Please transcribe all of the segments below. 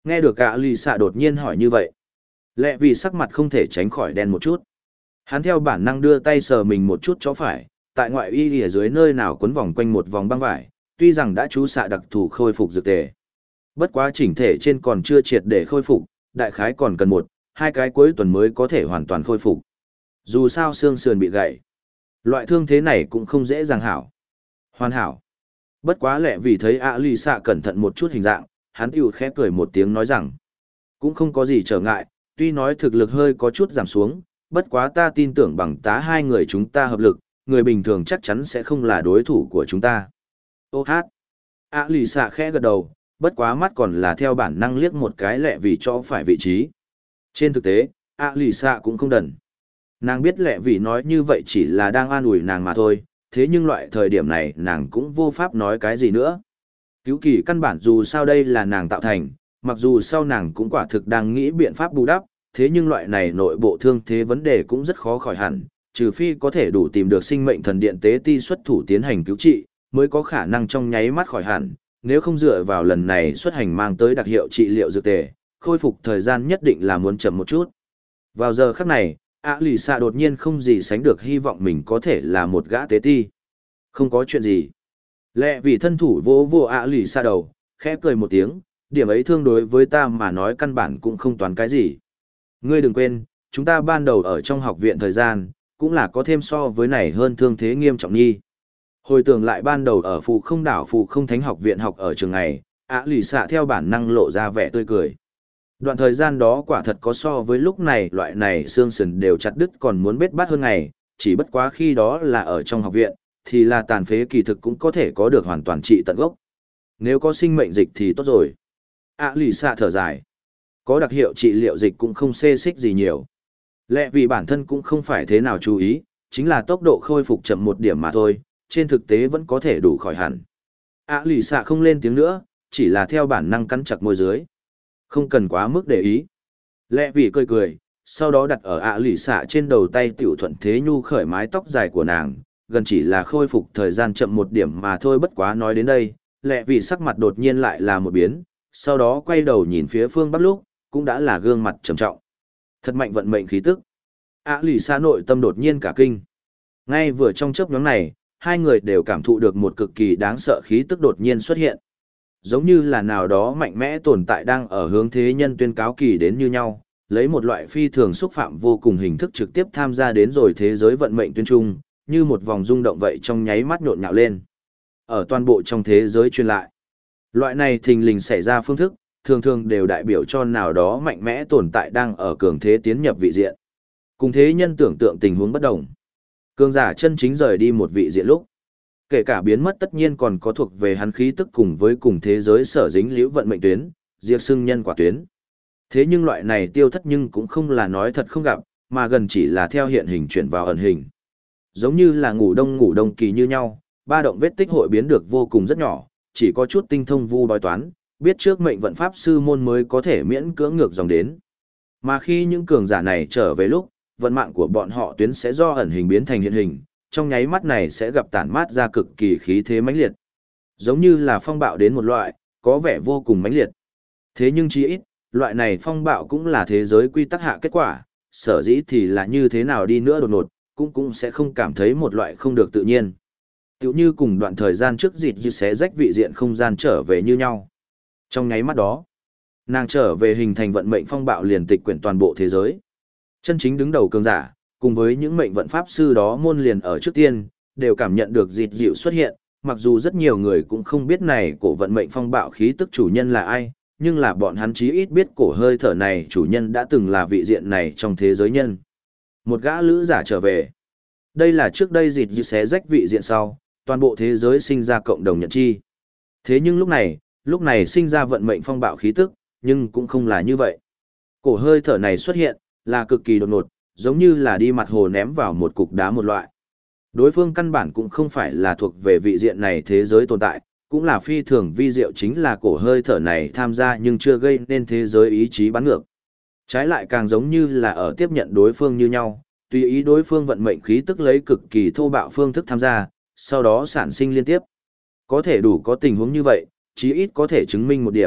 Nghe được ạ lì xạ đột nhiên hỏi như vậy. Lẹ vì sắc mặt không thể tránh khỏi đen một chút. Hắn theo bản năng đưa tay sờ mình một chút cho phải, tại ngoại y ở dưới nơi nào quấn vòng quanh một vòng băng vải, tuy rằng đã chú xạ đặc thù khôi phục dược tề. Bất quá chỉnh thể trên còn chưa triệt để khôi phục, đại khái còn cần 1-2 cái cuối tuần mới có thể hoàn toàn khôi phục. Dù sao xương sườn bị gãy, loại thương thế này cũng không dễ dàng hảo. Hoàn hảo. Bất quá lẹ vì thấy ạ lì xạ cẩn thận một chút hình dạng, hắn tiểu khẽ cười một tiếng nói rằng, cũng không có gì trở ngại, tuy nói thực lực hơi có chút giảm xuống, bất quá ta tin tưởng bằng tá hai người chúng ta hợp lực, người bình thường chắc chắn sẽ không là đối thủ của chúng ta. Ô hát. ạ lì xạ khẽ gật đầu, bất quá mắt còn là theo bản năng liếc một cái lẹ vì cho phải vị trí. Trên thực tế, ạ lì xạ cũng không đần. Nàng biết lẹ vì nói như vậy chỉ là đang an ủi nàng mà thôi, thế nhưng loại thời điểm này nàng cũng vô pháp nói cái gì nữa. Cứu kỳ căn bản dù sao đây là nàng tạo thành, mặc dù sau nàng cũng quả thực đang nghĩ biện pháp bù đắp, thế nhưng loại này nội bộ thương thế vấn đề cũng rất khó khỏi hẳn, trừ phi có thể đủ tìm được sinh mệnh thần điện tế ti xuất thủ tiến hành cứu trị, mới có khả năng trong nháy mắt khỏi hẳn, nếu không dựa vào lần này xuất hành mang tới đặc hiệu trị liệu dược tề, khôi phục thời gian nhất định là muốn chậm một chút. Vào giờ khắc này, ạ lì xạ đột nhiên không gì sánh được hy vọng mình có thể là một gã tế ti. Không có chuyện gì. Lẹ vì thân thủ vỗ vỗ ạ lì xạ đầu, khẽ cười một tiếng, điểm ấy thương đối với ta mà nói căn bản cũng không toán cái gì. Ngươi đừng quên, chúng ta ban đầu ở trong học viện thời gian, cũng là có thêm so với này hơn thương thế nghiêm trọng nhi. Hồi tưởng lại ban đầu ở Phù Không Đảo Phù Không Thánh học viện học ở trường này, ạ lì xạ theo bản năng lộ ra vẻ tươi cười. Đoạn thời gian đó quả thật có so với lúc này loại này xương sườn đều chặt đứt còn muốn bết bát hơn ngày, chỉ bất quá khi đó là ở trong học viện, thì là tàn phế kỳ thực cũng có thể có được hoàn toàn trị tận gốc. Nếu có sinh mệnh dịch thì tốt rồi. ạ lì xạ thở dài. Có đặc hiệu trị liệu dịch cũng không xê xích gì nhiều. Lẽ vì bản thân cũng không phải thế nào chú ý, chính là tốc độ khôi phục chậm một điểm mà thôi, trên thực tế vẫn có thể đủ khỏi hẳn. ạ lì xạ không lên tiếng nữa, chỉ là theo bản năng cắn chặt môi dưới. Không cần quá mức để ý. Lẽ vì cười cười, sau đó đặt ở ạ lì xạ trên đầu tay tiểu thuận thế nhu khởi mái tóc dài của nàng, gần chỉ là khôi phục thời gian chậm một điểm mà thôi. Bất quá nói đến đây, lẽ vì sắc mặt đột nhiên lại là một biến, sau đó quay đầu nhìn phía phương bắc lúc, cũng đã là gương mặt trầm trọng. Thật mạnh vận mệnh khí tức. ạ lì xạ nội tâm đột nhiên cả kinh. Ngay vừa trong chớp nhoáng này, hai người đều cảm thụ được một cực kỳ đáng sợ khí tức đột nhiên xuất hiện. Giống như là nào đó mạnh mẽ tồn tại đang ở hướng thế nhân tuyên cáo kỳ đến như nhau, lấy một loại phi thường xúc phạm vô cùng hình thức trực tiếp tham gia đến rồi thế giới vận mệnh tuyên trung, như một vòng rung động vậy trong nháy mắt nhộn nhạo lên. Ở toàn bộ trong thế giới truyền lại, loại này thình lình xảy ra phương thức, thường thường đều đại biểu cho nào đó mạnh mẽ tồn tại đang ở cường thế tiến nhập vị diện. Cùng thế nhân tưởng tượng tình huống bất đồng. Cường giả chân chính rời đi một vị diện lúc, kể cả biến mất tất nhiên còn có thuộc về hắn khí tức cùng với cùng thế giới sở dính liễu vận mệnh tuyến, diệt xưng nhân quả tuyến. Thế nhưng loại này tiêu thất nhưng cũng không là nói thật không gặp, mà gần chỉ là theo hiện hình chuyển vào ẩn hình. Giống như là ngủ đông kỳ như nhau, ba động vết tích hội biến được vô cùng rất nhỏ, chỉ có chút tinh thông vu bói toán, biết trước mệnh vận pháp sư môn mới có thể miễn cưỡng ngược dòng đến. Mà khi những cường giả này trở về lúc, vận mạng của bọn họ tuyến sẽ do ẩn hình biến thành hiện hình, trong nháy mắt này sẽ gặp tản mát ra cực kỳ khí thế mãnh liệt. Giống như là phong bạo đến một loại, có vẻ vô cùng mãnh liệt. Thế nhưng chí ít, loại này phong bạo cũng là thế giới quy tắc hạ kết quả, sở dĩ thì là như thế nào đi nữa đột ngột, cũng sẽ không cảm thấy một loại không được tự nhiên. Tiểu như cùng đoạn thời gian trước dịt như xé rách vị diện không gian trở về như nhau. Trong nháy mắt đó, nàng trở về hình thành vận mệnh phong bạo liền tịch quyển toàn bộ thế giới. Chân chính đứng đầu cường giả, cùng với những mệnh vận pháp sư đó môn liền ở trước tiên, đều cảm nhận được dịt dịu xuất hiện, mặc dù rất nhiều người cũng không biết này cổ vận mệnh phong bạo khí tức chủ nhân là ai, nhưng là bọn hắn chí ít biết cổ hơi thở này chủ nhân đã từng là vị diện này trong thế giới nhân. Một gã lữ giả trở về. Đây là trước đây dịt dịu xé rách vị diện sau, toàn bộ thế giới sinh ra cộng đồng nhận chi. Thế nhưng lúc này sinh ra vận mệnh phong bạo khí tức, nhưng cũng không là như vậy. Cổ hơi thở này xuất hiện, là cực kỳ đột ngột, giống như là đi mặt hồ ném vào một cục đá một loại. Đối phương căn bản cũng không phải là thuộc về vị diện này thế giới tồn tại, cũng là phi thường vi diệu chính là cổ hơi thở này tham gia nhưng chưa gây nên thế giới ý chí bắn ngược. Trái lại càng giống như là ở tiếp nhận đối phương như nhau, tùy ý đối phương vận mệnh khí tức lấy cực kỳ thô bạo phương thức tham gia, sau đó sản sinh liên tiếp. Có thể đủ có tình huống như vậy, chí ít có thể chứng minh một điểm,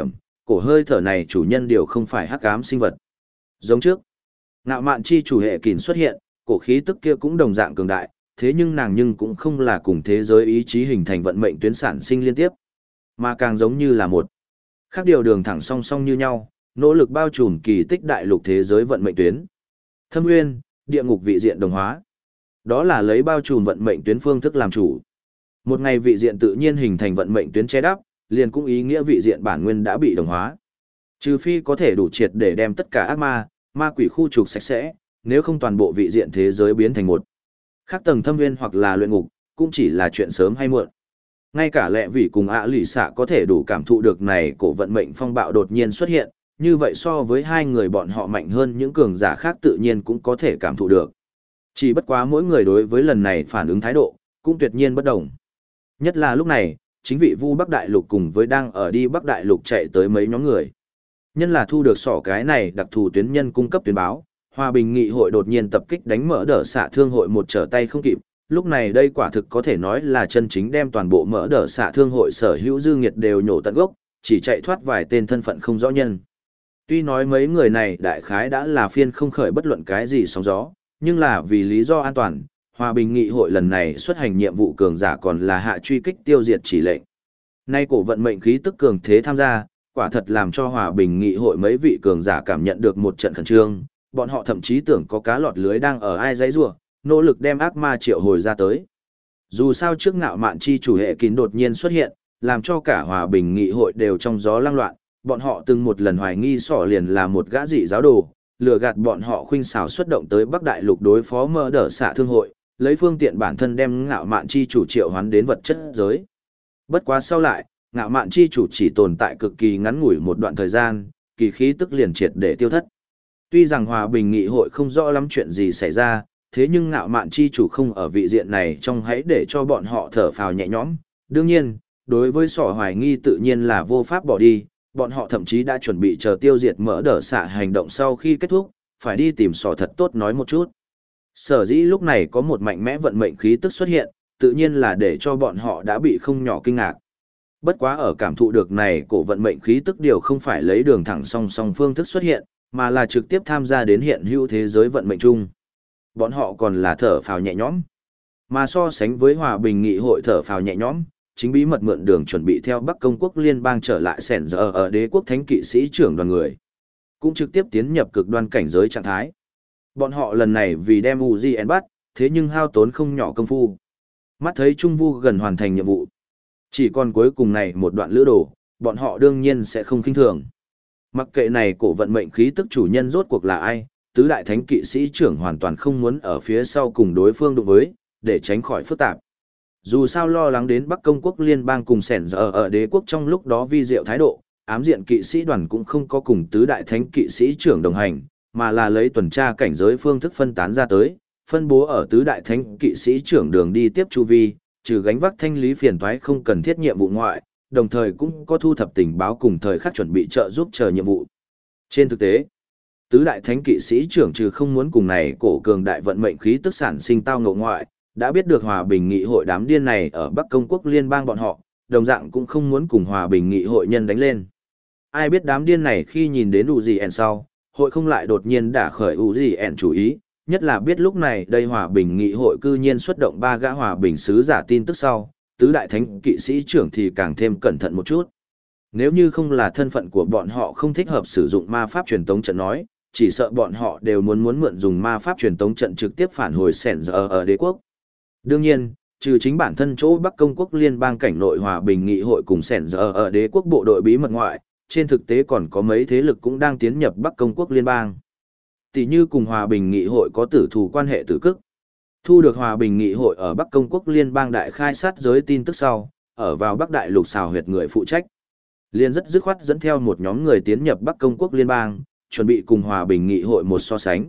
cổ hơi thở này chủ nhân điều không phải hắc ám sinh vật. Giống trước, ngạo mạn chi chủ hệ kình xuất hiện, cổ khí tức kia cũng đồng dạng cường đại, thế nhưng nàng nhưng cũng không là cùng thế giới ý chí hình thành vận mệnh tuyến sản sinh liên tiếp, mà càng giống như là một khác điều đường thẳng song song như nhau, nỗ lực bao trùm kỳ tích đại lục thế giới vận mệnh tuyến. Thâm Nguyên, địa ngục vị diện đồng hóa. Đó là lấy bao trùm vận mệnh tuyến phương thức làm chủ. Một ngày vị diện tự nhiên hình thành vận mệnh tuyến che đắp, liền cũng ý nghĩa vị diện bản nguyên đã bị đồng hóa. Trừ phi có thể đủ triệt để đem tất cả ác ma, ma quỷ khu trục sạch sẽ, nếu không toàn bộ vị diện thế giới biến thành một khác tầng thâm nguyên hoặc là luyện ngục, cũng chỉ là chuyện sớm hay muộn. Ngay cả lệ vị cùng ạ lì xạ có thể đủ cảm thụ được này cổ vận mệnh phong bạo đột nhiên xuất hiện, như vậy so với hai người bọn họ mạnh hơn những cường giả khác tự nhiên cũng có thể cảm thụ được. Chỉ bất quá mỗi người đối với lần này phản ứng thái độ, cũng tuyệt nhiên bất đồng. Nhất là lúc này, chính vị Vu Bắc Đại Lục cùng với đang ở đi Bắc Đại Lục chạy tới mấy nhóm người. Nhân là thu được sỏ cái này đặc thù tuyến nhân cung cấp tuyến báo, Hòa Bình Nghị hội đột nhiên tập kích đánh mở đỡ xạ thương hội một trở tay không kịp, lúc này đây quả thực có thể nói là chân chính đem toàn bộ mở đỡ xạ thương hội sở hữu dư nghiệt đều nhổ tận gốc, chỉ chạy thoát vài tên thân phận không rõ nhân. Tuy nói mấy người này đại khái đã là phiên không khởi bất luận cái gì sóng gió, nhưng là vì lý do an toàn, Hòa Bình Nghị hội lần này xuất hành nhiệm vụ cường giả còn là hạ truy kích tiêu diệt chỉ lệnh. Nay cổ vận mệnh khí tức cường thế tham gia, quả thật làm cho Hòa Bình Nghị hội mấy vị cường giả cảm nhận được một trận khẩn trương, bọn họ thậm chí tưởng có cá lọt lưới đang ở ai giấy rủa, nỗ lực đem ác ma triệu hồi ra tới. Dù sao trước ngạo mạn chi chủ hệ kín đột nhiên xuất hiện, làm cho cả Hòa Bình Nghị hội đều trong gió lăng loạn, bọn họ từng một lần hoài nghi sỏ liền là một gã dị giáo đồ, lừa gạt bọn họ khuynh xảo xuất động tới Bắc Đại Lục đối phó mơ đỡ xạ thương hội, lấy phương tiện bản thân đem ngạo mạn chi chủ triệu hoán đến vật chất giới. Bất quá sau lại, ngạo mạn chi chủ chỉ tồn tại cực kỳ ngắn ngủi một đoạn thời gian, kỳ khí tức liền triệt để tiêu thất. Tuy rằng Hòa Bình Nghị hội không rõ lắm chuyện gì xảy ra, thế nhưng ngạo mạn chi chủ không ở vị diện này trong hãy để cho bọn họ thở phào nhẹ nhõm. Đương nhiên, đối với sỏ hoài nghi tự nhiên là vô pháp bỏ đi, bọn họ thậm chí đã chuẩn bị chờ tiêu diệt mỡ đỡ xạ hành động sau khi kết thúc, phải đi tìm sỏ thật tốt nói một chút. Sở dĩ lúc này có một mạnh mẽ vận mệnh khí tức xuất hiện, tự nhiên là để cho bọn họ đã bị không nhỏ kinh ngạc. Bất quá ở cảm thụ được này cổ vận mệnh khí tức điều không phải lấy đường thẳng song song phương thức xuất hiện, mà là trực tiếp tham gia đến hiện hữu thế giới vận mệnh chung. Bọn họ còn là thở phào nhẹ nhõm. Mà so sánh với Hòa Bình Nghị hội thở phào nhẹ nhõm, chính bí mật mượn đường chuẩn bị theo Bắc Công quốc liên bang trở lại sẻn giờ ở đế quốc thánh kỵ sĩ trưởng đoàn người. Cũng trực tiếp tiến nhập cực đoan cảnh giới trạng thái. Bọn họ lần này vì đem Uzi bắt, thế nhưng hao tốn không nhỏ công phu. Mắt thấy Trung Vu gần hoàn thành nhiệm vụ. Chỉ còn cuối cùng này một đoạn lữ đồ, bọn họ đương nhiên sẽ không khinh thường. Mặc kệ này cổ vận mệnh khí tức chủ nhân rốt cuộc là ai, tứ đại thánh kỵ sĩ trưởng hoàn toàn không muốn ở phía sau cùng đối phương đụng với, để tránh khỏi phức tạp. Dù sao lo lắng đến Bắc Công quốc liên bang cùng sẻn giờ ở đế quốc trong lúc đó vi diệu thái độ, ám diện kỵ sĩ đoàn cũng không có cùng tứ đại thánh kỵ sĩ trưởng đồng hành, mà là lấy tuần tra cảnh giới phương thức phân tán ra tới, phân bố ở tứ đại thánh kỵ sĩ trưởng đường đi tiếp chu vi, trừ gánh vác thanh lý phiền toái không cần thiết nhiệm vụ ngoại, đồng thời cũng có thu thập tình báo cùng thời khắc chuẩn bị trợ giúp chờ nhiệm vụ. Trên thực tế, tứ đại thánh kỵ sĩ trưởng trừ không muốn cùng này cổ cường đại vận mệnh khí tức sản sinh tao ngộ ngoại, đã biết được Hòa Bình Nghị hội đám điên này ở Bắc Công quốc liên bang bọn họ, đồng dạng cũng không muốn cùng Hòa Bình Nghị hội nhân đánh lên. Ai biết đám điên này khi nhìn đến Uzi sau, hội không lại đột nhiên đả khởi Uzi chủ ý, nhất là biết lúc này đây Hòa Bình Nghị hội cư nhiên xuất động 3 gã Hòa Bình sứ giả tin tức sau, tứ đại thánh kỵ sĩ trưởng thì càng thêm cẩn thận một chút. Nếu như không là thân phận của bọn họ không thích hợp sử dụng ma pháp truyền tống trận nói, chỉ sợ bọn họ đều muốn mượn dùng ma pháp truyền tống trận trực tiếp phản hồi sẻn giờ ở đế quốc. Đương nhiên, trừ chính bản thân chỗ Bắc Công quốc liên bang cảnh nội Hòa Bình Nghị hội cùng sẻn giờ ở đế quốc bộ đội bí mật ngoại, trên thực tế còn có mấy thế lực cũng đang tiến nhập Bắc Công quốc liên bang. Tỷ như cùng Hòa Bình Nghị hội có tử thù quan hệ tử cức. Thu được Hòa Bình Nghị hội ở Bắc Công quốc liên bang đại khai sát giới tin tức sau, ở vào Bắc Đại Lục xào huyệt người phụ trách. Liên rất dứt khoát dẫn theo một nhóm người tiến nhập Bắc Công quốc liên bang, chuẩn bị cùng Hòa Bình Nghị hội một so sánh.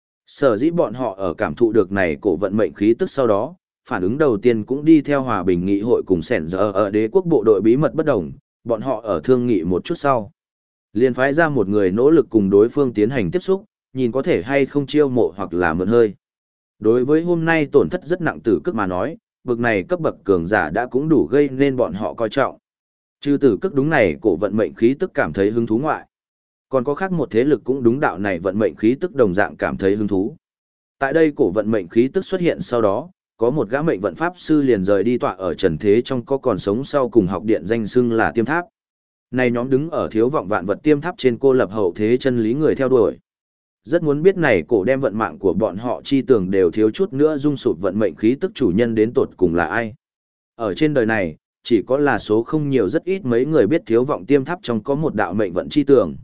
Sở dĩ bọn họ ở cảm thụ được này cổ vận mệnh khí tức sau đó, phản ứng đầu tiên cũng đi theo Hòa Bình Nghị hội cùng sẻn giờ ở đế quốc bộ đội bí mật bất đồng, bọn họ ở thương nghị một chút sau. Liên phái ra một người nỗ lực cùng đối phương tiến hành tiếp xúc, nhìn có thể hay không chiêu mộ hoặc là mượn hơi. Đối với hôm nay tổn thất rất nặng tử cước mà nói, bực này cấp bậc cường giả đã cũng đủ gây nên bọn họ coi trọng. Trừ tử cước đúng này cổ vận mệnh khí tức cảm thấy hứng thú ngoại. Còn có khác một thế lực cũng đúng đạo này vận mệnh khí tức đồng dạng cảm thấy hứng thú. Tại đây cổ vận mệnh khí tức xuất hiện sau đó, có một gã mệnh vận pháp sư liền rời đi tọa ở trần thế trong có còn sống sau cùng học điện danh xưng là Tiêm Tháp. Này nhóm đứng ở thiếu vọng vạn vật Tiêm Tháp trên cô lập hậu thế chân lý người theo đuổi. Rất muốn biết này cổ đem vận mạng của bọn họ chi tưởng đều thiếu chút nữa rung sụp vận mệnh khí tức chủ nhân đến tột cùng là ai. Ở trên đời này, chỉ có là số không nhiều rất ít mấy người biết thiếu vọng Tiêm Tháp trong có một đạo mệnh vận chi tưởng.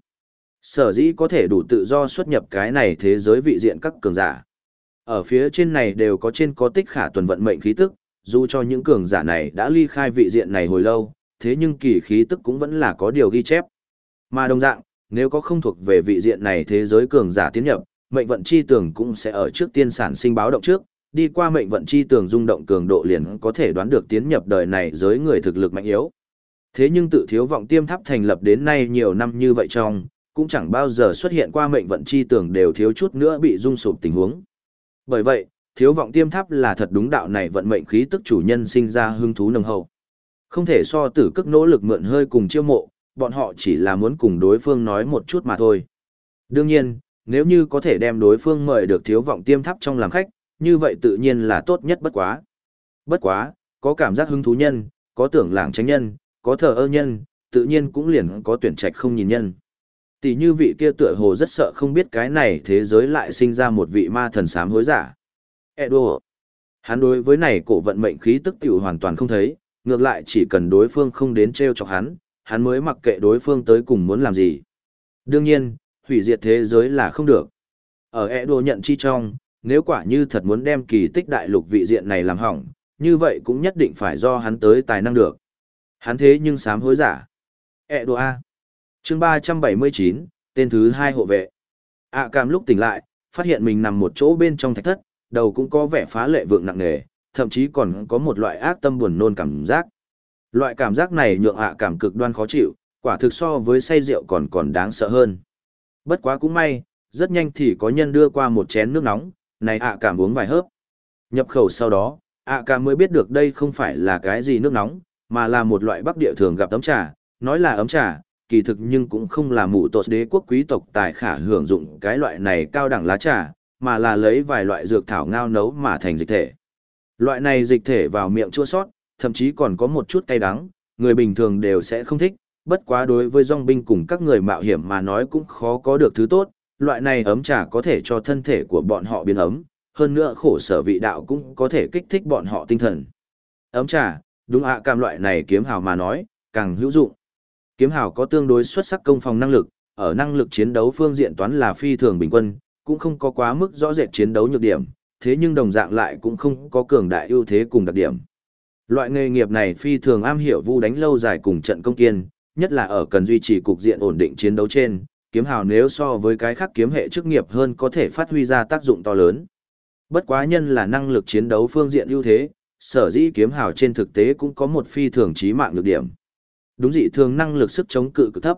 Sở dĩ có thể đủ tự do xuất nhập cái này thế giới vị diện các cường giả. Ở phía trên này đều có trên có tích khả tuần vận mệnh khí tức, dù cho những cường giả này đã ly khai vị diện này hồi lâu, thế nhưng kỳ khí tức cũng vẫn là có điều ghi chép. Mà đồng dạng, nếu có không thuộc về vị diện này thế giới cường giả tiến nhập, mệnh vận chi tường cũng sẽ ở trước tiên sản sinh báo động trước, đi qua mệnh vận chi tường rung động cường độ liền có thể đoán được tiến nhập đời này giới người thực lực mạnh yếu. Thế nhưng tự thiếu vọng Tiêm Tháp thành lập đến nay nhiều năm như vậy trong, cũng chẳng bao giờ xuất hiện qua mệnh vận chi tường đều thiếu chút nữa bị rung sụp tình huống. Bởi vậy, thiếu vọng Tiêm Tháp là thật đúng đạo này vận mệnh khí tức chủ nhân sinh ra hứng thú nồng hậu. Không thể so tử cức nỗ lực mượn hơi cùng chiêu mộ, bọn họ chỉ là muốn cùng đối phương nói một chút mà thôi. Đương nhiên, nếu như có thể đem đối phương mời được thiếu vọng Tiêm Tháp trong làm khách, như vậy tự nhiên là tốt nhất bất quá. Bất quá, có cảm giác hứng thú nhân, có tưởng lảng tránh nhân, có thờ ơ nhân, tự nhiên cũng liền có tuyển trạch không nhìn nhân. Tỷ như vị kia tựa hồ rất sợ không biết cái này thế giới lại sinh ra một vị ma thần sám hối giả. Edo. Hắn đối với này cổ vận mệnh khí tức tiểu hoàn toàn không thấy, ngược lại chỉ cần đối phương không đến treo chọc hắn mới mặc kệ đối phương tới cùng muốn làm gì. Đương nhiên, hủy diệt thế giới là không được. Ở Edo nhận chi trong, nếu quả như thật muốn đem kỳ tích đại lục vị diện này làm hỏng, như vậy cũng nhất định phải do hắn tới tài năng được. Hắn thế nhưng sám hối giả. Edo A. Chương 379, tên thứ 2 hộ vệ. Cảm lúc tỉnh lại, phát hiện mình nằm một chỗ bên trong thạch thất, đầu cũng có vẻ phá lệ vượng nặng nề, thậm chí còn có một loại ác tâm buồn nôn cảm giác. Loại cảm giác này nhượng cảm cực đoan khó chịu, quả thực so với say rượu còn đáng sợ hơn. Bất quá cũng may, rất nhanh thì có nhân đưa qua một chén nước nóng, này cảm uống vài hớp. Nhập khẩu sau đó, cảm mới biết được đây không phải là cái gì nước nóng, mà là một loại Bắc địa thường gặp ấm trà, nói là ấm trà, kỳ thực nhưng cũng không là mụ tột đế quốc quý tộc tài khả hưởng dụng cái loại này cao đẳng lá trà, mà là lấy vài loại dược thảo ngao nấu mà thành dịch thể. Loại này dịch thể vào miệng chua sót, thậm chí còn có một chút cay đắng, người bình thường đều sẽ không thích, bất quá đối với dòng binh cùng các người mạo hiểm mà nói cũng khó có được thứ tốt, loại này ấm trà có thể cho thân thể của bọn họ biến ấm, hơn nữa khổ sở vị đạo cũng có thể kích thích bọn họ tinh thần. Ấm trà, đúng cam loại này kiếm hào mà nói, càng hữu dụng. Kiếm hào có tương đối xuất sắc công phòng năng lực, ở năng lực chiến đấu phương diện toán là phi thường bình quân, cũng không có quá mức rõ rệt chiến đấu nhược điểm, thế nhưng đồng dạng lại cũng không có cường đại ưu thế cùng đặc điểm. Loại nghề nghiệp này phi thường am hiểu vu đánh lâu dài cùng trận công kiên, nhất là ở cần duy trì cục diện ổn định chiến đấu trên, kiếm hào nếu so với cái khác kiếm hệ chức nghiệp hơn có thể phát huy ra tác dụng to lớn. Bất quá nhân là năng lực chiến đấu phương diện ưu thế, sở dĩ kiếm hào trên thực tế cũng có một phi thường chí mạng nhược điểm. Đúng dị thường năng lực sức chống cự cực thấp.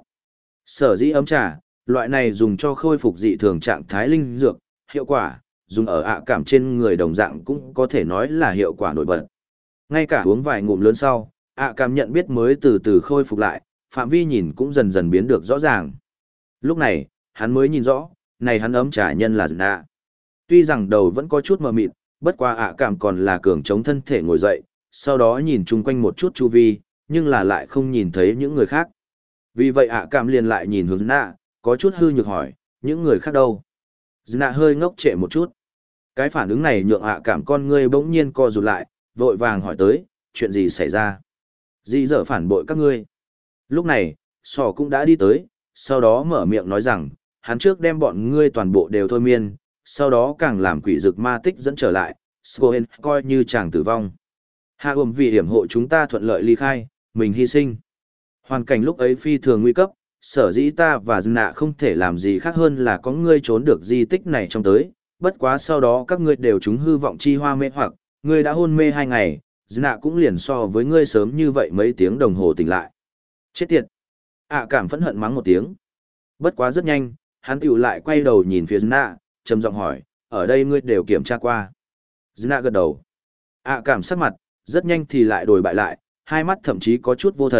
Sở dĩ ấm trà, loại này dùng cho khôi phục dị thường trạng thái linh dược, hiệu quả, dùng ở cảm trên người đồng dạng cũng có thể nói là hiệu quả nổi bật. Ngay cả uống vài ngụm lớn sau, cảm nhận biết mới từ từ khôi phục lại, phạm vi nhìn cũng dần dần biến được rõ ràng. Lúc này, hắn mới nhìn rõ, này hắn ấm trà nhân là Zna. Tuy rằng đầu vẫn có chút mờ mịt, bất qua cảm còn là cường chống thân thể ngồi dậy, sau đó nhìn chung quanh một chút chu vi, nhưng là lại không nhìn thấy những người khác. Vì vậy cảm liền lại nhìn hướng Zna, có chút hư nhược hỏi, những người khác đâu? Zna hơi ngốc trệ một chút. Cái phản ứng này nhượng cảm con ngươi bỗng nhiên co rụt lại, vội vàng hỏi tới, chuyện gì xảy ra? Dị dở phản bội các ngươi. Lúc này, sò cũng đã đi tới, sau đó mở miệng nói rằng, hắn trước đem bọn ngươi toàn bộ đều thôi miên, sau đó càng làm quỷ dực ma tích dẫn trở lại, Skohen coi như chàng tử vong. Hạ vì hiểm hộ chúng ta thuận lợi ly khai, mình hy sinh. Hoàn cảnh lúc ấy phi thường nguy cấp, sở dĩ ta và Nạ không thể làm gì khác hơn là có ngươi trốn được di tích này trong tới, bất quá sau đó các ngươi đều trúng hư vọng chi hoa mê hoặc, ngươi đã hôn mê 2 ngày, Nạ cũng liền so với ngươi sớm như vậy mấy tiếng đồng hồ tỉnh lại. Chết tiệt! Cảm phẫn hận mắng một tiếng. Bất quá rất nhanh, hắn tiểu lại quay đầu nhìn phía Nạ, trầm giọng hỏi, ở đây ngươi đều kiểm tra qua. Nạ gật đầu. Cảm sắc mặt, rất nhanh thì lại đổi bại lại, hai mắt thậm chí có chút vô thần,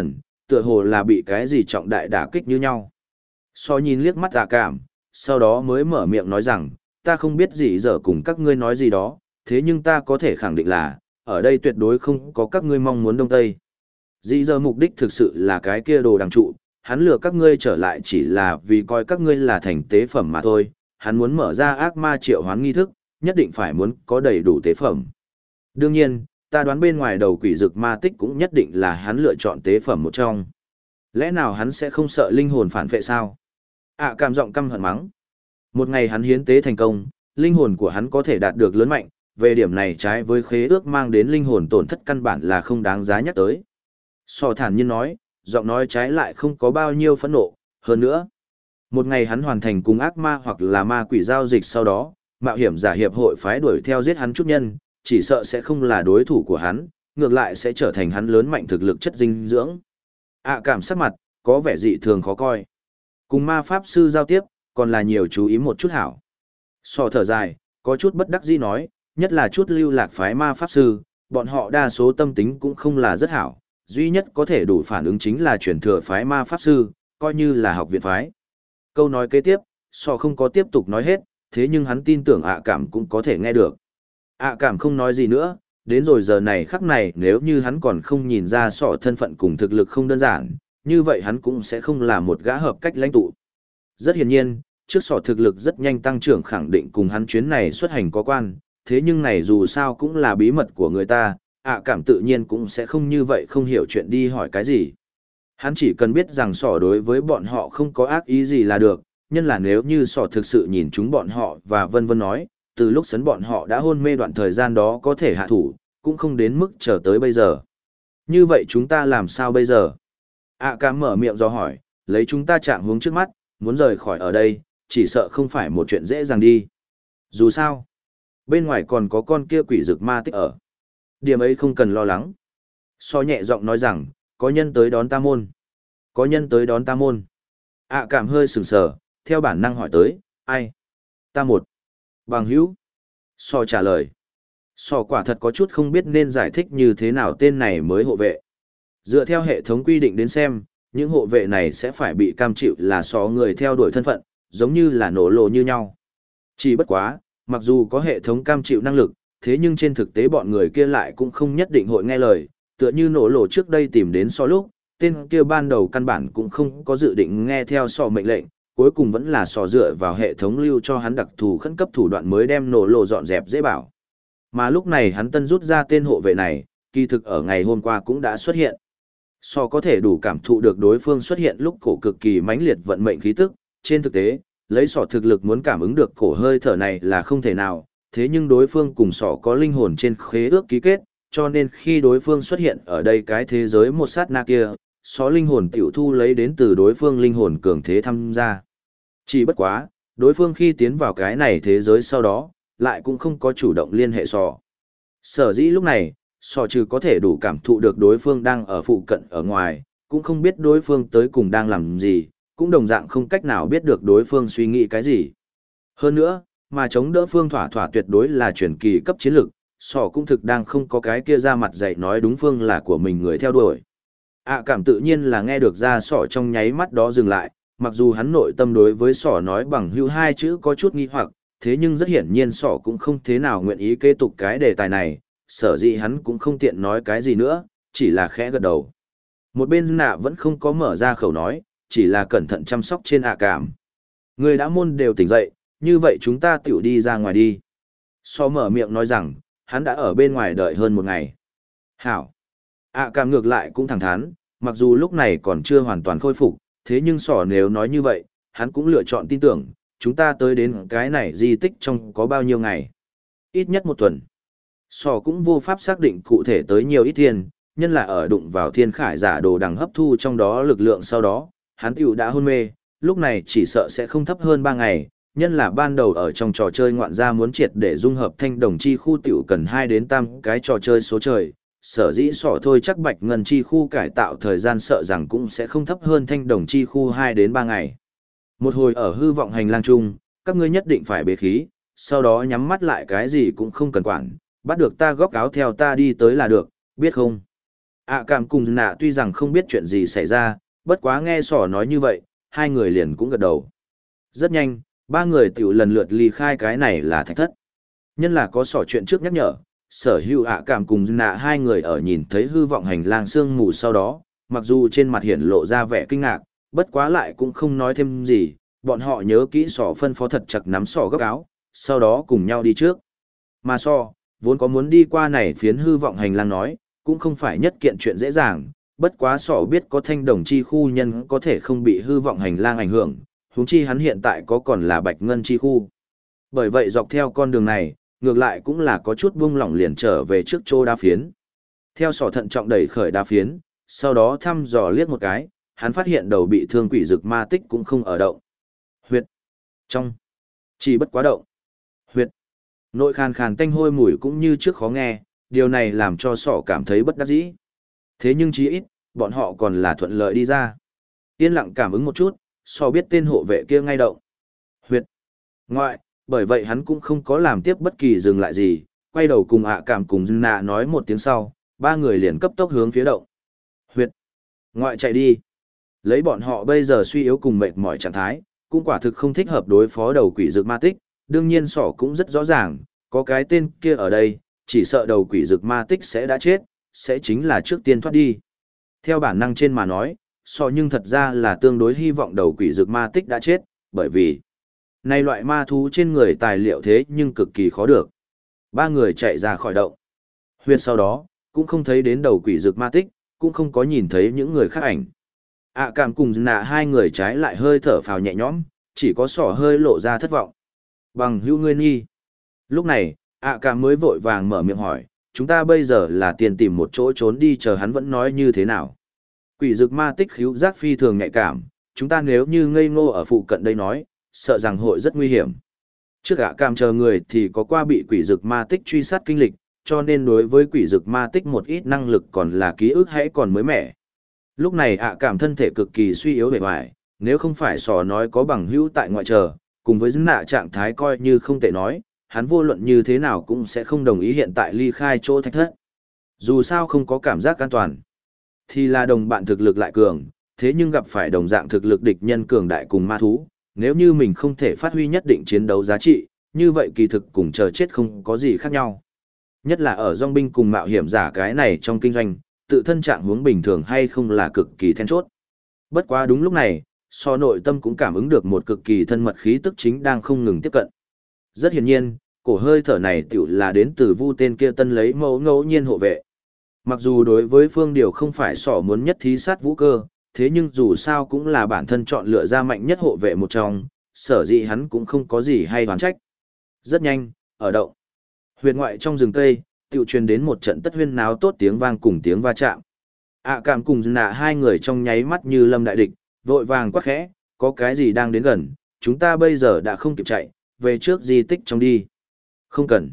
tựa hồ là bị cái gì trọng đại đả kích như nhau. So nhìn liếc mắt ạ cảm, sau đó mới mở miệng nói rằng, ta không biết gì giờ cùng các ngươi nói gì đó, thế nhưng ta có thể khẳng định là, ở đây tuyệt đối không có các ngươi mong muốn đông tây. Dĩ giờ mục đích thực sự là cái kia đồ đằng trụ, hắn lừa các ngươi trở lại chỉ là vì coi các ngươi là thành tế phẩm mà thôi, hắn muốn mở ra ác ma triệu hoán nghi thức, nhất định phải muốn có đầy đủ tế phẩm. Đương nhiên, ta đoán bên ngoài đầu quỷ dực ma tích cũng nhất định là hắn lựa chọn tế phẩm một trong. Lẽ nào hắn sẽ không sợ linh hồn phản phệ sao? Cảm giọng căm hận mắng. Một ngày hắn hiến tế thành công, linh hồn của hắn có thể đạt được lớn mạnh, về điểm này trái với khế ước mang đến linh hồn tổn thất căn bản là không đáng giá nhắc tới. So thản nhiên nói, giọng nói trái lại không có bao nhiêu phẫn nộ, hơn nữa. Một ngày hắn hoàn thành cùng ác ma hoặc là ma quỷ giao dịch sau đó, mạo hiểm giả hiệp hội phái đuổi theo giết hắn chút nhân, chỉ sợ sẽ không là đối thủ của hắn, ngược lại sẽ trở thành hắn lớn mạnh thực lực chất dinh dưỡng. Cảm sắc mặt, có vẻ dị thường khó coi. Cùng ma pháp sư giao tiếp, còn là nhiều chú ý một chút hảo. So thở dài, có chút bất đắc dĩ nói, nhất là chút lưu lạc phái ma pháp sư, bọn họ đa số tâm tính cũng không là rất hảo, duy nhất có thể đủ phản ứng chính là chuyển thừa phái ma pháp sư, coi như là học viện phái. Câu nói kế tiếp, so không có tiếp tục nói hết, thế nhưng hắn tin tưởng cảm cũng có thể nghe được. Cảm không nói gì nữa, đến rồi giờ này khắc này nếu như hắn còn không nhìn ra sọ thân phận cùng thực lực không đơn giản, như vậy hắn cũng sẽ không là một gã hợp cách lãnh tụ. Rất hiển nhiên, trước sọ thực lực rất nhanh tăng trưởng khẳng định cùng hắn chuyến này xuất hành có quan, thế nhưng này dù sao cũng là bí mật của người ta, cảm tự nhiên cũng sẽ không như vậy không hiểu chuyện đi hỏi cái gì. Hắn chỉ cần biết rằng sọ đối với bọn họ không có ác ý gì là được, nhân là nếu như sọ thực sự nhìn chúng bọn họ và vân vân nói, từ lúc sấn bọn họ đã hôn mê đoạn thời gian đó có thể hạ thủ, cũng không đến mức chờ tới bây giờ. Như vậy chúng ta làm sao bây giờ? Cảm mở miệng do hỏi, lấy chúng ta chạm hướng trước mắt, muốn rời khỏi ở đây, chỉ sợ không phải một chuyện dễ dàng đi. Dù sao, bên ngoài còn có con kia quỷ dực ma tích ở. Điểm ấy không cần lo lắng. So nhẹ giọng nói rằng, có nhân tới đón ta môn. Có nhân tới đón ta môn. Cảm hơi sừng sờ, theo bản năng hỏi tới, ai? Ta một. Bằng hữu. So trả lời. So quả thật có chút không biết nên giải thích như thế nào tên này mới hộ vệ. Dựa theo hệ thống quy định đến xem, những hộ vệ này sẽ phải bị cam chịu là so người theo đuổi thân phận, giống như là nổ lộ như nhau. Chỉ bất quá, mặc dù có hệ thống cam chịu năng lực, thế nhưng trên thực tế bọn người kia lại cũng không nhất định hội nghe lời, tựa như nổ lộ trước đây tìm đến so lúc, tên kia ban đầu căn bản cũng không có dự định nghe theo so mệnh lệnh, cuối cùng vẫn là so dựa vào hệ thống lưu cho hắn đặc thù khẩn cấp thủ đoạn mới đem nổ lộ dọn dẹp dễ bảo. Mà lúc này hắn tân rút ra tên hộ vệ này, kỳ thực ở ngày hôm qua cũng đã xuất hiện. So có thể đủ cảm thụ được đối phương xuất hiện lúc cổ cực kỳ mãnh liệt vận mệnh khí tức, trên thực tế, lấy sọ thực lực muốn cảm ứng được cổ hơi thở này là không thể nào, thế nhưng đối phương cùng sọ có linh hồn trên khế ước ký kết, cho nên khi đối phương xuất hiện ở đây cái thế giới một sát na kia, sọ linh hồn tiểu thu lấy đến từ đối phương linh hồn cường thế tham gia. Chỉ bất quá, đối phương khi tiến vào cái này thế giới sau đó, lại cũng không có chủ động liên hệ sọ. Sở dĩ lúc này, sọ trừ có thể đủ cảm thụ được đối phương đang ở phụ cận ở ngoài, cũng không biết đối phương tới cùng đang làm gì, cũng đồng dạng không cách nào biết được đối phương suy nghĩ cái gì. Hơn nữa, mà chống đỡ phương thỏa thỏa tuyệt đối là truyền kỳ cấp chiến lực, sọ cũng thực đang không có cái kia ra mặt dạy nói đúng phương là của mình người theo đuổi. Cảm tự nhiên là nghe được ra sọ trong nháy mắt đó dừng lại, mặc dù hắn nội tâm đối với sọ nói bằng hữu hai chữ có chút nghi hoặc, thế nhưng rất hiển nhiên sọ cũng không thế nào nguyện ý kế tục cái đề tài này, sở dĩ hắn cũng không tiện nói cái gì nữa, chỉ là khẽ gật đầu. Một bên nạ vẫn không có mở ra khẩu nói, chỉ là cẩn thận chăm sóc trên cảm. Người đã môn đều tỉnh dậy, như vậy chúng ta tiểu đi ra ngoài đi. So mở miệng nói rằng, hắn đã ở bên ngoài đợi hơn một ngày. Hảo. Cảm ngược lại cũng thẳng thắn, mặc dù lúc này còn chưa hoàn toàn khôi phục, thế nhưng sỏ nếu nói như vậy, hắn cũng lựa chọn tin tưởng, chúng ta tới đến cái này di tích trong có bao nhiêu ngày. Ít nhất một tuần. Sỏ cũng vô pháp xác định cụ thể tới nhiều ít thiên, nhân là ở đụng vào thiên khải giả đồ đằng hấp thu trong đó lực lượng sau đó, hắn tiểu đã hôn mê, lúc này chỉ sợ sẽ không thấp hơn 3 ngày, nhân là ban đầu ở trong trò chơi ngoạn gia muốn triệt để dung hợp thanh đồng chi khu tiểu cần 2 đến 3 cái trò chơi số trời, sở dĩ sỏ thôi chắc bạch ngân chi khu cải tạo thời gian sợ rằng cũng sẽ không thấp hơn thanh đồng chi khu 2 đến 3 ngày. Một hồi ở hư vọng hành lang chung, các ngươi nhất định phải bế khí, sau đó nhắm mắt lại cái gì cũng không cần quản, bắt được ta góc áo theo ta đi tới là được, biết không? Cảm cùng nạ tuy rằng không biết chuyện gì xảy ra, bất quá nghe sỏ nói như vậy, hai người liền cũng gật đầu. Rất nhanh, ba người tiểu lần lượt ly khai cái này là thạch thất. Nhân là có sỏ chuyện trước nhắc nhở, sở hữu cảm cùng nạ hai người ở nhìn thấy hư vọng hành lang sương mù sau đó, mặc dù trên mặt hiển lộ ra vẻ kinh ngạc, bất quá lại cũng không nói thêm gì, bọn họ nhớ kỹ sỏ phân phó thật chặt nắm sỏ gấp áo, sau đó cùng nhau đi trước. Mà vốn có muốn đi qua này phiến hư vọng hành lang nói, cũng không phải nhất kiện chuyện dễ dàng, bất quá sỏ biết có thanh đồng chi khu nhân có thể không bị hư vọng hành lang ảnh hưởng, huống chi hắn hiện tại có còn là bạch ngân chi khu. Bởi vậy dọc theo con đường này, ngược lại cũng là có chút buông lỏng liền trở về trước chỗ đá phiến. Theo sỏ thận trọng đẩy khởi đá phiến, sau đó thăm dò liếc một cái, hắn phát hiện đầu bị thương quỷ dực ma tích cũng không ở động. Huyệt. Trong. Chỉ bất quá động. Huyệt. Nội khàn khàn tanh hôi mùi cũng như trước khó nghe, điều này làm cho sỏ cảm thấy bất đắc dĩ. Thế nhưng chí ít, bọn họ còn là thuận lợi đi ra. Yên lặng cảm ứng một chút, sỏ biết tên hộ vệ kia ngay động. Huyệt. Ngoại, bởi vậy hắn cũng không có làm tiếp bất kỳ dừng lại gì, quay đầu cùng cảm cùng nạ nói một tiếng sau, ba người liền cấp tốc hướng phía động. Huyệt. Ngoại chạy đi. Lấy bọn họ bây giờ suy yếu cùng mệt mỏi trạng thái, cũng quả thực không thích hợp đối phó đầu quỷ dược ma tích, đương nhiên sỏ cũng rất rõ ràng, có cái tên kia ở đây, chỉ sợ đầu quỷ dược ma tích sẽ đã chết, sẽ chính là trước tiên thoát đi. Theo bản năng trên mà nói, nhưng thật ra là tương đối hy vọng đầu quỷ dược ma tích đã chết, bởi vì này loại ma thú trên người tài liệu thế nhưng cực kỳ khó được. Ba người chạy ra khỏi động. Huyệt sau đó, cũng không thấy đến đầu quỷ dược ma tích, cũng không có nhìn thấy những người khác ảnh. Cảm cùng nạ hai người trái lại hơi thở phào nhẹ nhõm, chỉ có sỏ hơi lộ ra thất vọng. Bằng hữu ngươi nghi. Lúc này, cảm mới vội vàng mở miệng hỏi, chúng ta bây giờ là tiền tìm một chỗ trốn đi chờ hắn vẫn nói như thế nào. Quỷ dược ma tích khíu giác phi thường nhạy cảm, chúng ta nếu như ngây ngô ở phụ cận đây nói, sợ rằng hội rất nguy hiểm. Trước cảm chờ người thì có qua bị quỷ dược ma tích truy sát kinh lịch, cho nên đối với quỷ dược ma tích một ít năng lực còn là ký ức hãy còn mới mẻ. Lúc này cảm thân thể cực kỳ suy yếu bề ngoài, nếu không phải sò nói có bằng hữu tại ngoại chờ, cùng với dân nạ trạng thái coi như không tệ nói, hắn vô luận như thế nào cũng sẽ không đồng ý hiện tại ly khai chỗ thạch thất. Dù sao không có cảm giác an toàn, thì là đồng bạn thực lực lại cường, thế nhưng gặp phải đồng dạng thực lực địch nhân cường đại cùng ma thú, nếu như mình không thể phát huy nhất định chiến đấu giá trị, như vậy kỳ thực cùng chờ chết không có gì khác nhau. Nhất là ở dòng binh cùng mạo hiểm giả cái này trong kinh doanh, tự thân trạng hướng bình thường hay không là cực kỳ then chốt. Bất quá đúng lúc này, nội tâm cũng cảm ứng được một cực kỳ thân mật khí tức chính đang không ngừng tiếp cận. Rất hiển nhiên, cổ hơi thở này tiểu là đến từ vu tên kia tân lấy mẫu ngẫu nhiên hộ vệ. Mặc dù đối với phương điều không phải muốn nhất thí sát vũ cơ, thế nhưng dù sao cũng là bản thân chọn lựa ra mạnh nhất hộ vệ một trong, sở dĩ hắn cũng không có gì hay oán trách. Rất nhanh, ở động huyệt ngoại trong rừng cây, tiểu truyền đến một trận tất huyên náo tốt tiếng vang cùng tiếng va chạm. Cảm cùng nạ hai người trong nháy mắt như lâm đại địch, vội vàng quát khẽ, có cái gì đang đến gần, chúng ta bây giờ đã không kịp chạy, về trước di tích trong đi. Không cần.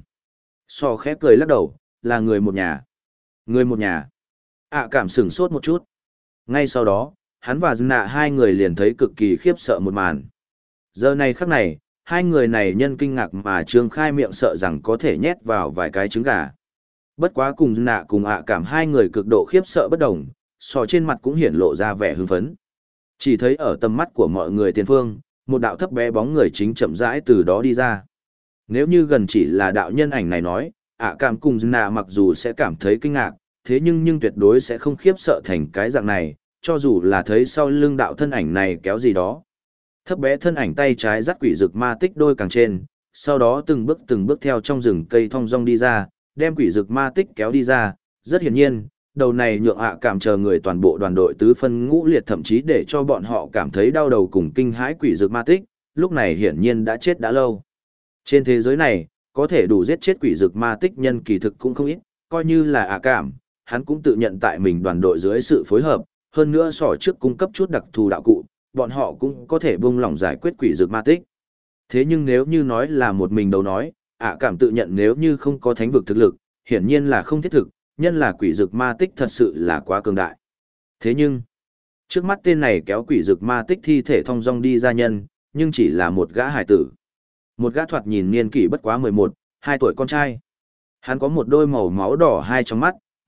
Khẽ cười lắc đầu, là người một nhà. Người một nhà. Cảm sửng sốt một chút. Ngay sau đó, hắn và nạ hai người liền thấy cực kỳ khiếp sợ một màn. Giờ này khắc này, hai người này nhân kinh ngạc mà trương khai miệng sợ rằng có thể nhét vào vài cái trứng gà. Bất quá cùng nạ cùng cảm hai người cực độ khiếp sợ bất đồng, trên mặt cũng hiển lộ ra vẻ hưng phấn. Chỉ thấy ở tầm mắt của mọi người tiền phương, một đạo thấp bé bóng người chính chậm rãi từ đó đi ra. Nếu như gần chỉ là đạo nhân ảnh này nói, cảm cùng nạ mặc dù sẽ cảm thấy kinh ngạc, thế nhưng tuyệt đối sẽ không khiếp sợ thành cái dạng này, cho dù là thấy sau lưng đạo thân ảnh này kéo gì đó. Thấp bé thân ảnh tay trái dắt quỷ dực ma tích đôi càng trên, sau đó từng bước theo trong rừng cây thong dong đi ra, đem quỷ dực ma tích kéo đi ra, rất hiển nhiên, đầu này nhượng cảm chờ người toàn bộ đoàn đội tứ phân ngũ liệt thậm chí để cho bọn họ cảm thấy đau đầu cùng kinh hãi quỷ dực ma tích, lúc này hiển nhiên đã chết đã lâu. Trên thế giới này, có thể đủ giết chết quỷ dực ma tích nhân kỳ thực cũng không ít, coi như là cảm, hắn cũng tự nhận tại mình đoàn đội dưới sự phối hợp, hơn nữa trước cung cấp chút đặc thù đạo cụ, bọn họ cũng có thể buông lỏng giải quyết quỷ dược ma tích. Thế nhưng nếu như nói là một mình đấu nói, cảm tự nhận nếu như không có thánh vực thực lực, hiển nhiên là không thiết thực, nhân là quỷ dược ma tích thật sự là quá cường đại. Thế nhưng, trước mắt tên này kéo quỷ dược ma tích thi thể thong dong đi ra nhân, nhưng chỉ là một gã hải tử. Một gã thoạt nhìn niên kỷ bất quá 11, 2 tuổi con trai. Hắn có một đôi màu máu đỏ hai trong mắt,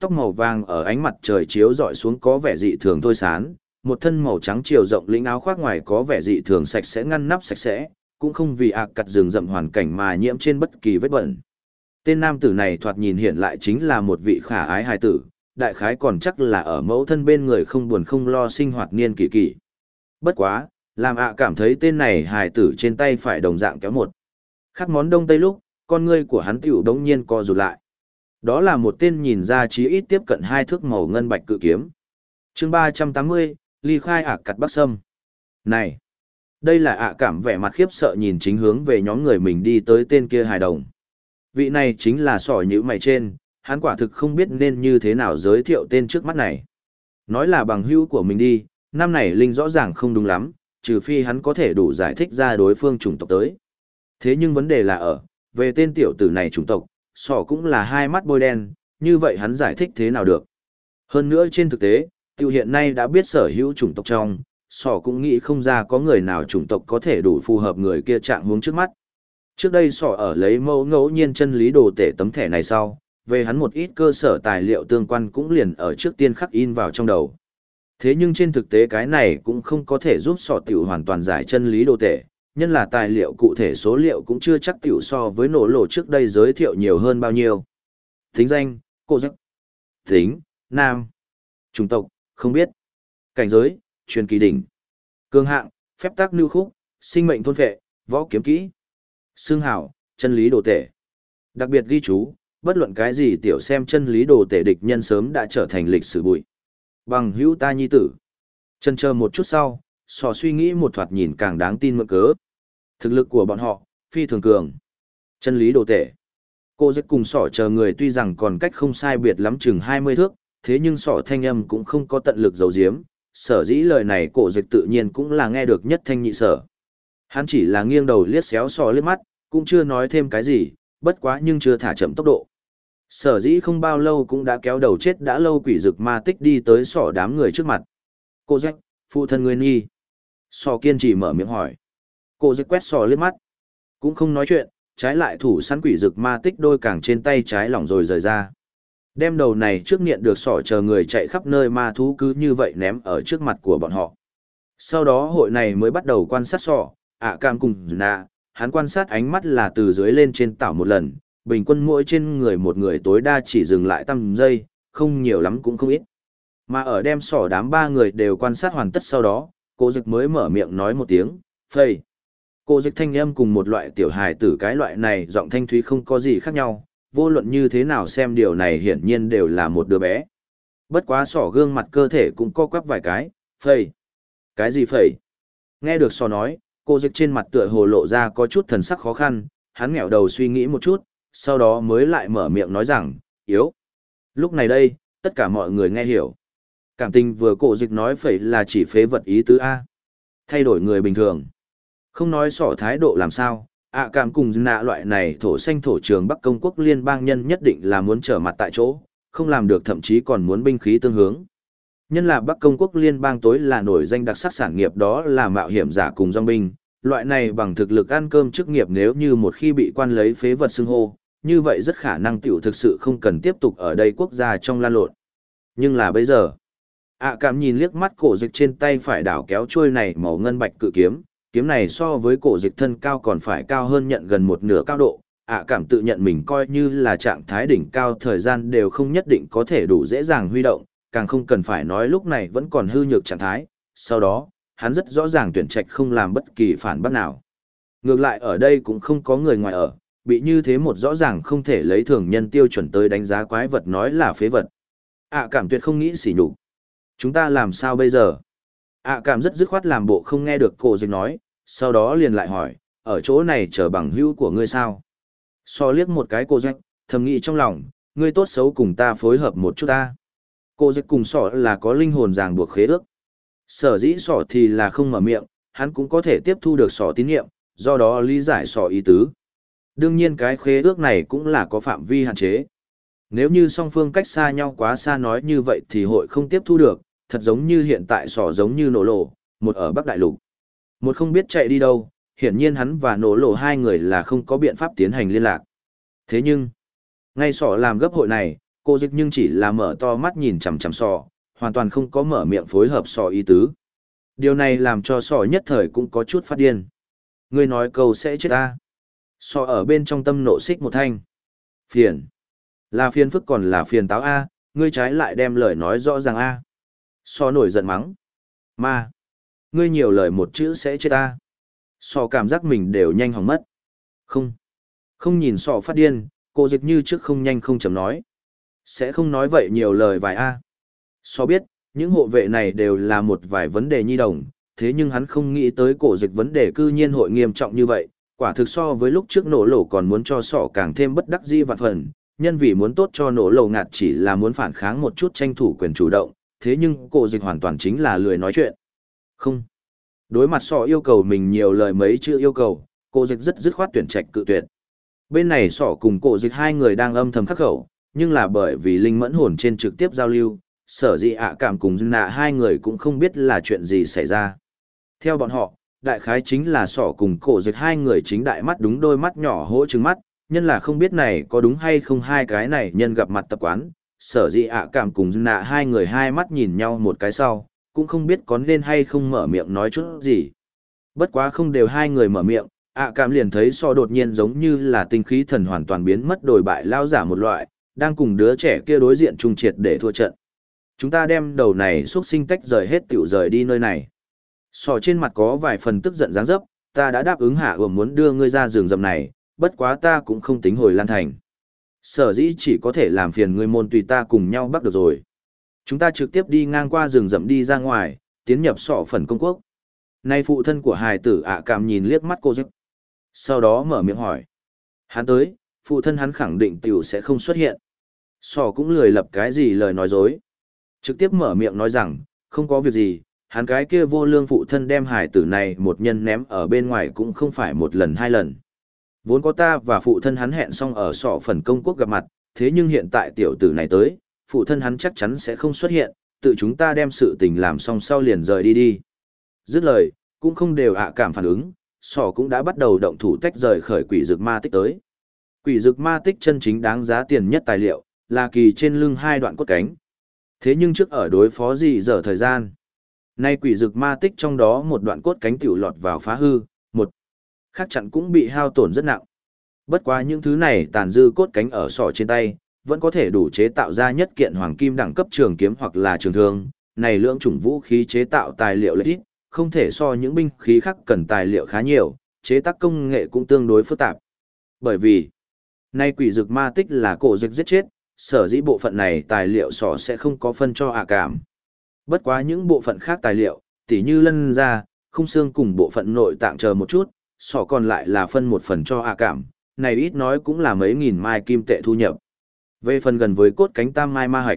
tóc màu vàng ở ánh mặt trời chiếu rọi xuống có vẻ dị thường thôi sán, một thân màu trắng chiều rộng lĩnh áo khoác ngoài có vẻ dị thường sạch sẽ ngăn nắp sạch sẽ, cũng không vì cặt rừng rậm hoàn cảnh mà nhiễm trên bất kỳ vết bẩn. Tên nam tử này thoạt nhìn hiện lại chính là một vị khả ái hài tử, đại khái còn chắc là ở mẫu thân bên người không buồn không lo sinh hoạt niên kỳ kỳ. Bất quá, làm cảm thấy tên này hài tử trên tay phải đồng dạng kéo một khắc món đông tây lúc, con ngươi của hắn tiểu đống nhiên co rụt lại. Đó là một tên nhìn ra chí ít tiếp cận 2 thước màu ngân bạch cự kiếm. Chương 380, ly khai cặt Bắc Sâm. Này, đây là cảm vẻ mặt khiếp sợ nhìn chính hướng về nhóm người mình đi tới tên kia hài đồng. Vị này chính là sỏi nhữ mày trên, hắn quả thực không biết nên như thế nào giới thiệu tên trước mắt này. Nói là bằng hữu của mình đi, năm này Linh rõ ràng không đúng lắm, trừ phi hắn có thể đủ giải thích ra đối phương chủng tộc tới. Thế nhưng vấn đề là về tên tiểu tử này chủng tộc, sỏ cũng là 2 mắt bôi đen, như vậy hắn giải thích thế nào được. Hơn nữa trên thực tế, tiêu hiện nay đã biết sở hữu chủng tộc trong, sỏ cũng nghĩ không ra có người nào chủng tộc có thể đủ phù hợp người kia trạng huống trước mắt. Trước đây sỏ ở lấy mẫu ngẫu nhiên chân lý đồ tể tấm thẻ này sau, về hắn một ít cơ sở tài liệu tương quan cũng liền ở trước tiên khắc in vào trong đầu. Thế nhưng trên thực tế cái này cũng không có thể giúp sỏ tiểu hoàn toàn giải chân lý đồ tể, nhân là tài liệu cụ thể số liệu cũng chưa chắc tiểu so với nổ lộ trước đây giới thiệu nhiều hơn bao nhiêu. Tính danh, cô giấc. Tính, nam. Chủng tộc, không biết. Cảnh giới, truyền kỳ đỉnh. Cường hạng, phép tắc lưu khúc, sinh mệnh thôn phệ, võ kiếm kỹ. Xương hảo, chân lý đồ tể. Đặc biệt ghi chú, bất luận cái gì tiểu xem chân lý đồ tể địch nhân sớm đã trở thành lịch sử bụi. Bằng hữu ta nhi tử. Chân chờ một chút sau, sò suy nghĩ một thoạt nhìn càng đáng tin mượn cớ. Thực lực của bọn họ, phi thường cường. Chân lý đồ tể. Cô giết cùng sỏ chờ người tuy rằng còn cách không sai biệt lắm chừng 20 thước, thế nhưng sỏ thanh âm cũng không có tận lực giấu giếm, sở dĩ lời này cổ dịch tự nhiên cũng là nghe được nhất thanh nhị sở. Hắn chỉ là nghiêng đầu liếc xéo sỏ liếc mắt, cũng chưa nói thêm cái gì, bất quá nhưng chưa thả chậm tốc độ. Sở dĩ không bao lâu cũng đã kéo đầu chết đã lâu quỷ dực ma tích đi tới sỏ đám người trước mặt. Cô dịch, phụ thân ngươi nghi. Sỏ kiên trì mở miệng hỏi. Cô dịch quét sỏ liếc mắt, cũng không nói chuyện, trái lại thủ săn quỷ dực ma tích đôi càng trên tay trái lỏng rồi rời ra. Đem đầu này trước nghiện được sỏ chờ người chạy khắp nơi ma thú cứ như vậy ném ở trước mặt của bọn họ. Sau đó hội này mới bắt đầu quan sát sỏ, cam cùng nạ, hắn quan sát ánh mắt là từ dưới lên trên tảo một lần, bình quân mỗi trên người một người tối đa chỉ dừng lại 5 giây, không nhiều lắm cũng không ít. Mà ở đem sỏ đám 3 người đều quan sát hoàn tất sau đó, cô dịch mới mở miệng nói một tiếng, phây. Cô dịch thanh âm cùng một loại tiểu hài tử cái loại này giọng thanh thúy không có gì khác nhau, vô luận như thế nào xem điều này hiển nhiên đều là một đứa bé. Bất quá sỏ gương mặt cơ thể cũng co quắp vài cái, phây. Cái gì phây? Nghe được sỏ nói, cô dịch trên mặt tựa hồ lộ ra có chút thần sắc khó khăn, hắn nghẹo đầu suy nghĩ một chút, sau đó mới lại mở miệng nói rằng, yếu. Lúc này đây, tất cả mọi người nghe hiểu. Cảm tình vừa cổ dịch nói phẩy là chỉ phế vật ý tứ A. Thay đổi người bình thường. Không nói sỏ thái độ làm sao, cảm cùng nạ loại này thổ xanh thổ trường Bắc Công quốc liên bang nhân nhất định là muốn trở mặt tại chỗ, không làm được thậm chí còn muốn binh khí tương hướng. Nhân là Bắc Công quốc liên bang tối là nổi danh đặc sắc sản nghiệp đó là mạo hiểm giả cùng dòng binh, loại này bằng thực lực ăn cơm chức nghiệp nếu như một khi bị quan lấy phế vật xưng hô, như vậy rất khả năng tiểu thực sự không cần tiếp tục ở đây quốc gia trong lan lộn. Nhưng là bây giờ, cảm nhìn liếc mắt cổ dịch trên tay phải đảo kéo chuôi này màu ngân bạch cự kiếm, kiếm này so với cổ dịch thân cao còn phải cao hơn nhận gần một nửa cao độ, cảm tự nhận mình coi như là trạng thái đỉnh cao thời gian đều không nhất định có thể đủ dễ dàng huy động, càng không cần phải nói lúc này vẫn còn hư nhược trạng thái, sau đó, hắn rất rõ ràng tuyển trạch không làm bất kỳ phản bác nào. Ngược lại ở đây cũng không có người ngoài ở, bị như thế một rõ ràng không thể lấy thường nhân tiêu chuẩn tới đánh giá quái vật nói là phế vật. Cảm tuyệt không nghĩ sỉ nhục. Chúng ta làm sao bây giờ? Cảm rất dứt khoát làm bộ không nghe được cổ dịch nói, sau đó liền lại hỏi, ở chỗ này chờ bằng hữu của ngươi sao? So liếc một cái cổ dịch, thầm nghĩ trong lòng, ngươi tốt xấu cùng ta phối hợp một chút ta. Cổ dịch cùng sọ là có linh hồn ràng buộc khế ước. Sở dĩ sọ thì là không mở miệng, hắn cũng có thể tiếp thu được sọ tín nhiệm, do đó lý giải sọ ý tứ. Đương nhiên cái khế ước này cũng là có phạm vi hạn chế. Nếu như song phương cách xa nhau quá xa nói như vậy thì hội không tiếp thu được, thật giống như hiện tại sỏ giống như nổ lộ, một ở Bắc Đại Lục. Một không biết chạy đi đâu, hiển nhiên hắn và nổ lộ hai người là không có biện pháp tiến hành liên lạc. Thế nhưng, ngay sỏ làm gấp hội này, Cô dịch nhưng chỉ là mở to mắt nhìn chằm chằm sọ, hoàn toàn không có mở miệng phối hợp sọ ý tứ. Điều này làm cho sọ nhất thời cũng có chút phát điên. Ngươi nói câu sẽ chết ta. Sọ ở bên trong tâm nộ xích một thanh. Phiền. Là phiền phức còn là phiền táo A, ngươi trái lại đem lời nói rõ ràng A. Sọ nổi giận mắng. Ma. Ngươi nhiều lời một chữ sẽ chết ta. Sọ cảm giác mình đều nhanh hỏng mất. Không. Không nhìn sọ phát điên, cô dịch như trước không nhanh không chậm nói. Sẽ không nói vậy nhiều lời vài A. Sọ biết, những hộ vệ này đều là một vài vấn đề nhi đồng, thế nhưng hắn không nghĩ tới cổ dịch vấn đề cư nhiên hội nghiêm trọng như vậy, quả thực so với lúc trước nổ lổ còn muốn cho sọ càng thêm bất đắc dĩ vạn phần, nhân vì muốn tốt cho nổ lổ ngạt chỉ là muốn phản kháng một chút tranh thủ quyền chủ động, thế nhưng cổ dịch hoàn toàn chính là lười nói chuyện. Không. Đối mặt sọ yêu cầu mình nhiều lời mấy chữ yêu cầu, cổ dịch rất dứt khoát tuyển trạch cự tuyệt. Bên này sọ cùng cổ dịch hai người đang âm thầm khắc khẩu, nhưng là bởi vì linh mẫn hồn trên trực tiếp giao lưu, sở dĩ ạ cảm cùng dư nạ hai người cũng không biết là chuyện gì xảy ra. Theo bọn họ, đại khái chính là sỏ cùng cổ dịch hai người chính đại mắt đúng đôi mắt nhỏ hỗ trừng mắt, nhân là không biết này có đúng hay không hai cái này nhân gặp mặt tập quán, sở dĩ ạ cảm cùng dư nạ hai người hai mắt nhìn nhau một cái sau, cũng không biết có nên hay không mở miệng nói chút gì. Bất quá không đều hai người mở miệng, ạ cảm liền thấy so đột nhiên giống như là tinh khí thần hoàn toàn biến mất đồi bại lao giả một loại, đang cùng đứa trẻ kia đối diện trung triệt để thua trận. Chúng ta đem đầu này xuất sinh tách rời hết tiểu rời đi nơi này. Sò trên mặt có vài phần tức giận dáng dấp, ta đã đáp ứng hạ ủm muốn đưa ngươi ra rừng rậm này, bất quá ta cũng không tính hồi Lan Thành. Sở dĩ chỉ có thể làm phiền ngươi môn tùy ta cùng nhau bắt được rồi. Chúng ta trực tiếp đi ngang qua rừng rậm đi ra ngoài, tiến nhập sọ phần công quốc. Nay phụ thân của hài tử ạ cảm nhìn liếc mắt cô dứt. Sau đó mở miệng hỏi. Hắn tới, phụ thân hắn khẳng định tiểu sẽ không xuất hiện. Sò cũng lười lập cái gì lời nói dối. Trực tiếp mở miệng nói rằng, không có việc gì, hắn cái kia vô lương phụ thân đem hải tử này một nhân ném ở bên ngoài cũng không phải một lần hai lần. Vốn có ta và phụ thân hắn hẹn xong ở sọ phần công quốc gặp mặt, thế nhưng hiện tại tiểu tử này tới, phụ thân hắn chắc chắn sẽ không xuất hiện, tự chúng ta đem sự tình làm xong sau liền rời đi đi. Dứt lời, cũng không đều ạ cảm phản ứng, sọ cũng đã bắt đầu động thủ tách rời khởi quỷ dược ma tích tới. Quỷ dược ma tích chân chính đáng giá tiền nhất tài liệu, là kỳ trên lưng hai đoạn cốt cánh. Thế nhưng trước ở đối phó gì giờ thời gian. Nay quỷ dược ma tích trong đó một đoạn cốt cánh tiểu lọt vào phá hư, một khác chặn cũng bị hao tổn rất nặng. Bất quá những thứ này tàn dư cốt cánh ở sọ trên tay, vẫn có thể đủ chế tạo ra nhất kiện hoàng kim đẳng cấp trường kiếm hoặc là trường thương. Này lưỡng chủng vũ khí chế tạo tài liệu lợi ít, không thể so những binh khí khác cần tài liệu khá nhiều, chế tác công nghệ cũng tương đối phức tạp. Bởi vì, nay quỷ dược ma tích là cổ dịch giết chết, sở dĩ bộ phận này tài liệu sọ sẽ không có phân cho ạ cảm. Bất quá những bộ phận khác tài liệu, tỉ như lân da, khung xương cùng bộ phận nội tạng chờ một chút, sọ còn lại là phân một phần cho ạ cảm, này ít nói cũng là mấy nghìn mai kim tệ thu nhập. Về phần gần với cốt cánh tam mai ma hạch,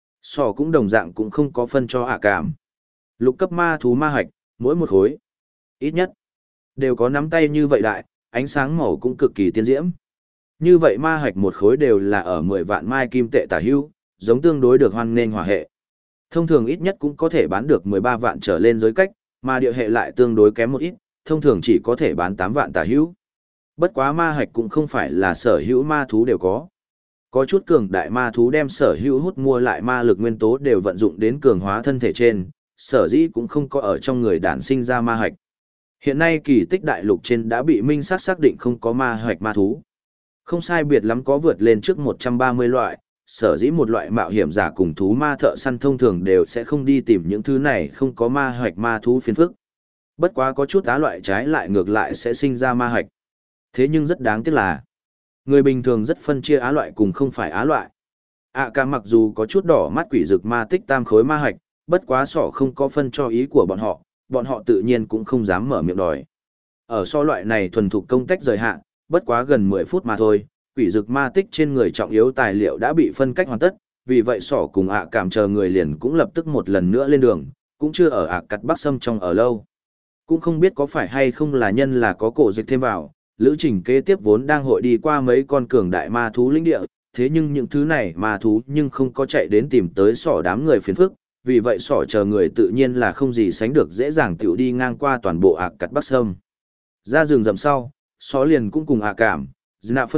sọ cũng đồng dạng cũng không có phân cho ạ cảm. Lục cấp ma thú ma hạch, mỗi một khối, ít nhất, đều có nắm tay như vậy đại, ánh sáng màu cũng cực kỳ tiên diễm. Như vậy ma hạch một khối đều là ở 10 vạn mai kim tệ tả hữu, giống tương đối được hoan nghênh hỏa hệ. Thông thường ít nhất cũng có thể bán được 13 vạn trở lên giới cách, mà địa hệ lại tương đối kém một ít, thông thường chỉ có thể bán 8 vạn tả hữu. Bất quá ma hạch cũng không phải là sở hữu ma thú đều có. Có chút cường đại ma thú đem sở hữu hút mua lại ma lực nguyên tố đều vận dụng đến cường hóa thân thể trên, sở dĩ cũng không có ở trong người đản sinh ra ma hạch. Hiện nay kỳ tích đại lục trên đã bị minh xác định không có ma hạch ma thú. Không sai biệt lắm có vượt lên trước 130 loại, sở dĩ một loại mạo hiểm giả cùng thú ma thợ săn thông thường đều sẽ không đi tìm những thứ này không có ma hạch ma thú phiền phức. Bất quá có chút á loại trái lại ngược lại sẽ sinh ra ma hạch. Thế nhưng rất đáng tiếc là, người bình thường rất phân chia á loại cùng không phải á loại. Cả mặc dù có chút đỏ mắt quỷ dược ma tích tam khối ma hạch, bất quá sỏ không có phân cho ý của bọn họ tự nhiên cũng không dám mở miệng đòi. Ở so loại này thuần thục công tách rời hạn, bất quá gần 10 phút mà thôi, quỷ dược ma tích trên người trọng yếu tài liệu đã bị phân cách hoàn tất, vì vậy sỏ cùng cảm chờ người liền cũng lập tức một lần nữa lên đường, cũng chưa ở cắt Bắc Sâm trong ở lâu. Cũng không biết có phải hay không là nhân là có cổ dịch thêm vào, lữ trình kế tiếp vốn đang hội đi qua mấy con cường đại ma thú linh địa, thế nhưng những thứ này ma thú nhưng không có chạy đến tìm tới sỏ đám người phiền phức, vì vậy sỏ chờ người tự nhiên là không gì sánh được dễ dàng tiểu đi ngang qua toàn bộ cắt Bắc Sâm. Ra rừng rậm sau, sỏ liền cũng cùng cảm, nạ phân biệt,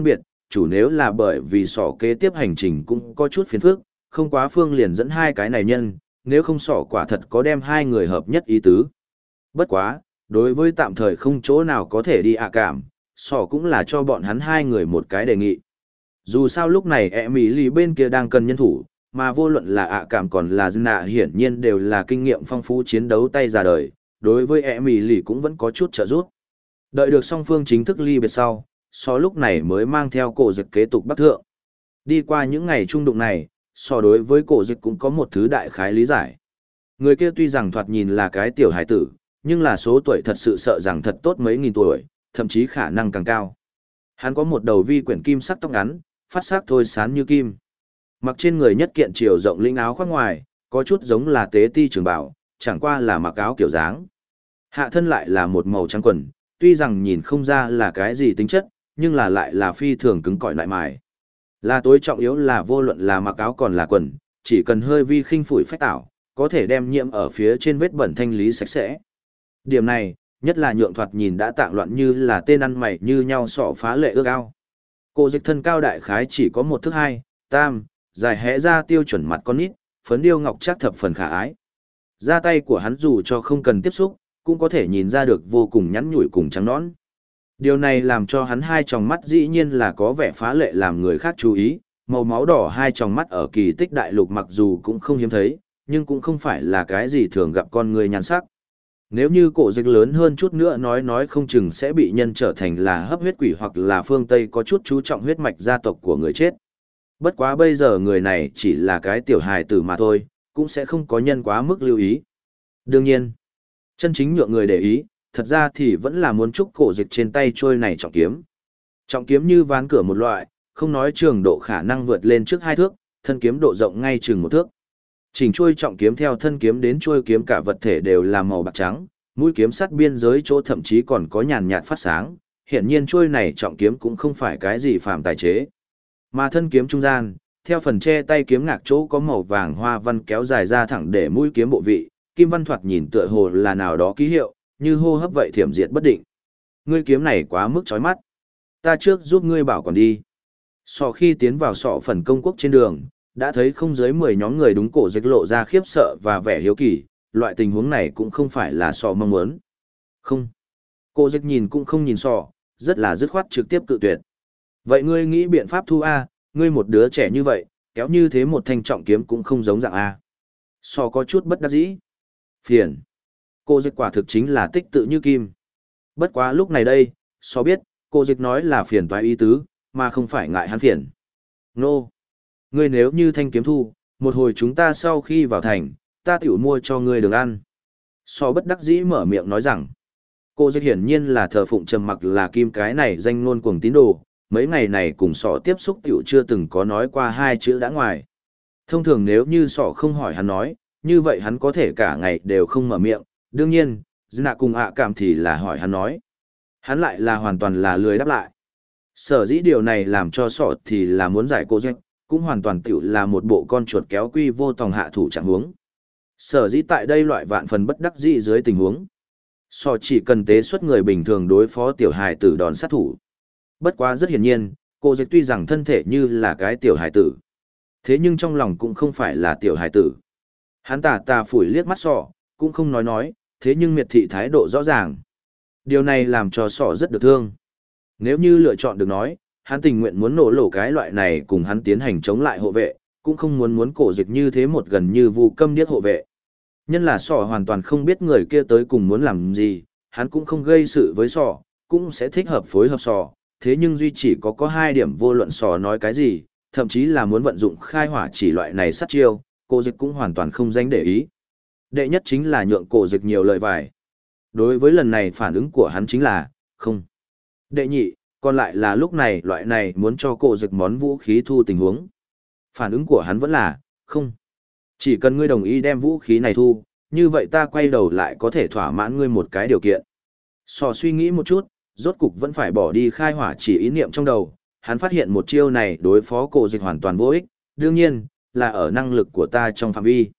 chủ nếu là bởi vì sỏ kế tiếp hành trình cũng có chút phiền phức, không quá phương liền dẫn hai cái này nhân, nếu không sỏ quả thật có đem hai người hợp nhất ý tứ. Bất quá, đối với tạm thời không chỗ nào có thể đi cảm, sỏ cũng là cho bọn hắn hai người một cái đề nghị. Dù sao lúc này Emily bên kia đang cần nhân thủ, mà vô luận là cảm còn là Nạ hiển nhiên đều là kinh nghiệm phong phú chiến đấu tay ra đời, đối với Emily cũng vẫn có chút trợ giúp. Đợi được song phương chính thức ly biệt sau, so lúc này mới mang theo cổ dịch kế tục bắc thượng. Đi qua những ngày trung đụng này, so đối với cổ dịch cũng có một thứ đại khái lý giải. Người kia tuy rằng thoạt nhìn là cái tiểu hải tử, nhưng là số tuổi thật sự sợ rằng thật tốt mấy nghìn tuổi, thậm chí khả năng càng cao. Hắn có một đầu vi quyển kim sắc tóc ngắn, phát sắc thôi sán như kim. Mặc trên người nhất kiện chiều rộng lĩnh áo khoác ngoài, có chút giống là tế ti trường bảo, chẳng qua là mặc áo kiểu dáng. Hạ thân lại là một màu trắng quần, tuy rằng nhìn không ra là cái gì tính chất, nhưng là lại là phi thường cứng cỏi lại mài. Là tối trọng yếu là vô luận là mặc áo còn là quần, chỉ cần hơi vi khinh phủi phách tảo, có thể đem nhiễm ở phía trên vết bẩn thanh lý sạch sẽ. Điểm này, nhất là nhượng thoạt nhìn đã tạng loạn như là tên ăn mày như nhau sọ phá lệ ước ao. Cổ dịch thân cao đại khái chỉ có 1 thước 2, tam, dài hẽ ra tiêu chuẩn mặt con nít, phấn điêu ngọc chắc thập phần khả ái. Da tay của hắn dù cho không cần tiếp xúc, cũng có thể nhìn ra được vô cùng nhắn nhủi cùng trắng nõn. Điều này làm cho hắn hai tròng mắt dĩ nhiên là có vẻ phá lệ làm người khác chú ý, màu máu đỏ hai tròng mắt ở kỳ tích đại lục mặc dù cũng không hiếm thấy, nhưng cũng không phải là cái gì thường gặp con người nhan sắc. Nếu như cổ dịch lớn hơn chút nữa nói không chừng sẽ bị nhân trở thành là hấp huyết quỷ hoặc là phương Tây có chút chú trọng huyết mạch gia tộc của người chết. Bất quá bây giờ người này chỉ là cái tiểu hài tử mà thôi, cũng sẽ không có nhân quá mức lưu ý. Đương nhiên, chân chính nhượng người để ý, thật ra thì vẫn là muốn chúc cổ dịch trên tay trôi này trọng kiếm. Trọng kiếm như ván cửa một loại, không nói trường độ khả năng vượt lên trước 2 thước, thân kiếm độ rộng ngay chừng 1 thước. Chỉnh chuôi trọng kiếm theo thân kiếm đến chuôi kiếm cả vật thể đều là màu bạc trắng, mũi kiếm sắt biên giới chỗ thậm chí còn có nhàn nhạt phát sáng, hiển nhiên chuôi này trọng kiếm cũng không phải cái gì phàm tài chế. Mà thân kiếm trung gian, theo phần che tay kiếm ngạc chỗ có màu vàng hoa văn kéo dài ra thẳng để mũi kiếm bộ vị, kim văn thoạt nhìn tựa hồ là nào đó ký hiệu, như hô hấp vậy thiểm diệt bất định. Ngươi kiếm này quá mức chói mắt. Ta trước giúp ngươi bảo còn đi. Sọ khi tiến vào sọ phần công quốc trên đường, đã thấy không dưới 10 nhóm người đúng cổ dịch lộ ra khiếp sợ và vẻ hiếu kỳ, loại tình huống này cũng không phải là sọ mong muốn. Không. Cổ dịch nhìn cũng không nhìn sọ, rất là dứt khoát trực tiếp cự tuyệt. Vậy ngươi nghĩ biện pháp thu A, ngươi một đứa trẻ như vậy, kéo như thế một thanh trọng kiếm cũng không giống dạng A. Sọ có chút bất đắc dĩ. Phiền. Cô dịch quả thực chính là tích tự như kim. Bất quá lúc này đây, so biết, cô dịch nói là phiền toái ý tứ, mà không phải ngại hắn phiền. Nô! Ngươi nếu như thanh kiếm thu, một hồi chúng ta sau khi vào thành, ta tiểu mua cho ngươi đường ăn. So bất đắc dĩ mở miệng nói rằng, cô dịch hiển nhiên là thờ phụng trầm mặc là kim cái này danh ngôn cuồng tín đồ, mấy ngày này cùng sọ tiếp xúc tiểu chưa từng có nói qua 2 chữ đã ngoài. Thông thường nếu như sọ không hỏi hắn nói, như vậy hắn có thể cả ngày đều không mở miệng. Đương nhiên, Nạ cùng cảm thì là hỏi hắn nói. Hắn lại là hoàn toàn là lười đáp lại. Sở dĩ điều này làm cho sọ thì là muốn giải cô dịch, cũng hoàn toàn tiểu là một bộ con chuột kéo quy vô tòng hạ thủ trạng huống. Sở dĩ tại đây loại vạn phần bất đắc dĩ dưới tình huống. Sọ chỉ cần tế xuất người bình thường đối phó tiểu hài tử đòn sát thủ. Bất quá rất hiển nhiên, cô dịch tuy rằng thân thể như là cái tiểu hài tử. Thế nhưng trong lòng cũng không phải là tiểu hài tử. Hắn tà phủi liếc mắt sọ, cũng không nói, thế nhưng miệt thị thái độ rõ ràng. Điều này làm cho sọ rất được thương. Nếu như lựa chọn được nói, hắn tình nguyện muốn nổ lổ cái loại này cùng hắn tiến hành chống lại hộ vệ, cũng không muốn cổ dịch như thế một gần như vu câm điếc hộ vệ. Nhân là sọ hoàn toàn không biết người kia tới cùng muốn làm gì, hắn cũng không gây sự với sọ, cũng sẽ thích hợp phối hợp sọ, thế nhưng duy chỉ có 2 điểm vô luận sọ nói cái gì, thậm chí là muốn vận dụng khai hỏa chỉ loại này sát chiêu, cổ dịch cũng hoàn toàn không dánh để ý. Đệ nhất chính là nhượng cổ dịch nhiều lời vải. Đối với lần này phản ứng của hắn chính là, không. Đệ nhị, còn lại là lúc này loại này muốn cho cổ dịch món vũ khí thu tình huống. Phản ứng của hắn vẫn là, không. Chỉ cần ngươi đồng ý đem vũ khí này thu, như vậy ta quay đầu lại có thể thỏa mãn ngươi một cái điều kiện. Sò suy nghĩ một chút, rốt cục vẫn phải bỏ đi khai hỏa chỉ ý niệm trong đầu. Hắn phát hiện một chiêu này đối phó cổ dịch hoàn toàn vô ích, đương nhiên, là ở năng lực của ta trong phạm vi.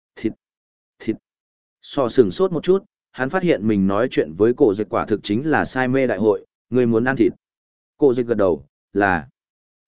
Thịt. Sò sừng sốt một chút, hắn phát hiện mình nói chuyện với cổ dịch quả thực chính là say mê đại hội, người muốn ăn thịt. Cổ dịch gật đầu, là.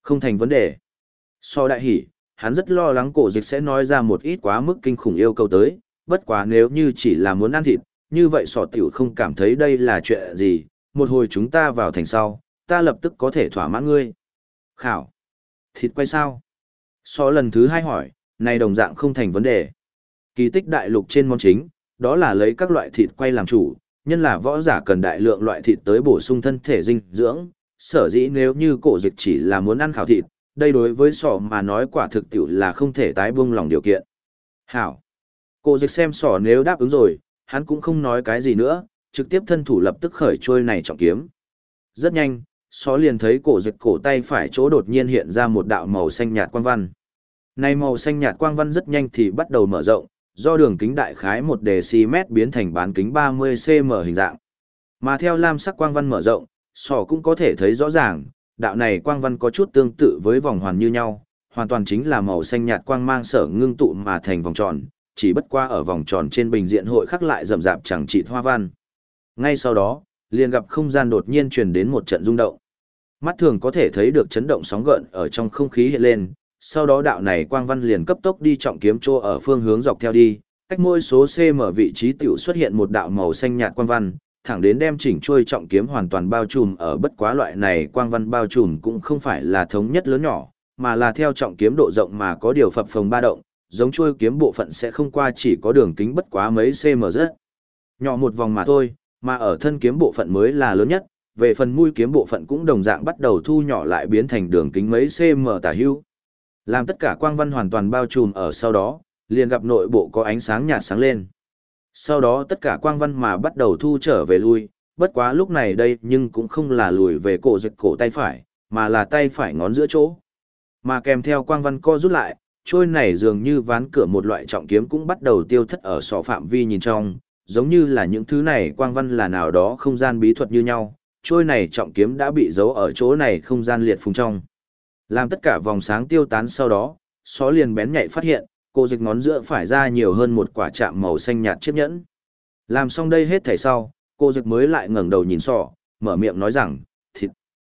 Không thành vấn đề. So đại hỉ, hắn rất lo lắng cổ dịch sẽ nói ra một ít quá mức kinh khủng yêu cầu tới, bất quá nếu như chỉ là muốn ăn thịt, như vậy sọ tiểu không cảm thấy đây là chuyện gì, một hồi chúng ta vào thành sau, ta lập tức có thể thỏa mãn ngươi. Khảo. Thịt quay sao? So lần thứ hai hỏi, này đồng dạng không thành vấn đề. Kỳ tích đại lục trên món chính, đó là lấy các loại thịt quay làm chủ, nhân là võ giả cần đại lượng loại thịt tới bổ sung thân thể dinh dưỡng, sở dĩ nếu như cổ dịch chỉ là muốn ăn khảo thịt, đây đối với sỏ mà nói quả thực tiểu là không thể tái buông lòng điều kiện. Hảo. Cổ dịch xem sỏ nếu đáp ứng rồi, hắn cũng không nói cái gì nữa, trực tiếp thân thủ lập tức khởi trôi này trọng kiếm. Rất nhanh, sỏ liền thấy cổ dịch cổ tay phải chỗ đột nhiên hiện ra một đạo màu xanh nhạt quang văn. Này màu xanh nhạt quang văn rất nhanh thì bắt đầu mở rộng, do đường kính đại khái 1 dm biến thành bán kính 30 cm hình dạng. Mà theo lam sắc quang văn mở rộng, sỏ cũng có thể thấy rõ ràng, đạo này quang văn có chút tương tự với vòng hoàn như nhau, hoàn toàn chính là màu xanh nhạt quang mang sở ngưng tụ mà thành vòng tròn, chỉ bất qua ở vòng tròn trên bình diện hội khắc lại rậm rạp chẳng chịt hoa văn. Ngay sau đó, liền gặp không gian đột nhiên truyền đến một trận rung động. Mắt thường có thể thấy được chấn động sóng gợn ở trong không khí hiện lên, sau đó đạo này quang văn liền cấp tốc đi trọng kiếm chỗ ở phương hướng dọc theo đi, cách mỗi số cm vị trí tiểu xuất hiện một đạo màu xanh nhạt quang văn, thẳng đến đem chỉnh chuôi trọng kiếm hoàn toàn bao trùm ở bất quá loại này quang văn bao trùm cũng không phải là thống nhất lớn nhỏ, mà là theo trọng kiếm độ rộng mà có điều phập phồng ba động, giống chuôi kiếm bộ phận sẽ không qua chỉ có đường kính bất quá mấy cm rất nhỏ một vòng mà thôi, mà ở thân kiếm bộ phận mới là lớn nhất, về phần mũi kiếm bộ phận cũng đồng dạng bắt đầu thu nhỏ lại biến thành đường kính mấy cm tả hữu. Làm tất cả quang văn hoàn toàn bao trùm ở sau đó, liền gặp nội bộ có ánh sáng nhạt sáng lên. Sau đó tất cả quang văn mà bắt đầu thu trở về lui, bất quá lúc này đây nhưng cũng không là lùi về cổ dịch cổ tay phải, mà là tay phải ngón giữa chỗ. Mà kèm theo quang văn co rút lại, trôi này dường như ván cửa một loại trọng kiếm cũng bắt đầu tiêu thất ở sọ phạm vi nhìn trong, giống như là những thứ này quang văn là nào đó không gian bí thuật như nhau, trôi này trọng kiếm đã bị giấu ở chỗ này không gian liệt phùng trong. Làm tất cả vòng sáng tiêu tán sau đó, só liền bén nhạy phát hiện, cổ dịch ngón giữa phải ra nhiều hơn một quả chạm màu xanh nhạt chiếc nhẫn. Làm xong đây hết thảy sau, cổ dịch mới lại ngẩng đầu nhìn sọ, mở miệng nói rằng, thịt.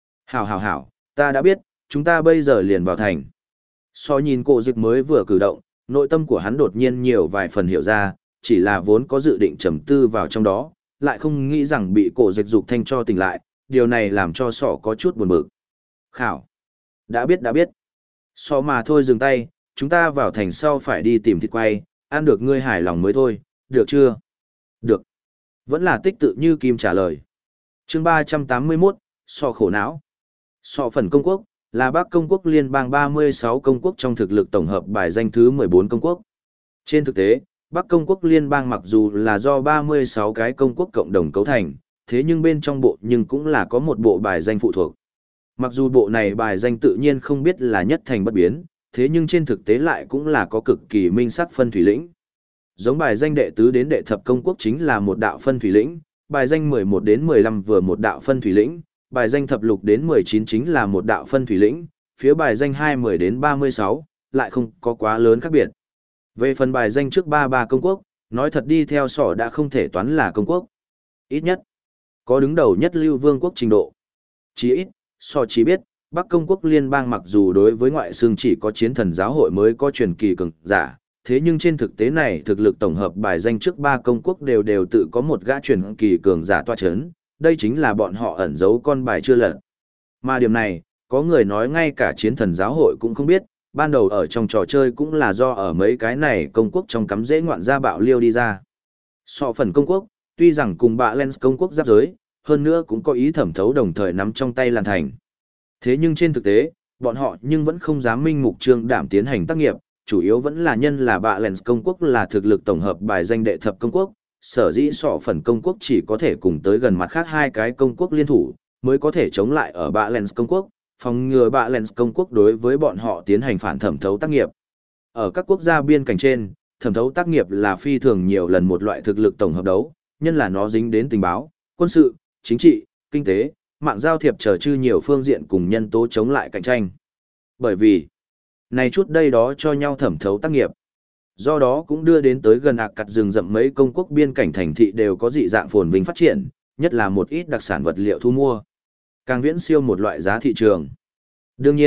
Hảo, ta đã biết, chúng ta bây giờ liền vào thành. Sọ nhìn cổ dịch mới vừa cử động, nội tâm của hắn đột nhiên nhiều vài phần hiểu ra, chỉ là vốn có dự định trầm tư vào trong đó, lại không nghĩ rằng bị cổ dịch dục thanh cho tỉnh lại, điều này làm cho sọ có chút buồn bực. Khảo. Đã biết. Sọ mà thôi dừng tay, chúng ta vào thành sau phải đi tìm thịt quay, ăn được ngươi hài lòng mới thôi, được chưa? Được. Vẫn là tích tự như kim trả lời. Chương 381, sọ khổ não. Sọ phần công quốc, là Bắc Công quốc liên bang 36 công quốc trong thực lực tổng hợp bài danh thứ 14 công quốc. Trên thực tế, Bắc Công quốc liên bang mặc dù là do 36 cái công quốc cộng đồng cấu thành, thế nhưng bên trong bộ nhưng cũng là có một bộ bài danh phụ thuộc. Mặc dù bộ này bài danh tự nhiên không biết là nhất thành bất biến, thế nhưng trên thực tế lại cũng là có cực kỳ minh sắc phân thủy lĩnh. Giống bài danh đệ tứ đến đệ thập công quốc chính là một đạo phân thủy lĩnh, bài danh 11 đến 15 vừa một đạo phân thủy lĩnh, bài danh thập lục đến 19 chính là một đạo phân thủy lĩnh, phía bài danh 20 đến 36 lại không có quá lớn khác biệt. Về phần bài danh trước 33 công quốc, nói thật đi theo sỏ đã không thể toán là công quốc. Ít nhất, có đứng đầu nhất lưu vương quốc trình độ. Chỉ ít, sỏ chỉ biết, Bắc Công quốc liên bang mặc dù đối với ngoại xương chỉ có chiến thần giáo hội mới có truyền kỳ cường giả, thế nhưng trên thực tế này thực lực tổng hợp bài danh trước 3 công quốc đều tự có một gã truyền kỳ cường giả toa chấn, đây chính là bọn họ ẩn giấu con bài chưa lật. Mà điểm này, có người nói ngay cả chiến thần giáo hội cũng không biết, ban đầu ở trong trò chơi cũng là do ở mấy cái này công quốc trong cắm dễ ngoạn gia bạo liêu đi ra. Sọ phần công quốc, tuy rằng cùng bạ Lens công quốc giáp giới, hơn nữa cũng có ý thẩm thấu đồng thời nắm trong tay làn thành. Thế nhưng trên thực tế, bọn họ nhưng vẫn không dám minh mục trương đảm tiến hành tác nghiệp, chủ yếu vẫn là nhân là bạ Lens công quốc là thực lực tổng hợp bài danh đệ thập công quốc, sở dĩ sọ phần công quốc chỉ có thể cùng tới gần mặt khác hai cái công quốc liên thủ, mới có thể chống lại ở bạ Lens công quốc, phòng ngừa bạ Lens công quốc đối với bọn họ tiến hành phản thẩm thấu tác nghiệp. Ở các quốc gia biên cảnh trên, thẩm thấu tác nghiệp là phi thường nhiều lần một loại thực lực tổng hợp đấu, nhân là nó dính đến tình báo, quân sự, chính trị, kinh tế, mạng giao thiệp trở chư nhiều phương diện cùng nhân tố chống lại cạnh tranh. Bởi vì, này chút đây đó cho nhau thẩm thấu tác nghiệp. Do đó cũng đưa đến tới gần cặt rừng rậm mấy công quốc biên cảnh thành thị đều có dị dạng phồn vinh phát triển, nhất là một ít đặc sản vật liệu thu mua. Càng viễn siêu một loại giá thị trường. Đương nhiên,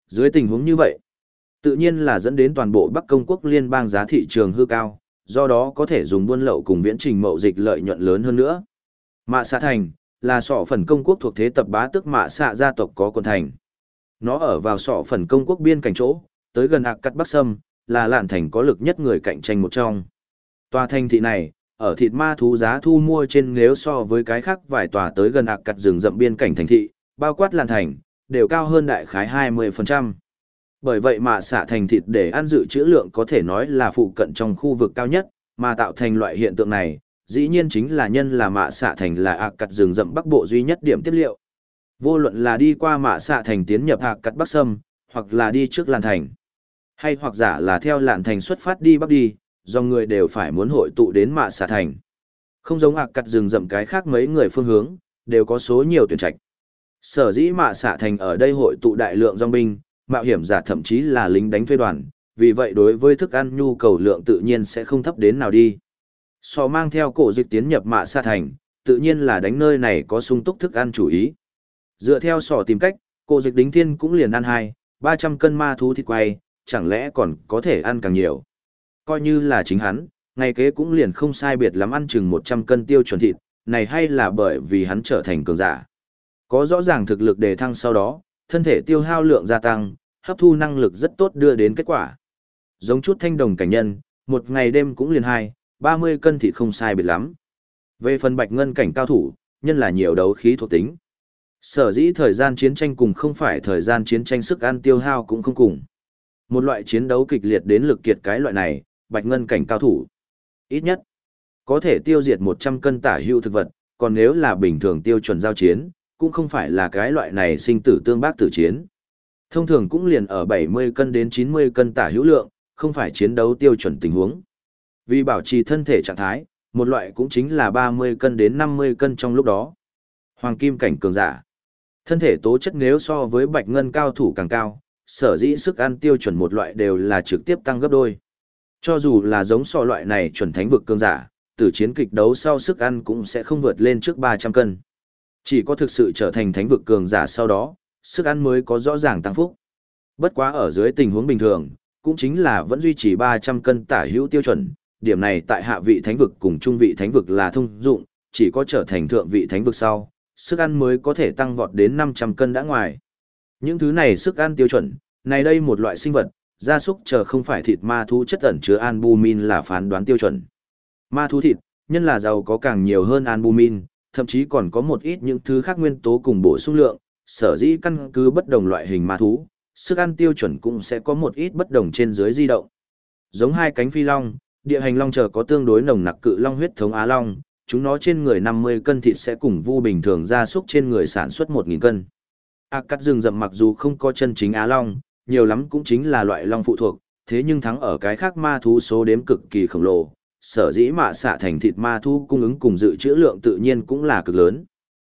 Dưới tình huống như vậy, tự nhiên là dẫn đến toàn bộ Bắc Công quốc liên bang giá thị trường hư cao, do đó có thể dùng buôn lậu cùng viễn trình mậu dịch lợi nhuận lớn hơn nữa. Mạ Xạ Thành là sọ phần công quốc thuộc thế tập bá tước Mạ Xạ gia tộc có quần thành. Nó ở vào sọ phần công quốc biên cảnh chỗ, tới gần Ạc Cắt Bắc Sâm, là lạn thành có lực nhất người cạnh tranh một trong. Tòa thành thị này, ở thịt ma thú giá thu mua trên nếu so với cái khác vài tòa tới gần Ạc Cắt rừng rậm biên cảnh thành thị, bao quát lạn thành, đều cao hơn đại khái 20%. Bởi vậy Mạ Xạ thành thịt để ăn dự trữ lượng có thể nói là phụ cận trong khu vực cao nhất, mà tạo thành loại hiện tượng này, dĩ nhiên chính là nhân là Mạ Xạ thành là Ạc Cắt rừng rậm bắc bộ duy nhất điểm tiếp liệu. Vô luận là đi qua Mạ Xạ thành tiến nhập Ạc Cắt Bắc Sâm, hoặc là đi trước Lạn thành, hay hoặc giả là theo Lạn thành xuất phát đi bắc đi, do người đều phải muốn hội tụ đến Mạ Xạ thành. Không giống Ạc Cắt rừng rậm cái khác mấy người phương hướng, đều có số nhiều tuyển trạch. Sở dĩ Mạ Xạ thành ở đây hội tụ đại lượng dòng binh, mạo hiểm giả thậm chí là lính đánh thuê đoàn, vì vậy đối với thức ăn nhu cầu lượng tự nhiên sẽ không thấp đến nào đi. Sò mang theo cổ dịch tiến nhập Mạ Xạ thành, tự nhiên là đánh nơi này có sung túc thức ăn chủ ý. Dựa theo sò tìm cách, cổ dịch đính thiên cũng liền ăn 200-300 cân ma thú thịt quay, chẳng lẽ còn có thể ăn càng nhiều. Coi như là chính hắn, ngày kế cũng liền không sai biệt lắm ăn chừng 100 cân tiêu chuẩn thịt, này hay là bởi vì hắn trở thành cường giả. Có rõ ràng thực lực đề thăng sau đó, thân thể tiêu hao lượng gia tăng, hấp thu năng lực rất tốt đưa đến kết quả. Giống chút thanh đồng cảnh nhân, một ngày đêm cũng liền 2-30 cân thịt không sai biệt lắm. Về phần bạch ngân cảnh cao thủ, nhân là nhiều đấu khí thuộc tính. Sở dĩ thời gian chiến tranh cùng không phải thời gian chiến tranh sức ăn tiêu hao cũng không cùng. Một loại chiến đấu kịch liệt đến lực kiệt cái loại này, bạch ngân cảnh cao thủ. Ít nhất, có thể tiêu diệt 100 cân tả hữu thực vật, còn nếu là bình thường tiêu chuẩn giao chiến, cũng không phải là cái loại này sinh tử tương bác tử chiến. Thông thường cũng liền ở 70 cân đến 90 cân tả hữu lượng, không phải chiến đấu tiêu chuẩn tình huống. Vì bảo trì thân thể trạng thái, một loại cũng chính là 30 cân đến 50 cân trong lúc đó. Hoàng kim cảnh cường giả. Thân thể tố chất nếu so với bạch ngân cao thủ càng cao, sở dĩ sức ăn tiêu chuẩn một loại đều là trực tiếp tăng gấp đôi. Cho dù là giống so loại này chuẩn thánh vực cường giả, từ chiến kịch đấu sau sức ăn cũng sẽ không vượt lên trước 300 cân. Chỉ có thực sự trở thành thánh vực cường giả sau đó, sức ăn mới có rõ ràng tăng phúc. Bất quá ở dưới tình huống bình thường, cũng chính là vẫn duy trì 300 cân tả hữu tiêu chuẩn, điểm này tại hạ vị thánh vực cùng trung vị thánh vực là thông dụng, chỉ có trở thành thượng vị thánh vực sau, sức ăn mới có thể tăng vọt đến 500 cân đã ngoài. Những thứ này sức ăn tiêu chuẩn, này đây một loại sinh vật, gia súc chờ không phải thịt ma thú chất ẩn chứa albumin là phán đoán tiêu chuẩn. Ma thú thịt, nhân là giàu có càng nhiều hơn albumin, thậm chí còn có một ít những thứ khác nguyên tố cùng bổ sung lượng, sở dĩ căn cứ bất đồng loại hình ma thú, sức ăn tiêu chuẩn cũng sẽ có một ít bất đồng trên dưới di động. Giống hai cánh phi long, địa hành long chờ có tương đối nồng nặc cự long huyết thống Á long, chúng nó trên người 50 cân thịt sẽ cùng vu bình thường gia súc trên người sản xuất 1000 cân. Cắt rừng rậm mặc dù không có chân chính Á long, nhiều lắm cũng chính là loại long phụ thuộc, thế nhưng thắng ở cái khác ma thú số đếm cực kỳ khổng lồ, sở dĩ Mạ Xạ thành thịt ma thú cung ứng cùng dự trữ lượng tự nhiên cũng là cực lớn.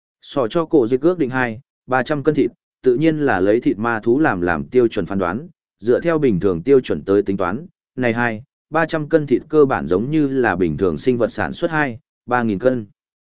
Sò cho cổ dịch ước định 200-300 cân thịt, tự nhiên là lấy thịt ma thú làm tiêu chuẩn phán đoán, dựa theo bình thường tiêu chuẩn tới tính toán, này 200-300 cân thịt cơ bản giống như là bình thường sinh vật sản xuất 2-3.000 cân.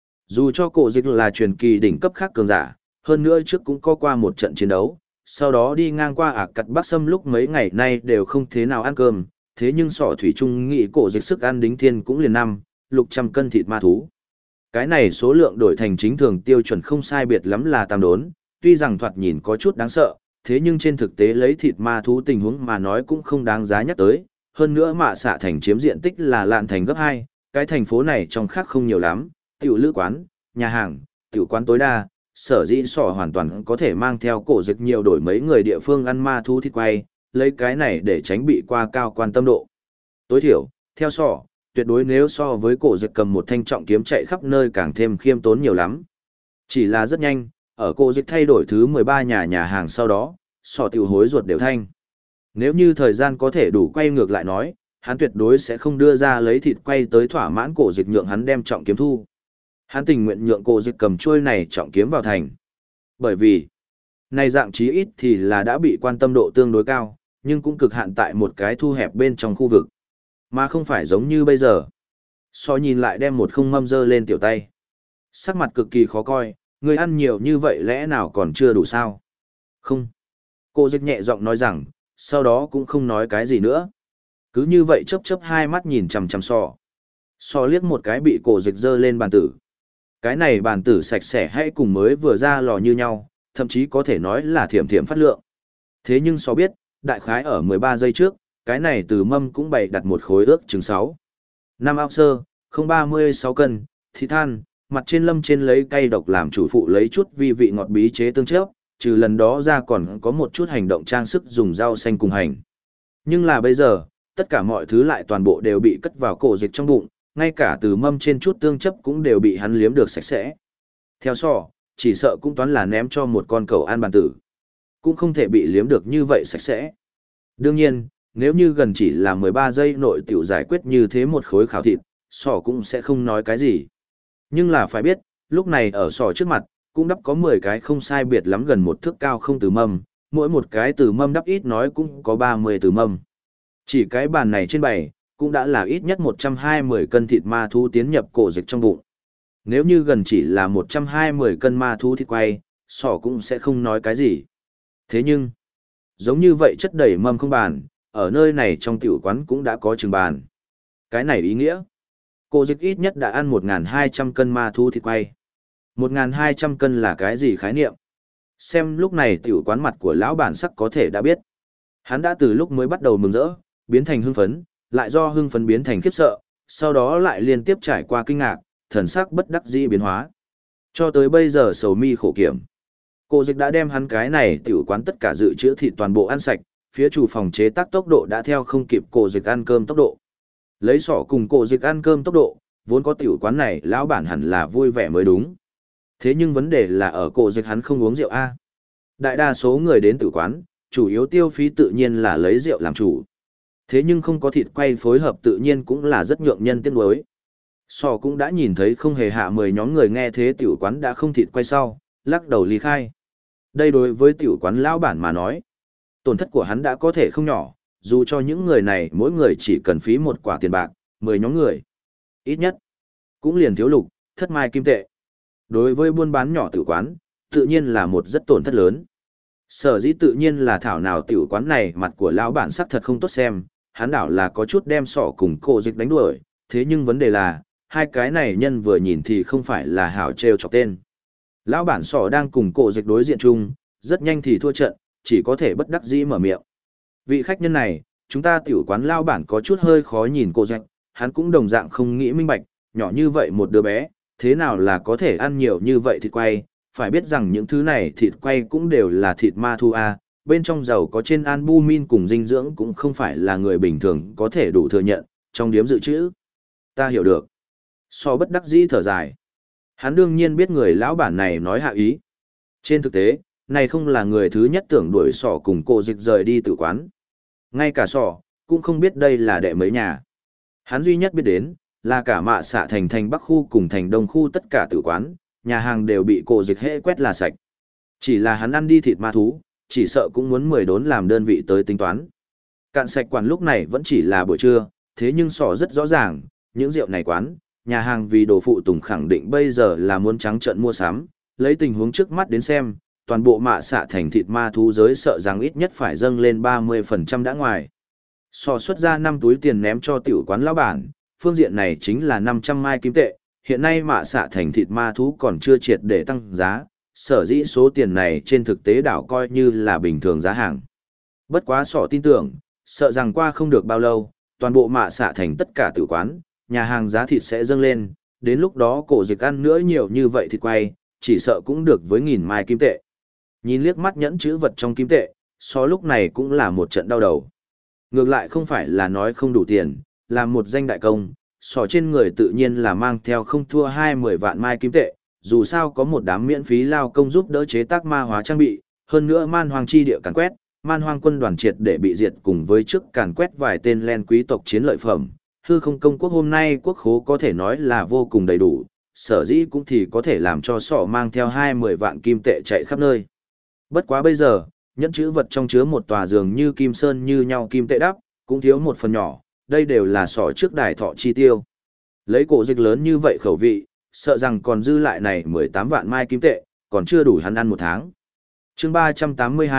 Dù cho cổ dịch là truyền kỳ đỉnh cấp khác cường giả, hơn nữa trước cũng có qua một trận chiến đấu, sau đó đi ngang qua Ạc Cắt Bắc Sâm lúc mấy ngày nay đều không thế nào ăn cơm, thế nhưng sọ thủy trung nghĩ cổ dịch sức ăn đính thiên cũng liền 500-600 cân thịt ma thú. Cái này số lượng đổi thành chính thường tiêu chuẩn không sai biệt lắm là tam đốn, tuy rằng thoạt nhìn có chút đáng sợ, thế nhưng trên thực tế lấy thịt ma thú tình huống mà nói cũng không đáng giá nhắc tới, hơn nữa Mạ Xạ thành chiếm diện tích là Lạn thành gấp 2, cái thành phố này trong khác không nhiều lắm, tiểu lữ quán, nhà hàng, tiểu quán tối đa, sở dĩ sọ hoàn toàn có thể mang theo cổ dịch nhiều đổi mấy người địa phương ăn ma thú thịt quay, lấy cái này để tránh bị qua cao quan tâm độ. Tối thiểu, theo sọ, tuyệt đối nếu so với cổ dịch cầm một thanh trọng kiếm chạy khắp nơi càng thêm khiêm tốn nhiều lắm. Chỉ là rất nhanh, ở cổ dịch thay đổi thứ 13 nhà hàng sau đó, sọ tiểu hối ruột đều thanh. Nếu như thời gian có thể đủ quay ngược lại nói, hắn tuyệt đối sẽ không đưa ra lấy thịt quay tới thỏa mãn cổ dịch nhượng hắn đem trọng kiếm thu. Hắn tình nguyện nhượng cổ dịch cầm chuôi này trọng kiếm vào thành. Bởi vì, này dạng chí ít thì là đã bị quan tâm độ tương đối cao, nhưng cũng cực hạn tại một cái thu hẹp bên trong khu vực. Mà không phải giống như bây giờ. So nhìn lại đem một không mâm dơ lên tiểu tay. Sắc mặt cực kỳ khó coi, người ăn nhiều như vậy lẽ nào còn chưa đủ sao? Không. Cổ dịch nhẹ giọng nói rằng, sau đó cũng không nói cái gì nữa. Cứ như vậy chớp chớp hai mắt nhìn chằm chằm sò. Sò liếc một cái bị cổ dịch giơ lên bàn tử. Cái này bàn tử sạch sẽ hay cùng mới vừa ra lò như nhau, thậm chí có thể nói là thiểm thiểm phát lượng. Thế nhưng sò biết, đại khái ở 13 giây trước, cái này từ mâm cũng bày đặt một khối ước chừng 6. 5 ao sơ, 036 cân, thịt than, mặt trên lâm trên lấy cây độc làm chủ phụ lấy chút vi vị ngọt bí chế tương chớp, trừ lần đó ra còn có một chút hành động trang sức dùng rau xanh cùng hành. Nhưng là bây giờ, tất cả mọi thứ lại toàn bộ đều bị cất vào cổ dịch trong bụng, ngay cả từ mâm trên chút tương chấp cũng đều bị hắn liếm được sạch sẽ. Theo sò, chỉ sợ cũng toán là ném cho một con cẩu ăn bàn tử. Cũng không thể bị liếm được như vậy sạch sẽ. Đương nhiên, nếu như gần chỉ là 13 giây nội tiểu giải quyết như thế một khối khảo thịt, sò cũng sẽ không nói cái gì. Nhưng là phải biết, lúc này ở sò trước mặt, cũng đắp có 10 cái không sai biệt lắm gần một thước cao không từ mâm, mỗi một cái từ mâm đắp ít nói cũng có 30 từ mâm. Chỉ cái bàn này trên bày, cũng đã là ít nhất 120 cân thịt ma thú tiến nhập cổ dịch trong bụng. Nếu như gần chỉ là 120 cân ma thú thịt quay, sò cũng sẽ không nói cái gì. Thế nhưng, giống như vậy chất đầy mâm không bàn, ở nơi này trong tiểu quán cũng đã có chừng bàn. Cái này ý nghĩa, cổ dịch ít nhất đã ăn 1.200 cân ma thú thịt quay. 1.200 cân là cái gì khái niệm? Xem lúc này tiểu quán mặt của lão bản sắc có thể đã biết. Hắn đã từ lúc mới bắt đầu mừng rỡ, biến thành hưng phấn, lại do hưng phấn biến thành khiếp sợ, sau đó lại liên tiếp trải qua kinh ngạc, thần sắc bất đắc dĩ biến hóa. Cho tới bây giờ sầu mi khổ kiểm. Cổ dịch đã đem hắn cái này tiểu quán tất cả dự trữ thịt toàn bộ ăn sạch, phía chủ phòng chế tác tốc độ đã theo không kịp cổ dịch ăn cơm tốc độ. Lấy sỏ cùng cổ dịch ăn cơm tốc độ, vốn có tiểu quán này lão bản hẳn là vui vẻ mới đúng. Thế nhưng vấn đề là ở cổ dịch hắn không uống rượu A. Đại đa số người đến tử quán, chủ yếu tiêu phí tự nhiên là lấy rượu làm chủ. Thế nhưng không có thịt quay phối hợp tự nhiên cũng là rất nhượng nhân tiếc nuối. Sò cũng đã nhìn thấy không hề hạ 10 nhóm người nghe thế tiểu quán đã không thịt quay sau, lắc đầu ly khai. Đây đối với tiểu quán lão bản mà nói, tổn thất của hắn đã có thể không nhỏ, dù cho những người này mỗi người chỉ cần phí một quả tiền bạc, 10 nhóm người. Ít nhất, cũng liền thiếu lục, thất mai kim tệ. Đối với buôn bán nhỏ tiểu quán, tự nhiên là một rất tổn thất lớn. Sở dĩ tự nhiên là thảo nào tiểu quán này mặt của lão bản sắc thật không tốt xem, hắn đảo là có chút đem sọ cùng cổ dịch đánh đuổi, thế nhưng vấn đề là, hai cái này nhân vừa nhìn thì không phải là hảo trêu chọc tên. Lão bản sọ đang cùng cổ dịch đối diện chung, rất nhanh thì thua trận, chỉ có thể bất đắc dĩ mở miệng. Vị khách nhân này, chúng ta tiểu quán lão bản có chút hơi khó nhìn cổ dịch, hắn cũng đồng dạng không nghĩ minh bạch, nhỏ như vậy một đứa bé, thế nào là có thể ăn nhiều như vậy thịt quay, phải biết rằng những thứ này thịt quay cũng đều là thịt ma thu a, bên trong dầu có trên albumin cùng dinh dưỡng cũng không phải là người bình thường có thể đủ thừa nhận, trong điếm dự trữ. Ta hiểu được. So bất đắc dĩ thở dài. Hắn đương nhiên biết người lão bản này nói hạ ý. Trên thực tế, này không là người thứ nhất tưởng đuổi sỏ cùng cổ dịch rời đi tử quán. Ngay cả sỏ, cũng không biết đây là đệ mấy nhà. Hắn duy nhất biết đến, là cả mạ xạ thành Bắc khu cùng thành Đông khu tất cả tử quán, nhà hàng đều bị cổ dịch hễ quét là sạch. Chỉ là hắn ăn đi thịt ma thú, chỉ sợ cũng muốn 10 đốn làm đơn vị tới tính toán. Cạn sạch quán lúc này vẫn chỉ là buổi trưa, thế nhưng sỏ rất rõ ràng, những rượu này quán, nhà hàng vì đồ phụ tùng khẳng định bây giờ là muốn trắng trợn mua sắm, lấy tình huống trước mắt đến xem, toàn bộ mạ xạ thành thịt ma thú giới sợ rằng ít nhất phải dâng lên 30% đã ngoài. Sỏ xuất ra 5 túi tiền ném cho tiểu quán lão bản, phương diện này chính là 500 mai kim tệ, hiện nay mạ xạ thành thịt ma thú còn chưa triệt để tăng giá, sở dĩ số tiền này trên thực tế đảo coi như là bình thường giá hàng. Bất quá sỏ tin tưởng, sợ rằng qua không được bao lâu, toàn bộ mạ xạ thành tất cả tử quán, nhà hàng giá thịt sẽ dâng lên, đến lúc đó cổ dịch ăn nữa nhiều như vậy thịt quay, chỉ sợ cũng được với 1000 mai kim tệ. Nhìn liếc mắt nhẫn chữ vật trong kim tệ, so lúc này cũng là một trận đau đầu. Ngược lại không phải là nói không đủ tiền, làm một danh đại công, sỏ trên người tự nhiên là mang theo không thua 20 vạn mai kim tệ, dù sao có một đám miễn phí lao công giúp đỡ chế tác ma hóa trang bị, hơn nữa man hoang chi địa càn quét, man hoang quân đoàn triệt để bị diệt cùng với trước càn quét vài tên len quý tộc chiến lợi phẩm. Hư không công quốc hôm nay quốc khố có thể nói là vô cùng đầy đủ, sở dĩ cũng thì có thể làm cho sỏ mang theo 20 vạn kim tệ chạy khắp nơi. Bất quá bây giờ, nhẫn chữ vật trong chứa một tòa giường như kim sơn như nhau kim tệ đắp, cũng thiếu một phần nhỏ, đây đều là sỏ trước đài thọ chi tiêu. Lấy cổ dịch lớn như vậy khẩu vị, sợ rằng còn dư lại này 18 vạn mai kim tệ, còn chưa đủ hắn ăn một tháng. Chương 382,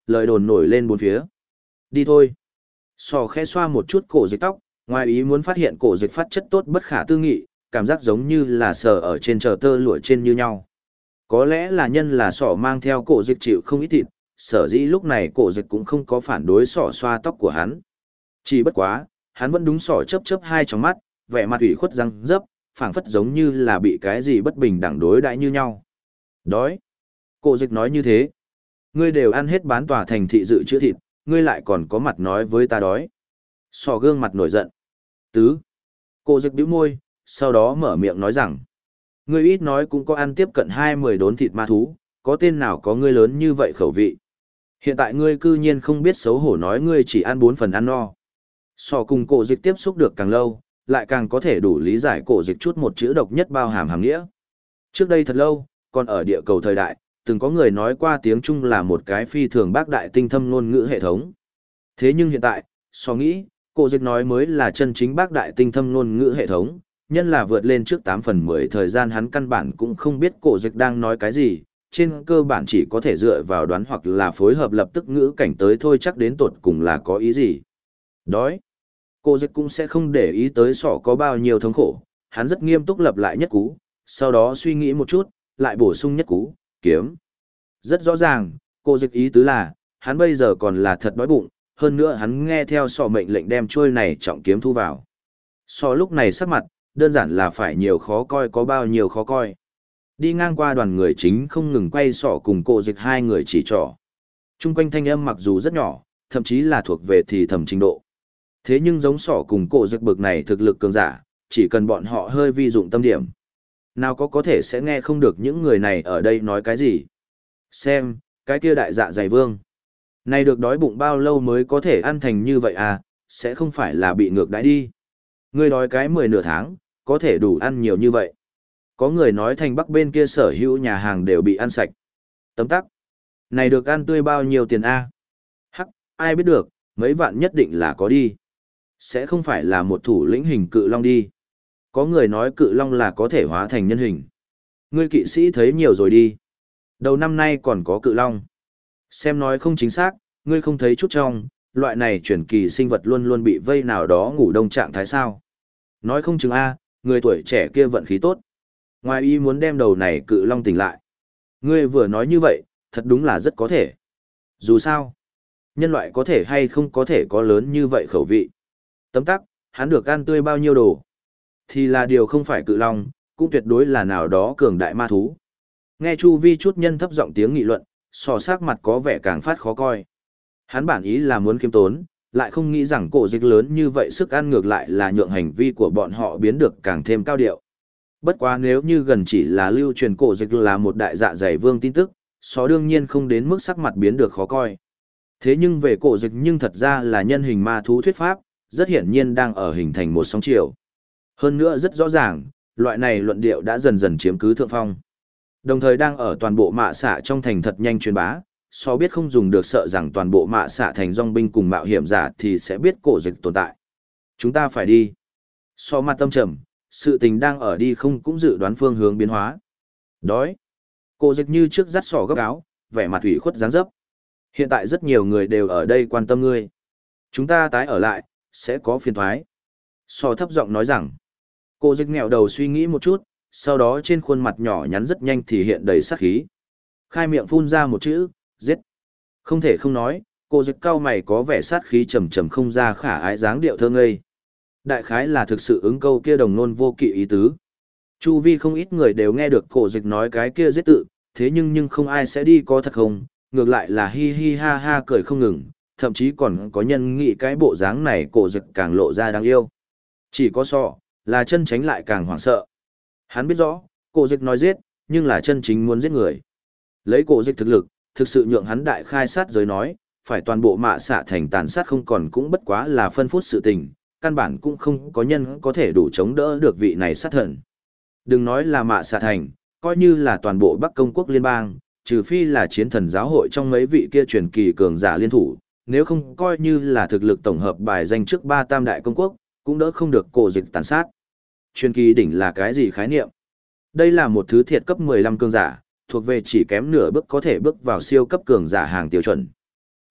lời đồn nổi lên bốn phía. Đi thôi. Sò khẽ xoa một chút cổ dịch tóc, ngoài ý muốn phát hiện cổ dịch phát chất tốt bất khả tư nghị, cảm giác giống như là sờ ở trên chờ tơ lụa trên như nhau. Có lẽ là nhân là sỏ mang theo cổ dịch chịu không ít thịt, sở dĩ lúc này cổ dịch cũng không có phản đối sỏ xoa tóc của hắn. Chỉ bất quá, hắn vẫn đúng sỏ chớp chớp hai trong mắt, vẻ mặt ủy khuất răng dấp, phảng phất giống như là bị cái gì bất bình đẳng đối đãi như nhau. Đói. Cổ dịch nói như thế. Ngươi đều ăn hết bán tòa thành thị dự trữ thịt, ngươi lại còn có mặt nói với ta đói. Sỏ gương mặt nổi giận. Tứ. Cổ dịch bĩu môi, sau đó mở miệng nói rằng. Ngươi ít nói cũng có ăn tiếp cận 20 đốn thịt ma thú, có tên nào có ngươi lớn như vậy khẩu vị. Hiện tại ngươi cư nhiên không biết xấu hổ nói ngươi chỉ ăn 4 phần ăn no. Sò cùng cổ dịch tiếp xúc được càng lâu, lại càng có thể đủ lý giải cổ dịch chút một chữ độc nhất bao hàm hàm nghĩa. Trước đây thật lâu, còn ở địa cầu thời đại, từng có người nói qua tiếng Trung là một cái phi thường bác đại tinh thâm ngôn ngữ hệ thống. Thế nhưng hiện tại, Sò nghĩ, cổ dịch nói mới là chân chính bác đại tinh thâm ngôn ngữ hệ thống, nhân là vượt lên trước 8 phần 10 thời gian hắn căn bản cũng không biết cổ dịch đang nói cái gì, trên cơ bản chỉ có thể dựa vào đoán hoặc là phối hợp lập tức ngữ cảnh tới thôi chắc đến tột cùng là có ý gì. Đói. Cổ dịch cũng sẽ không để ý tới sỏ có bao nhiêu thống khổ, hắn rất nghiêm túc lập lại nhất cú, sau đó suy nghĩ một chút, lại bổ sung nhất cú, kiếm. Rất rõ ràng, cổ dịch ý tứ là, hắn bây giờ còn là thật đói bụng, hơn nữa hắn nghe theo sỏ mệnh lệnh đem chuôi này trọng kiếm thu vào. Sỏ lúc này sắc mặt, đơn giản là phải nhiều khó coi có bao nhiêu khó coi. Đi ngang qua đoàn người chính không ngừng quay sỏ cùng cổ dịch hai người chỉ trỏ. Trung quanh thanh âm mặc dù rất nhỏ, thậm chí là thuộc về thì thầm trình độ. Thế nhưng giống sỏ cùng cổ dịch bực này thực lực cường giả, chỉ cần bọn họ hơi vi dụng tâm điểm. Nào có thể sẽ nghe không được những người này ở đây nói cái gì. Xem, cái kia đại dạ dày vương. Này được đói bụng bao lâu mới có thể ăn thành như vậy à, sẽ không phải là bị ngược đãi đi. Ngươi đói cái 10 nửa tháng, có thể đủ ăn nhiều như vậy. Có người nói thành bắc bên kia sở hữu nhà hàng đều bị ăn sạch. Tấm tắc. Này được ăn tươi bao nhiêu tiền a? Hắc, ai biết được, mấy vạn nhất định là có đi. Sẽ không phải là một thủ lĩnh hình cự long đi. Có người nói cự long là có thể hóa thành nhân hình. Ngươi kỵ sĩ thấy nhiều rồi đi. Đầu năm nay còn có cự long. Xem nói không chính xác, ngươi không thấy chút trong, loại này chuyển kỳ sinh vật luôn luôn bị vây nào đó ngủ đông trạng thái sao. Nói không chừng a, người tuổi trẻ kia vận khí tốt. Ngoài ý muốn đem đầu này cự long tỉnh lại. Ngươi vừa nói như vậy, thật đúng là rất có thể. Dù sao, nhân loại có thể hay không có thể có lớn như vậy khẩu vị. Tấm tắc, hắn được ăn tươi bao nhiêu đồ. Thì là điều không phải cự long, cũng tuyệt đối là nào đó cường đại ma thú. Nghe chu vi chút nhân thấp giọng tiếng nghị luận, sò sắc mặt có vẻ càng phát khó coi. Hắn bản ý là muốn kiêm tốn, lại không nghĩ rằng cổ dịch lớn như vậy sức ăn ngược lại là nhượng hành vi của bọn họ biến được càng thêm cao điệu. Bất quá nếu như gần chỉ là lưu truyền cổ dịch là một đại dạ dày vương tin tức, só đương nhiên không đến mức sắc mặt biến được khó coi. Thế nhưng về cổ dịch nhưng thật ra là nhân hình ma thú thuyết pháp, rất hiển nhiên đang ở hình thành một sóng chiều. Hơn nữa rất rõ ràng, loại này luận điệu đã dần dần chiếm cứ thượng phong. Đồng thời đang ở toàn bộ mạ xạ trong thành thật nhanh truyền bá, so biết không dùng được sợ rằng toàn bộ mạ xạ thành dòng binh cùng mạo hiểm giả thì sẽ biết cổ dịch tồn tại. Chúng ta phải đi. So mặt tâm trầm, sự tình đang ở đi không cũng dự đoán phương hướng biến hóa. Đói. Cổ dịch như trước dắt sỏ gấp áo, vẻ mặt ủy khuất dáng dấp. Hiện tại rất nhiều người đều ở đây quan tâm ngươi. Chúng ta tái ở lại, sẽ có phiền thoái. Sò thấp giọng nói rằng. Cổ dịch nghẹo đầu suy nghĩ một chút, sau đó trên khuôn mặt nhỏ nhắn rất nhanh thì hiện đầy sát khí. Khai miệng phun ra một chữ, giết. Không thể không nói, cổ dịch cao mày có vẻ sát khí trầm trầm không ra khả ái dáng điệu thơ ngây. Đại khái là thực sự ứng câu kia đồng nôn vô kỵ ý tứ. Chu vi không ít người đều nghe được cổ dịch nói cái kia giết tự, thế nhưng không ai sẽ đi có thật không, ngược lại là hi hi ha ha cười không ngừng, thậm chí còn có nhân nghĩ cái bộ dáng này cổ dịch càng lộ ra đáng yêu. Chỉ có sọ, là chân tránh lại càng hoảng sợ. Hắn biết rõ, cổ dịch nói giết, nhưng là chân chính muốn giết người. Lấy cổ dịch thực lực, thực sự nhượng hắn đại khai sát giới nói, phải toàn bộ mạ xạ thành tàn sát không còn cũng bất quá là phân phút sự tình, căn bản cũng không có nhân có thể đủ chống đỡ được vị này sát thần. Đừng nói là mạ xạ thành, coi như là toàn bộ Bắc Công quốc liên bang, trừ phi là chiến thần giáo hội trong mấy vị kia truyền kỳ cường giả liên thủ, nếu không coi như là thực lực tổng hợp bài danh trước 3 tam đại công quốc, cũng đỡ không được cổ dịch tàn sát. Truyền kỳ đỉnh là cái gì khái niệm? Đây là một thứ thiệt cấp 15 cường giả, thuộc về chỉ kém nửa bước có thể bước vào siêu cấp cường giả hàng tiêu chuẩn.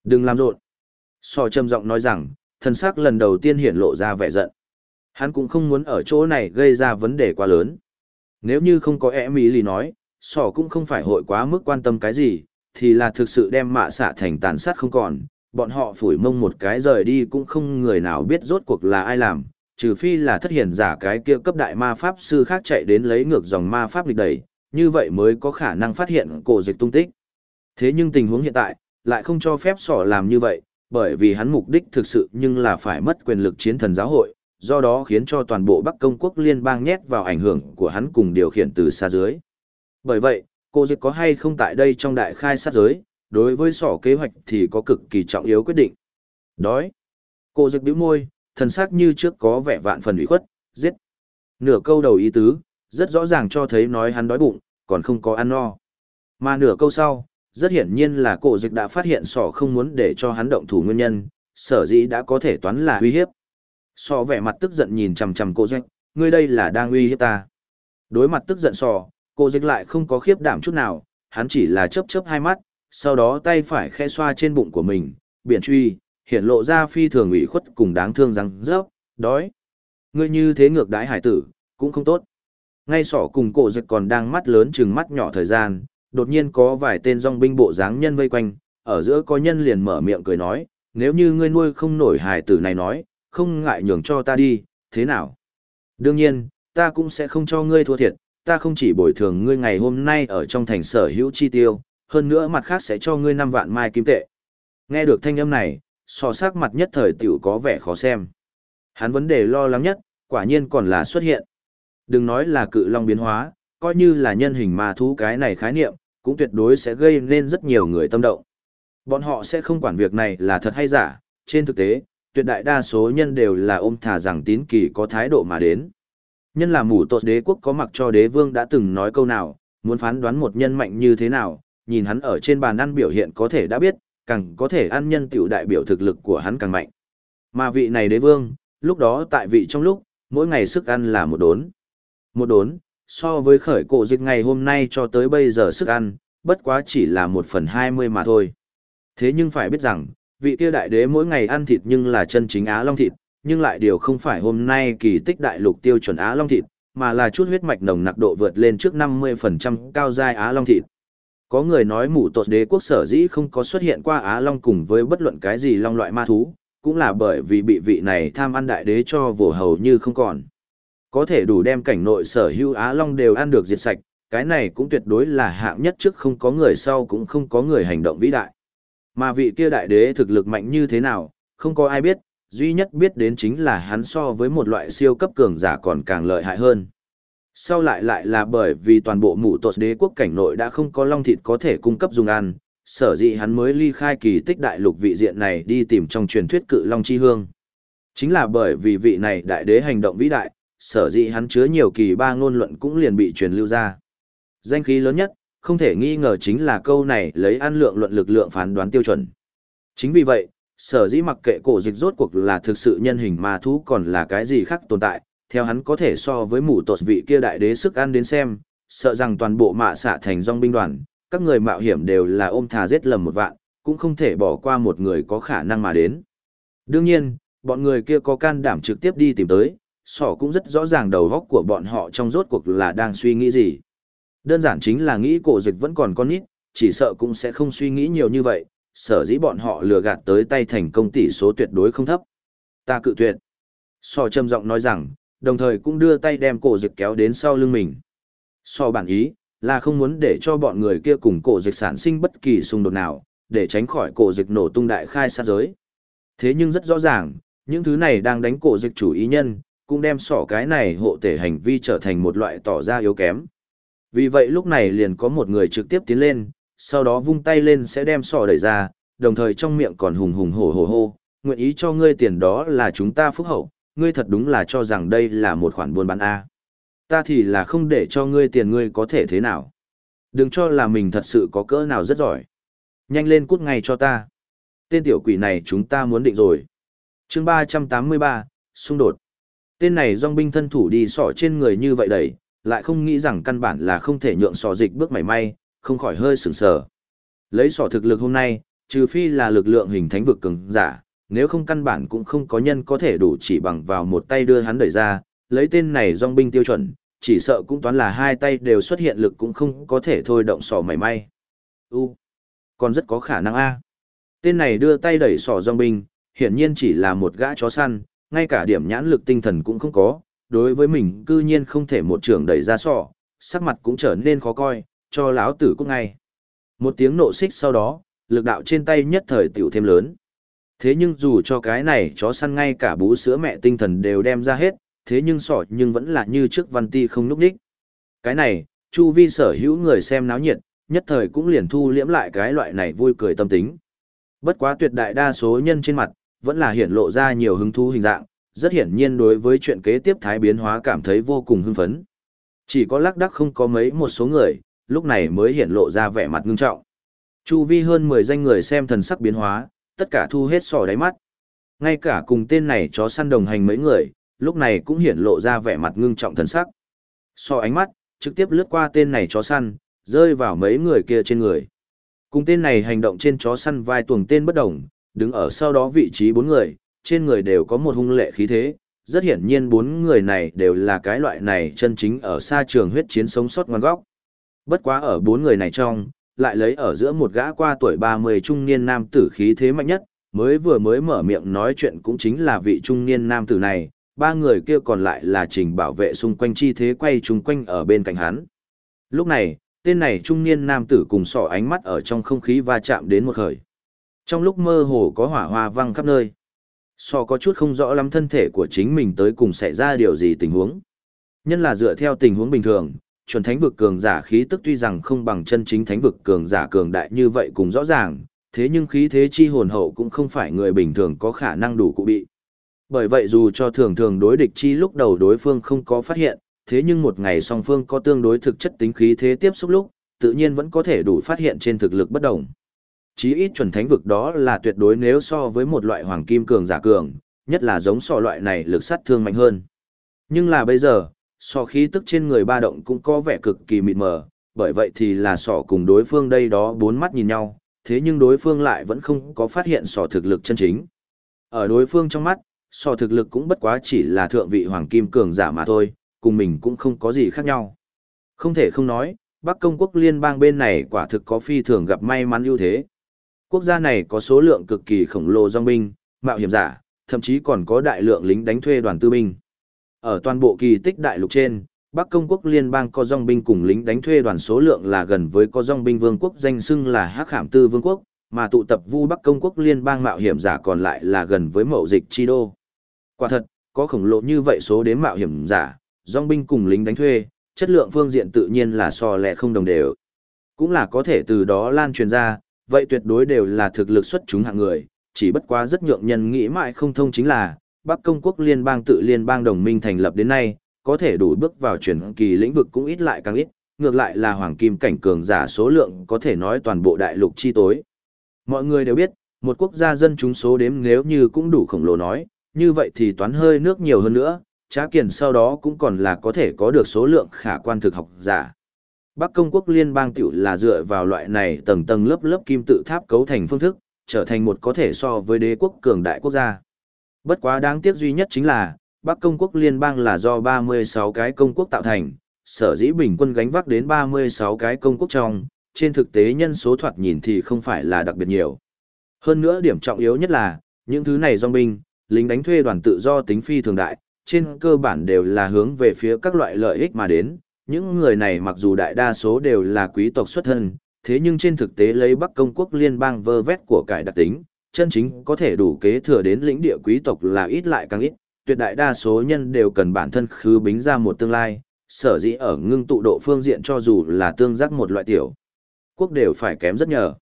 Đừng làm rộn. Sò trầm giọng nói rằng, thần sắc lần đầu tiên hiển lộ ra vẻ giận. Hắn cũng không muốn ở chỗ này gây ra vấn đề quá lớn. Nếu như không có Emily nói, Sò cũng không phải hội quá mức quan tâm cái gì, thì là thực sự đem mạ xạ thành tàn sát không còn. Bọn họ phủi mông một cái rời đi cũng không người nào biết rốt cuộc là ai làm, trừ phi là thất hiển giả cái kia cấp đại ma pháp sư khác chạy đến lấy ngược dòng ma pháp lịch đẩy, như vậy mới có khả năng phát hiện cổ dịch tung tích. Thế nhưng tình huống hiện tại, lại không cho phép Sò làm như vậy, bởi vì hắn mục đích thực sự nhưng là phải mất quyền lực chiến thần giáo hội, do đó khiến cho toàn bộ Bắc Công quốc liên bang nhét vào ảnh hưởng của hắn cùng điều khiển từ xa dưới. Bởi vậy, cô dịch có hay không tại đây trong đại khai sát giới, đối với Sò kế hoạch thì có cực kỳ trọng yếu quyết định. Đói. Cô dịch bĩu môi, thần sắc như trước có vẻ vạn phần ủy khuất, giết. Nửa câu đầu ý tứ, rất rõ ràng cho thấy nói hắn đói bụng, còn không có ăn no. Mà nửa câu sau, rất hiển nhiên là cổ dịch đã phát hiện Sò không muốn để cho hắn động thủ nguyên nhân, sở dĩ đã có thể toán là uy hiếp. Sò vẻ mặt tức giận nhìn chằm chằm cổ dịch, ngươi đây là đang uy hiếp ta. Đối mặt tức giận Sò, cổ dịch lại không có khiếp đảm chút nào, hắn chỉ là chớp chớp hai mắt, sau đó tay phải khẽ xoa trên bụng của mình, biển truy, hiện lộ ra phi thường ủy khuất cùng đáng thương răng rớp, đói. Ngươi như thế ngược đãi hải tử, cũng không tốt. Ngay Sò cùng cổ dịch còn đang mắt lớn chừng mắt nhỏ thời gian, đột nhiên có vài tên dòng binh bộ dáng nhân vây quanh, ở giữa có nhân liền mở miệng cười nói, nếu như ngươi nuôi không nổi hài tử này nói, không ngại nhường cho ta đi, thế nào? Đương nhiên, ta cũng sẽ không cho ngươi thua thiệt, ta không chỉ bồi thường ngươi ngày hôm nay ở trong thành sở hữu chi tiêu, hơn nữa mặt khác sẽ cho ngươi 5 vạn mai kim tệ. Nghe được thanh âm này, Sò sắc mặt nhất thời tiểu có vẻ khó xem. Hắn vấn đề lo lắng nhất, quả nhiên còn là xuất hiện. Đừng nói là cự long biến hóa, coi như là nhân hình ma thú cái này khái niệm, cũng tuyệt đối sẽ gây nên rất nhiều người tâm động. Bọn họ sẽ không quản việc này là thật hay giả, trên thực tế, tuyệt đại đa số nhân đều là ôm thà rằng tín kỳ có thái độ mà đến. Nhân là mù tột đế quốc có mặc cho đế vương đã từng nói câu nào, muốn phán đoán một nhân mạnh như thế nào, nhìn hắn ở trên bàn ăn biểu hiện có thể đã biết, càng có thể ăn nhân tiểu đại biểu thực lực của hắn càng mạnh. Mà vị này đế vương, lúc đó tại vị trong lúc, mỗi ngày sức ăn là một đốn. Một đốn, so với khởi cổ dịch ngày hôm nay cho tới bây giờ sức ăn, bất quá chỉ là 1/20 mà thôi. Thế nhưng phải biết rằng, vị kia đại đế mỗi ngày ăn thịt nhưng là chân chính Á Long thịt, nhưng lại điều không phải hôm nay kỳ tích đại lục tiêu chuẩn Á Long thịt, mà là chút huyết mạch nồng nặc độ vượt lên trước 50% cao giai Á Long thịt. Có người nói mù tột đế quốc sở dĩ không có xuất hiện qua Á Long cùng với bất luận cái gì long loại ma thú, cũng là bởi vì bị vị này tham ăn đại đế cho vồ hầu như không còn. Có thể đủ đem cảnh nội sở hữu Á Long đều ăn được diệt sạch, cái này cũng tuyệt đối là hạng nhất trước không có người sau cũng không có người hành động vĩ đại. Mà vị kia đại đế thực lực mạnh như thế nào, không có ai biết, duy nhất biết đến chính là hắn so với một loại siêu cấp cường giả còn càng lợi hại hơn. Sau lại là bởi vì toàn bộ mụ tột đế quốc cảnh nội đã không có long thịt có thể cung cấp dùng ăn, sở dĩ hắn mới ly khai kỳ tích đại lục vị diện này đi tìm trong truyền thuyết cự long chi hương. Chính là bởi vì vị này đại đế hành động vĩ đại, sở dĩ hắn chứa nhiều kỳ ba ngôn luận cũng liền bị truyền lưu ra. Danh khí lớn nhất, không thể nghi ngờ chính là câu này lấy ăn lượng luận lực lượng phán đoán tiêu chuẩn. Chính vì vậy, sở dĩ mặc kệ cổ dịch rốt cuộc là thực sự nhân hình ma thú còn là cái gì khác tồn tại, theo hắn có thể so với mù tột vị kia đại đế sức ăn đến xem, sợ rằng toàn bộ mạ xạ thành dòng binh đoàn, các người mạo hiểm đều là ôm thà giết lầm một vạn, cũng không thể bỏ qua một người có khả năng mà đến. Đương nhiên, bọn người kia có can đảm trực tiếp đi tìm tới, Sỏ cũng rất rõ ràng đầu góc của bọn họ trong rốt cuộc là đang suy nghĩ gì. Đơn giản chính là nghĩ cổ dịch vẫn còn con nít, chỉ sợ cũng sẽ không suy nghĩ nhiều như vậy, sở dĩ bọn họ lừa gạt tới tay thành công tỷ số tuyệt đối không thấp. Ta cự tuyệt. Sỏ trầm giọng nói rằng, đồng thời cũng đưa tay đem cổ dịch kéo đến sau lưng mình. Sỏ bản ý là không muốn để cho bọn người kia cùng cổ dịch sản sinh bất kỳ xung đột nào, để tránh khỏi cổ dịch nổ tung đại khai sát giới. Thế nhưng rất rõ ràng, những thứ này đang đánh cổ dịch chủ ý nhân, cũng đem Sỏ cái này hộ tể hành vi trở thành một loại tỏ ra yếu kém. Vì vậy lúc này liền có một người trực tiếp tiến lên, sau đó vung tay lên sẽ đem Sỏ đẩy ra, đồng thời trong miệng còn hùng hùng hổ hổ hô, nguyện ý cho ngươi tiền đó là chúng ta phúc hậu, ngươi thật đúng là cho rằng đây là một khoản buôn bán A. Ta thì là không để cho ngươi tiền ngươi có thể thế nào. Đừng cho là mình thật sự có cỡ nào rất giỏi. Nhanh lên cút ngay cho ta. Tên tiểu quỷ này chúng ta muốn định rồi. Chương 383, xung đột. Tên này dòng binh thân thủ đi Sỏ trên người như vậy đẩy, lại không nghĩ rằng căn bản là không thể nhượng Sỏ dịch bước mảy may, không khỏi hơi sửng sờ. Lấy Sỏ thực lực hôm nay, trừ phi là lực lượng hình thánh vực cường giả, nếu không căn bản cũng không có nhân có thể đủ chỉ bằng vào một tay đưa hắn đẩy ra, lấy tên này dòng binh tiêu chuẩn, chỉ sợ cũng toán là hai tay đều xuất hiện lực cũng không có thể thôi động sỏ mảy may. Còn rất có khả năng a. Tên này đưa tay đẩy sỏ dòng binh, hiển nhiên chỉ là một gã chó săn, ngay cả điểm nhãn lực tinh thần cũng không có, đối với mình cư nhiên không thể một trường đẩy ra sỏ, sắc mặt cũng trở nên khó coi, cho láo tử cũng ngay. Một tiếng nộ xích sau đó, lực đạo trên tay nhất thời tiểu thêm lớn. Thế nhưng dù cho cái này chó săn ngay cả bú sữa mẹ tinh thần đều đem ra hết, thế nhưng sỏ nhưng vẫn là như trước Văn Ti không núp đích. Cái này, chu vi sở hữu người xem náo nhiệt, nhất thời cũng liền thu liễm lại cái loại này vui cười tâm tính. Bất quá tuyệt đại đa số nhân trên mặt, vẫn là hiển lộ ra nhiều hứng thú hình dạng, rất hiển nhiên đối với chuyện kế tiếp thái biến hóa cảm thấy vô cùng hưng phấn. Chỉ có lác đác không có mấy một số người, lúc này mới hiển lộ ra vẻ mặt ngưng trọng. Chu vi hơn 10 danh người xem thần sắc biến hóa, tất cả thu hết sỏ đáy mắt. Ngay cả cùng tên này chó săn đồng hành mấy người, lúc này cũng hiển lộ ra vẻ mặt ngưng trọng thần sắc. So ánh mắt, trực tiếp lướt qua tên này chó săn, rơi vào mấy người kia trên người. Cùng tên này hành động trên chó săn vai tuồng tên bất đồng, đứng ở sau đó vị trí 4 người, trên người đều có một hung lệ khí thế. Rất hiển nhiên 4 người này đều là cái loại này chân chính ở xa trường huyết chiến sống sót ngoan góc. Bất quá ở 4 người này trong, lại lấy ở giữa một gã qua tuổi 30 trung niên nam tử khí thế mạnh nhất, mới mở miệng nói chuyện cũng chính là vị trung niên nam tử này, 3 người kia còn lại là trình bảo vệ xung quanh chi thế quay chung quanh ở bên cạnh hắn. Lúc này, tên này trung niên nam tử cùng sỏ ánh mắt ở trong không khí va chạm đến một khởi. Trong lúc mơ hồ có hỏa hoa văng khắp nơi, sỏ có chút không rõ lắm thân thể của chính mình tới cùng xảy ra điều gì tình huống. Nhân là dựa theo tình huống bình thường, chuẩn thánh vực cường giả khí tức tuy rằng không bằng chân chính thánh vực cường giả cường đại như vậy cùng rõ ràng, thế nhưng khí thế chi hồn hậu cũng không phải người bình thường có khả năng đủ cụ bị. Bởi vậy dù cho thường thường đối địch chi lúc đầu đối phương không có phát hiện, thế nhưng một ngày song phương có tương đối thực chất tính khí thế tiếp xúc lúc, tự nhiên vẫn có thể đủ phát hiện trên thực lực bất đồng. Chí ít chuẩn thánh vực đó là tuyệt đối nếu so với một loại hoàng kim cường giả cường, nhất là giống so loại này lực sát thương mạnh hơn. Nhưng là bây giờ, so khí tức trên người ba động cũng có vẻ cực kỳ mịt mờ, bởi vậy thì là sọ cùng đối phương đây đó bốn mắt nhìn nhau, thế nhưng đối phương lại vẫn không có phát hiện sọ thực lực chân chính. Ở đối phương trong mắt, sọ thực lực cũng bất quá chỉ là thượng vị hoàng kim cường giả mà thôi, cùng mình cũng không có gì khác nhau. Không thể không nói, Bắc Công quốc liên bang bên này quả thực có phi thường gặp may mắn ưu thế. Quốc gia này có số lượng cực kỳ khổng lồ dòng binh, mạo hiểm giả, thậm chí còn có đại lượng lính đánh thuê đoàn tư binh. Ở toàn bộ kỳ tích đại lục trên, Bắc Công quốc liên bang có dòng binh cùng lính đánh thuê đoàn số lượng là gần với có dòng binh vương quốc danh xưng là Hắc Khảm Tư Vương quốc, mà tụ tập vu Bắc Công quốc liên bang mạo hiểm giả còn lại là gần với Mậu Dịch chi đô. Quả thật, có khổng lồ như vậy số đến mạo hiểm giả, dòng binh cùng lính đánh thuê, chất lượng phương diện tự nhiên là so lẹ không đồng đều. Cũng là có thể từ đó lan truyền ra, vậy tuyệt đối đều là thực lực xuất chúng hạng người, chỉ bất quá rất nhượng nhân nghĩ mãi không thông chính là, Bắc Công quốc liên bang tự liên bang đồng minh thành lập đến nay, có thể đủ bước vào chuyển kỳ lĩnh vực cũng ít lại càng ít, ngược lại là hoàng kim cảnh cường giả số lượng có thể nói toàn bộ đại lục chi tối. Mọi người đều biết, một quốc gia dân chúng số đếm nếu như cũng đủ khổng lồ nói, như vậy thì toán hơi nước nhiều hơn nữa, Trá Kiền sau đó cũng còn là có thể có được số lượng khả quan thực học giả. Bắc Công quốc liên bang tiểu là dựa vào loại này tầng tầng lớp lớp kim tự tháp cấu thành phương thức, trở thành một có thể so với đế quốc cường đại quốc gia. Bất quá đáng tiếc duy nhất chính là, Bắc Công quốc liên bang là do 36 cái công quốc tạo thành, sở dĩ bình quân gánh vác đến 36 cái công quốc trong, trên thực tế nhân số thoạt nhìn thì không phải là đặc biệt nhiều. Hơn nữa điểm trọng yếu nhất là, những thứ này dòng binh, lính đánh thuê đoàn tự do tính phi thường đại, trên cơ bản đều là hướng về phía các loại lợi ích mà đến. Những người này mặc dù đại đa số đều là quý tộc xuất thân, thế nhưng trên thực tế lấy Bắc Công quốc liên bang vơ vét của cải đặc tính, chân chính có thể đủ kế thừa đến lĩnh địa quý tộc là ít lại càng ít, tuyệt đại đa số nhân đều cần bản thân khứ bính ra một tương lai, sở dĩ ở ngưng tụ độ phương diện cho dù là tương giác một loại tiểu quốc đều phải kém rất nhờ.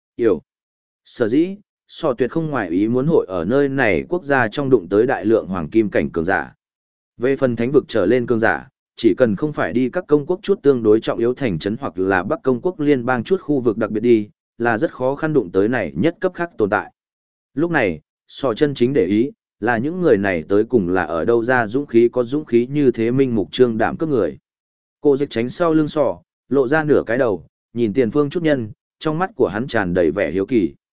Sở dĩ, so tuyệt không ngoại ý muốn hội ở nơi này quốc gia trong đụng tới đại lượng hoàng kim cảnh cường giả. Về phần thánh vực trở lên cường giả, chỉ cần không phải đi các công quốc chút tương đối trọng yếu thành trấn hoặc là Bắc Công quốc liên bang chút khu vực đặc biệt đi, là rất khó khăn đụng tới này nhất cấp khác tồn tại. Lúc này, so chân chính để ý, là những người này tới cùng là ở đâu ra dũng khí có dũng khí như thế minh mục trương đảm cướp người. Cô dịch tránh sau lưng sọ, lộ ra nửa cái đầu, nhìn tiền phương chút nhân, trong mắt của hắn tràn đầy vẻ hiếu kỳ.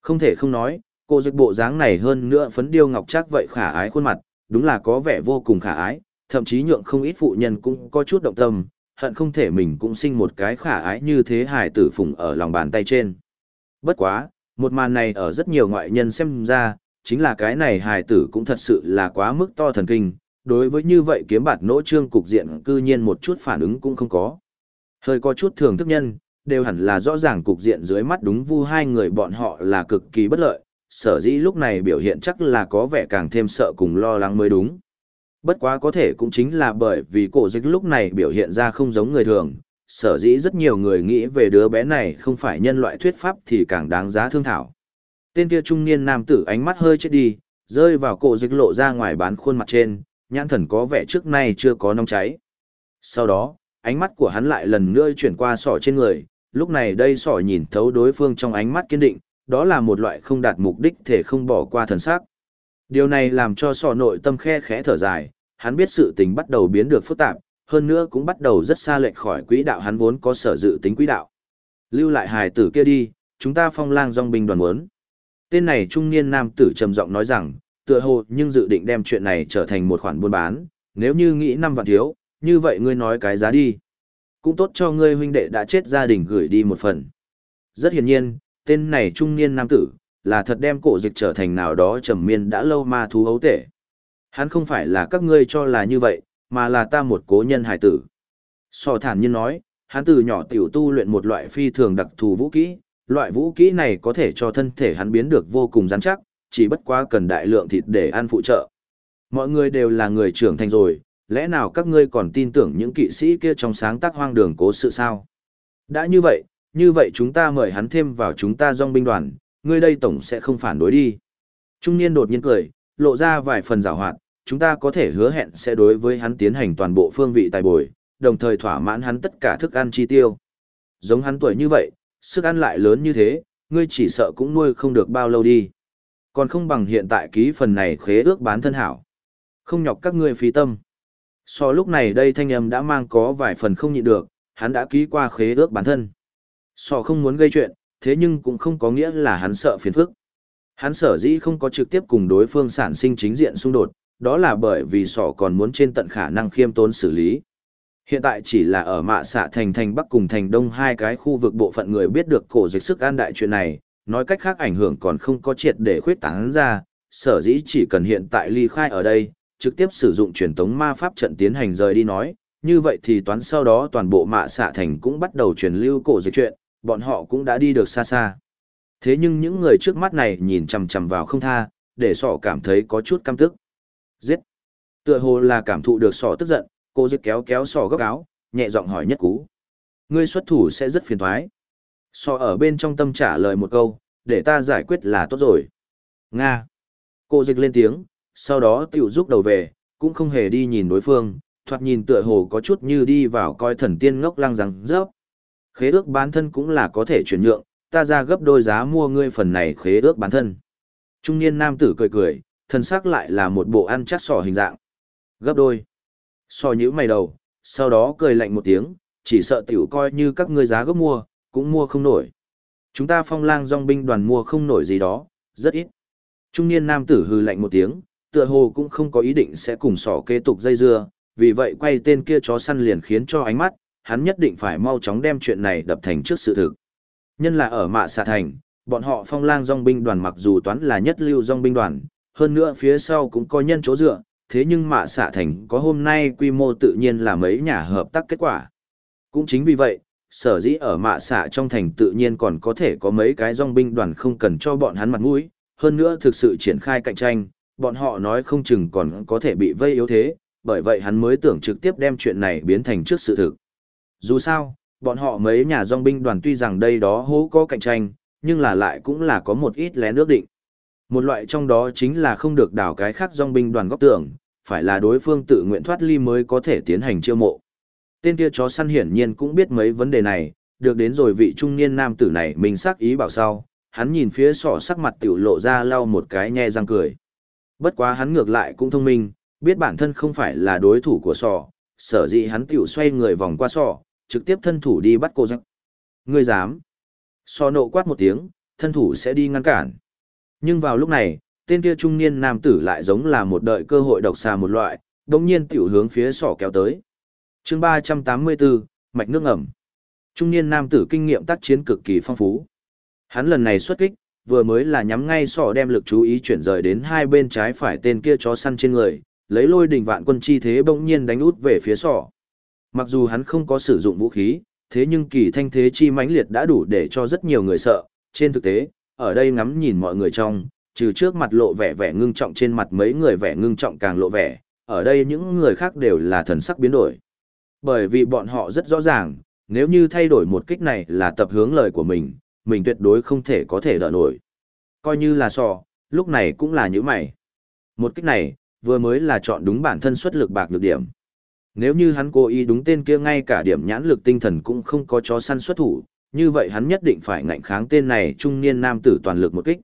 Không thể không nói, cô dịch bộ dáng này hơn nữa phấn điêu ngọc trác vậy khả ái khuôn mặt, đúng là có vẻ vô cùng khả ái, thậm chí nhượng không ít phụ nhân cũng có chút động tâm, hận không thể mình cũng sinh một cái khả ái như thế hài tử phụng ở lòng bàn tay trên. Bất quá, một màn này ở rất nhiều ngoại nhân xem ra, chính là cái này hài tử cũng thật sự là quá mức to thần kinh, đối với như vậy kiếm bạt nỗ trương cục diện cư nhiên một chút phản ứng cũng không có. Hơi có chút thường thức nhân, đều hẳn là rõ ràng cục diện dưới mắt đúng vu hai người bọn họ là cực kỳ bất lợi, sở dĩ lúc này biểu hiện chắc là có vẻ càng thêm sợ cùng lo lắng mới đúng. Bất quá có thể cũng chính là bởi vì cổ dịch lúc này biểu hiện ra không giống người thường, sở dĩ rất nhiều người nghĩ về đứa bé này không phải nhân loại thuyết pháp thì càng đáng giá thương thảo. Tên kia trung niên nam tử ánh mắt hơi chết đi, rơi vào cổ dịch lộ ra ngoài bán khuôn mặt trên, nhãn thần có vẻ trước nay chưa có nóng cháy. Sau đó, ánh mắt của hắn lại lần nữa chuyển qua sỏ trên người, lúc này đây sỏ nhìn thấu đối phương trong ánh mắt kiên định, đó là một loại không đạt mục đích thể không bỏ qua thần sắc. Điều này làm cho sỏ nội tâm khe khẽ thở dài, hắn biết sự tình bắt đầu biến được phức tạp, hơn nữa cũng bắt đầu rất xa lệch khỏi quỹ đạo hắn vốn có sở dự tính quỹ đạo. Lưu lại hài tử kia đi, chúng ta phong lang dòng binh đoàn muốn. Tên này trung niên nam tử trầm giọng nói rằng, tựa hồ nhưng dự định đem chuyện này trở thành một khoản buôn bán, nếu như nghĩ 5 vạn thiếu, như vậy ngươi nói cái giá đi. Cũng tốt cho ngươi huynh đệ đã chết gia đình gửi đi một phần. Rất hiển nhiên, tên này trung niên nam tử, là thật đem cổ dịch trở thành nào đó trầm miên đã lâu ma thú ấu tể. Hắn không phải là các ngươi cho là như vậy, mà là ta một cố nhân hải tử. Sò thản nhiên nói, hắn từ nhỏ tiểu tu luyện một loại phi thường đặc thù vũ kỹ, loại vũ kỹ này có thể cho thân thể hắn biến được vô cùng rắn chắc, chỉ bất quá cần đại lượng thịt để ăn phụ trợ. Mọi người đều là người trưởng thành rồi, lẽ nào các ngươi còn tin tưởng những kỵ sĩ kia trong sáng tác hoang đường cố sự sao? Đã như vậy chúng ta mời hắn thêm vào chúng ta dòng binh đoàn, ngươi đây tổng sẽ không phản đối đi. Trung niên đột nhiên cười, lộ ra vài phần giảo hoạt, chúng ta có thể hứa hẹn sẽ đối với hắn tiến hành toàn bộ phương vị tài bồi, đồng thời thỏa mãn hắn tất cả thức ăn chi tiêu. Giống hắn tuổi như vậy, sức ăn lại lớn như thế, ngươi chỉ sợ cũng nuôi không được bao lâu đi. Còn không bằng hiện tại ký phần này khế ước bán thân hảo. Không nhọc các ngươi phí tâm. So lúc này đây thanh âm đã mang có vài phần không nhịn được, hắn đã ký qua khế ước bán thân. So không muốn gây chuyện, thế nhưng cũng không có nghĩa là hắn sợ phiền phức. Hắn sở dĩ không có trực tiếp cùng đối phương sản sinh chính diện xung đột, đó là bởi vì sọ còn muốn trên tận khả năng khiêm tốn xử lý. Hiện tại chỉ là ở mạ xạ thành Bắc cùng thành Đông hai cái khu vực bộ phận người biết được cổ dịch sức an đại chuyện này, nói cách khác ảnh hưởng còn không có triệt để khuyết tán ra, sở dĩ chỉ cần hiện tại ly khai ở đây, trực tiếp sử dụng truyền tống ma pháp trận tiến hành rời đi nói, như vậy thì toán sau đó toàn bộ mạ xạ thành cũng bắt đầu truyền lưu cổ dịch chuyện, bọn họ cũng đã đi được xa xa. Thế nhưng những người trước mắt này nhìn chằm chằm vào không tha, để sọ cảm thấy có chút căm tức. Giết! Tựa hồ là cảm thụ được sọ tức giận, cô dịch kéo kéo sọ góc áo, nhẹ giọng hỏi Nhất Cú. Ngươi xuất thủ sẽ rất phiền toái. Sọ ở bên trong tâm trả lời một câu, để ta giải quyết là tốt rồi. Nga! Cô dịch lên tiếng, sau đó tiểu rút đầu về, cũng không hề đi nhìn đối phương, thoạt nhìn tựa hồ có chút như đi vào coi thần tiên ngốc lăng rằng rớp. Khế ước bán thân cũng là có thể chuyển nhượng, ta ra gấp đôi giá mua ngươi phần này khế ước bán thân. Trung niên nam tử cười cười, thân xác lại là một bộ ăn chắc sò hình dạng. Gấp đôi. Sò nhíu mày đầu, sau đó cười lạnh một tiếng, chỉ sợ tiểu coi như các ngươi giá gấp mua, cũng mua không nổi. Chúng ta phong lang dòng binh đoàn mua không nổi gì đó, rất ít. Trung niên nam tử hừ lạnh một tiếng, tựa hồ cũng không có ý định sẽ cùng sỏ kế tục dây dưa, vì vậy quay tên kia chó săn liền khiến cho ánh mắt, hắn nhất định phải mau chóng đem chuyện này đập thành trước sự thực. Nhân là ở mạ xạ thành, bọn họ phong lang dòng binh đoàn mặc dù toán là nhất lưu dòng binh đoàn, hơn nữa phía sau cũng có nhân chỗ dựa, thế nhưng mạ xạ thành có hôm nay quy mô tự nhiên là mấy nhà hợp tác kết quả. Cũng chính vì vậy, sở dĩ ở mạ xạ trong thành tự nhiên còn có thể có mấy cái dòng binh đoàn không cần cho bọn hắn mặt mũi, hơn nữa thực sự triển khai cạnh tranh, bọn họ nói không chừng còn có thể bị vây yếu thế, bởi vậy hắn mới tưởng trực tiếp đem chuyện này biến thành trước sự thực. Dù sao, bọn họ mấy nhà dòng binh đoàn tuy rằng đây đó hố có cạnh tranh, nhưng là lại cũng là có một ít lén ước định. Một loại trong đó chính là không được đảo cái khác dòng binh đoàn góp tưởng, phải là đối phương tự nguyện thoát ly mới có thể tiến hành chiêu mộ. Tên kia chó săn hiển nhiên cũng biết mấy vấn đề này, được đến rồi vị trung niên nam tử này mình xác ý bảo sau, hắn nhìn phía sọ sắc mặt tiểu lộ ra lau một cái nhe răng cười. Bất quá hắn ngược lại cũng thông minh, biết bản thân không phải là đối thủ của sọ, sở dĩ hắn tiểu xoay người vòng qua sọ, trực tiếp thân thủ đi bắt cô giặc. Ngươi dám? Sọ nộ quát một tiếng, thân thủ sẽ đi ngăn cản. Nhưng vào lúc này, tên kia trung niên nam tử lại giống là một đợi cơ hội độc xà một loại, đồng nhiên tiểu hướng phía sỏ kéo tới. chương 384, mạch nước ngầm. Trung niên nam tử kinh nghiệm tác chiến cực kỳ phong phú. Hắn lần này xuất kích, vừa mới là nhắm ngay sỏ đem lực chú ý chuyển rời đến hai bên trái phải tên kia chó săn trên người, lấy lôi đình vạn quân chi thế bỗng nhiên đánh út về phía sỏ. Mặc dù hắn không có sử dụng vũ khí, thế nhưng kỳ thanh thế chi mãnh liệt đã đủ để cho rất nhiều người sợ. Trên thực tế, ở đây ngắm nhìn mọi người trong, trừ trước mặt lộ vẻ vẻ ngưng trọng trên mặt mấy người vẻ ngưng trọng càng lộ vẻ, ở đây những người khác đều là thần sắc biến đổi. Bởi vì bọn họ rất rõ ràng, nếu như thay đổi một kích này là tập hướng lời của mình tuyệt đối không thể có thể đỡ nổi. Coi như là sò, lúc này cũng là như mày. Một kích này, vừa mới là chọn đúng bản thân xuất lực bạc nhược điểm. Nếu như hắn cố ý đúng tên kia ngay cả điểm nhãn lực tinh thần cũng không có chó săn xuất thủ, như vậy hắn nhất định phải ngạnh kháng tên này trung niên nam tử toàn lực một kích.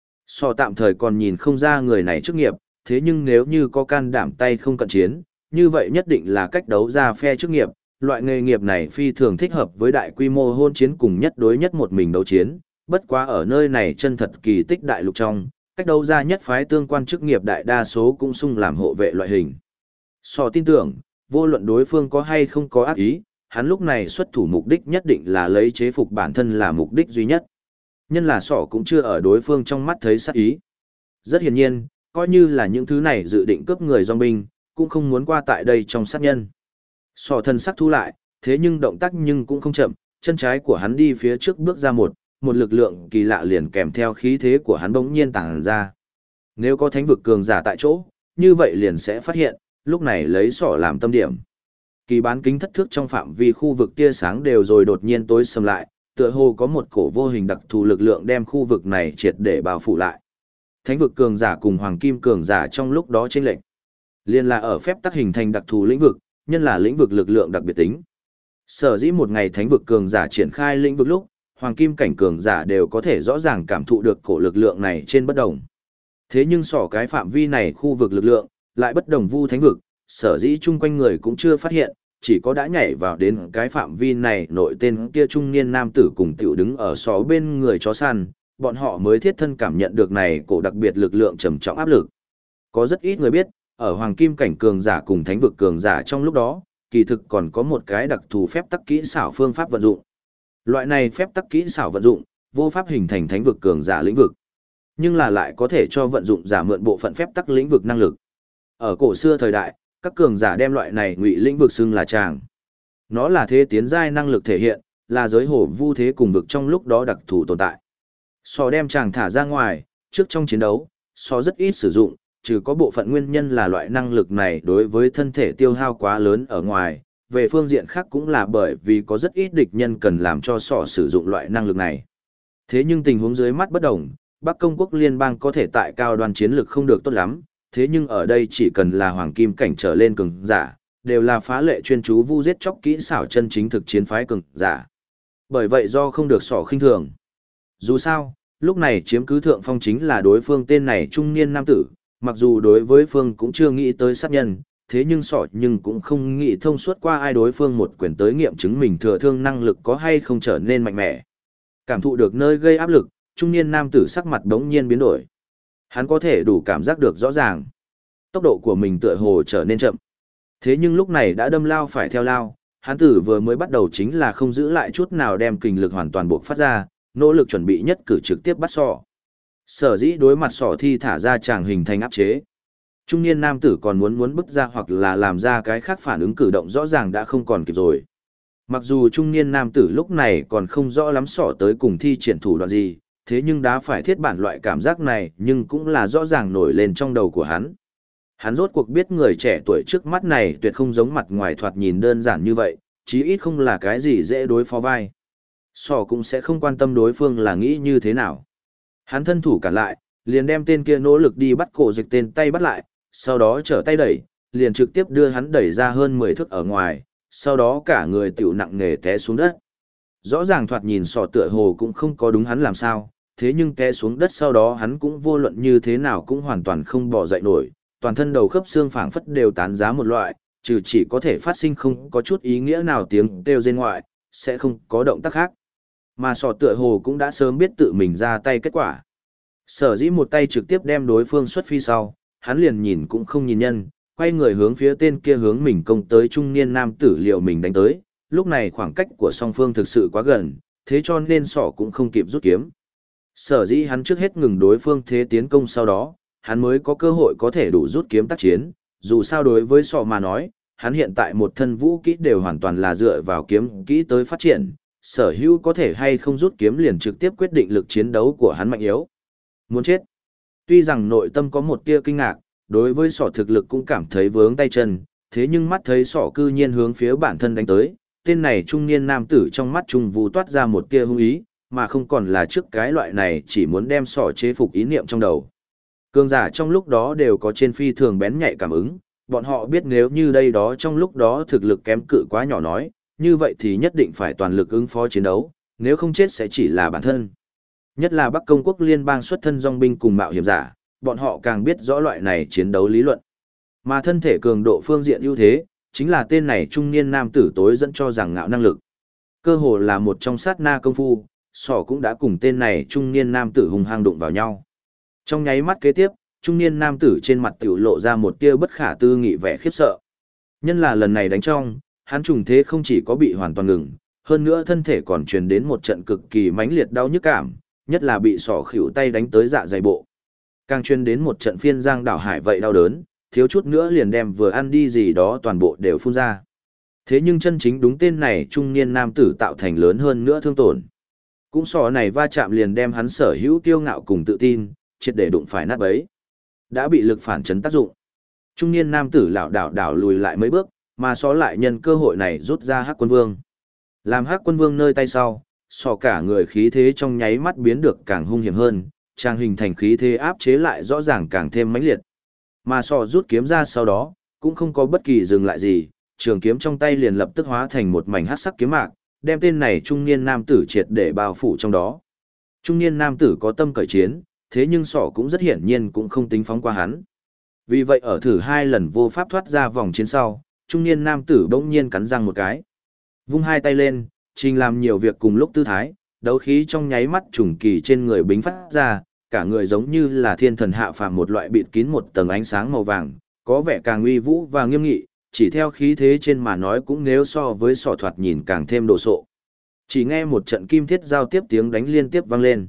So tạm thời còn nhìn không ra người này chức nghiệp, thế nhưng nếu như có can đảm tay không cận chiến, như vậy nhất định là cách đấu ra phe chức nghiệp. Loại nghề nghiệp này phi thường thích hợp với đại quy mô hôn chiến cùng nhất đối nhất một mình đấu chiến, bất quá ở nơi này chân thật kỳ tích đại lục trong, cách đấu ra nhất phái tương quan chức nghiệp đại đa số cũng xung làm hộ vệ loại hình. So tin tưởng, vô luận đối phương có hay không có ác ý, hắn lúc này xuất thủ mục đích nhất định là lấy chế phục bản thân là mục đích duy nhất. Nhân là sỏ cũng chưa ở đối phương trong mắt thấy sát ý. Rất hiển nhiên, coi như là những thứ này dự định cướp người dòng binh, cũng không muốn qua tại đây trong sát nhân. Sỏ thân sắc thu lại, thế nhưng động tác nhưng cũng không chậm, chân trái của hắn đi phía trước bước ra một lực lượng kỳ lạ liền kèm theo khí thế của hắn bỗng nhiên tàng ra. Nếu có thánh vực cường giả tại chỗ, như vậy liền sẽ phát hiện, lúc này lấy sỏ làm tâm điểm. Kỳ bán kính thất thước trong phạm vi khu vực tia sáng đều rồi đột nhiên tối sầm lại, tựa hồ có một cổ vô hình đặc thù lực lượng đem khu vực này triệt để bao phủ lại. Thánh vực cường giả cùng hoàng kim cường giả trong lúc đó chênh lệch, liền là ở phép tắc hình thành đặc thù lĩnh vực, nhân là lĩnh vực lực lượng đặc biệt tính. Sở dĩ một ngày thánh vực cường giả triển khai lĩnh vực lúc, hoàng kim cảnh cường giả đều có thể rõ ràng cảm thụ được cổ lực lượng này trên bất đồng. Thế nhưng sỏ cái phạm vi này khu vực lực lượng, lại bất đồng vu thánh vực, sở dĩ chung quanh người cũng chưa phát hiện, chỉ có đã nhảy vào đến cái phạm vi này nội tên kia trung niên nam tử cùng tiểu đứng ở xó bên người chó săn, bọn họ mới thiết thân cảm nhận được này cổ đặc biệt lực lượng trầm trọng áp lực. Có rất ít người biết, ở hoàng kim cảnh cường giả cùng thánh vực cường giả trong lúc đó, kỳ thực còn có một cái đặc thù phép tắc kỹ xảo phương pháp vận dụng. Loại này phép tắc kỹ xảo vận dụng, vô pháp hình thành thánh vực cường giả lĩnh vực, nhưng là lại có thể cho vận dụng giả mượn bộ phận phép tắc lĩnh vực năng lực. Ở cổ xưa thời đại, các cường giả đem loại này ngụy lĩnh vực xưng là tràng. Nó là thế tiến giai năng lực thể hiện, là giới hổ vu thế cùng vực trong lúc đó đặc thù tồn tại. So đem tràng thả ra ngoài, trước trong chiến đấu, so rất ít sử dụng, trừ có bộ phận nguyên nhân là loại năng lực này đối với thân thể tiêu hao quá lớn ở ngoài, về phương diện khác cũng là bởi vì có rất ít địch nhân cần làm cho sọ sử dụng loại năng lực này. Thế nhưng tình huống dưới mắt bất đồng, Bắc Công quốc liên bang có thể tại cao đoan chiến lược không được tốt lắm, thế nhưng ở đây chỉ cần là hoàng kim cảnh trở lên cường giả, đều là phá lệ chuyên chú vu giết chóc kỹ xảo chân chính thực chiến phái cường giả. Bởi vậy do không được sỏ khinh thường. Dù sao, lúc này chiếm cứ thượng phong chính là đối phương tên này trung niên nam tử, mặc dù đối với phương cũng chưa nghĩ tới sát nhân, thế nhưng sỏ nhưng cũng không nghĩ thông suốt qua ai đối phương một quyền tới nghiệm chứng mình thừa thương năng lực có hay không trở nên mạnh mẽ. Cảm thụ được nơi gây áp lực, trung niên nam tử sắc mặt đống nhiên biến đổi. Hắn có thể đủ cảm giác được rõ ràng. Tốc độ của mình tựa hồ trở nên chậm. Thế nhưng lúc này đã đâm lao phải theo lao, hắn tử vừa mới bắt đầu chính là không giữ lại chút nào đem kình lực hoàn toàn buộc phát ra, nỗ lực chuẩn bị nhất cử trực tiếp bắt sỏ. Sở dĩ đối mặt sỏ thi thả ra chàng hình thành áp chế. Trung niên nam tử còn muốn bứt ra hoặc là làm ra cái khác phản ứng cử động rõ ràng đã không còn kịp rồi. Mặc dù trung niên nam tử lúc này còn không rõ lắm sỏ tới cùng thi triển thủ đoạn gì, thế nhưng đã phải thiết bản loại cảm giác này nhưng cũng là rõ ràng nổi lên trong đầu của hắn. Hắn rốt cuộc biết người trẻ tuổi trước mắt này tuyệt không giống mặt ngoài thoạt nhìn đơn giản như vậy, chí ít không là cái gì dễ đối phó vai. Sỏ cũng sẽ không quan tâm đối phương là nghĩ như thế nào. Hắn thân thủ cản lại, liền đem tên kia nỗ lực đi bắt cổ dịch tên tay bắt lại, sau đó trở tay đẩy, liền trực tiếp đưa hắn đẩy ra hơn 10 thước ở ngoài, sau đó cả người tiểu nặng nề té xuống đất. Rõ ràng thoạt nhìn sỏ tựa hồ cũng không có đúng hắn làm sao, thế nhưng té xuống đất sau đó hắn cũng vô luận như thế nào cũng hoàn toàn không bỏ dậy nổi, toàn thân đầu khớp xương phảng phất đều tán giá một loại, trừ chỉ có thể phát sinh không có chút ý nghĩa nào tiếng kêu rên ngoại, sẽ không có động tác khác. Mà sọ tựa hồ cũng đã sớm biết tự mình ra tay kết quả. Sở dĩ một tay trực tiếp đem đối phương xuất phi sau, hắn liền nhìn cũng không nhìn nhân, quay người hướng phía tên kia hướng mình công tới trung niên nam tử liệu mình đánh tới, lúc này khoảng cách của song phương thực sự quá gần, thế cho nên sọ cũng không kịp rút kiếm. Sở dĩ hắn trước hết ngừng đối phương thế tiến công sau đó, hắn mới có cơ hội có thể đủ rút kiếm tác chiến, dù sao đối với sọ mà nói, hắn hiện tại một thân vũ kỹ đều hoàn toàn là dựa vào kiếm kỹ tới phát triển, sở hữu có thể hay không rút kiếm liền trực tiếp quyết định lực chiến đấu của hắn mạnh yếu. Muốn chết. Tuy rằng nội tâm có một tia kinh ngạc, đối với sọ thực lực cũng cảm thấy vướng tay chân, thế nhưng mắt thấy sọ cư nhiên hướng phía bản thân đánh tới, tên này trung niên nam tử trong mắt trung vũ toát ra một tia hung ý, mà không còn là trước cái loại này chỉ muốn đem sọ chế phục ý niệm trong đầu. Cường giả trong lúc đó đều có trên phi thường bén nhạy cảm ứng, bọn họ biết nếu như đây đó trong lúc đó thực lực kém cự quá nhỏ nói, như vậy thì nhất định phải toàn lực ứng phó chiến đấu, nếu không chết sẽ chỉ là bản thân. Nhất là Bắc Công quốc liên bang xuất thân dòng binh cùng mạo hiểm giả, bọn họ càng biết rõ loại này chiến đấu lý luận. Mà thân thể cường độ phương diện ưu thế, chính là tên này trung niên nam tử tối dẫn cho rằng ngạo năng lực. Cơ hồ là một trong sát na công phu, sỏ cũng đã cùng tên này trung niên nam tử hung hăng đụng vào nhau. Trong nháy mắt kế tiếp, trung niên nam tử trên mặt tiểu lộ ra một tia bất khả tư nghị vẻ khiếp sợ. Nhân là lần này đánh trong, hắn trùng thế không chỉ có bị hoàn toàn ngừng, hơn nữa thân thể còn truyền đến một trận cực kỳ mãnh liệt đau nhức cảm, nhất là bị sỏ khỉu tay đánh tới dạ dày bộ. Càng truyền đến một trận phiên giang đảo hải vậy đau đớn, thiếu chút nữa liền đem vừa ăn đi gì đó toàn bộ đều phun ra. Thế nhưng chân chính đúng tên này trung niên nam tử tạo thành lớn hơn nữa thương tổn. Cũng sỏ này va chạm liền đem hắn sở hữu kiêu ngạo cùng tự tin, triệt để đụng phải nát bấy. Đã bị lực phản chấn tác dụng. Trung niên nam tử lảo đảo lùi lại mấy bước, mà só lại nhân cơ hội này rút ra Hắc Quân Vương. Làm Hắc Quân Vương nơi tay sau, sọ cả người khí thế trong nháy mắt biến được càng hung hiểm hơn, trang hình thành khí thế áp chế lại rõ ràng càng thêm mãnh liệt. Mà sọ rút kiếm ra sau đó, cũng không có bất kỳ dừng lại gì, trường kiếm trong tay liền lập tức hóa thành một mảnh hắc sắc kiếm mạc, đem tên này trung niên nam tử triệt để bao phủ trong đó. Trung niên nam tử có tâm cởi chiến, thế nhưng sọ cũng rất hiển nhiên cũng không tính phóng qua hắn. Vì vậy ở thử 2 lần vô pháp thoát ra vòng chiến sau, trung niên nam tử bỗng nhiên cắn răng một cái. Vung 2 tay lên, trình làm nhiều việc cùng lúc tư thái, đấu khí trong nháy mắt trùng kỳ trên người bính phát ra, cả người giống như là thiên thần hạ phàm một loại bịt kín một tầng ánh sáng màu vàng, có vẻ càng uy vũ và nghiêm nghị, chỉ theo khí thế trên mà nói cũng nếu so với sọ thoạt nhìn càng thêm đồ sộ. Chỉ nghe một trận kim thiết giao tiếp tiếng đánh liên tiếp vang lên.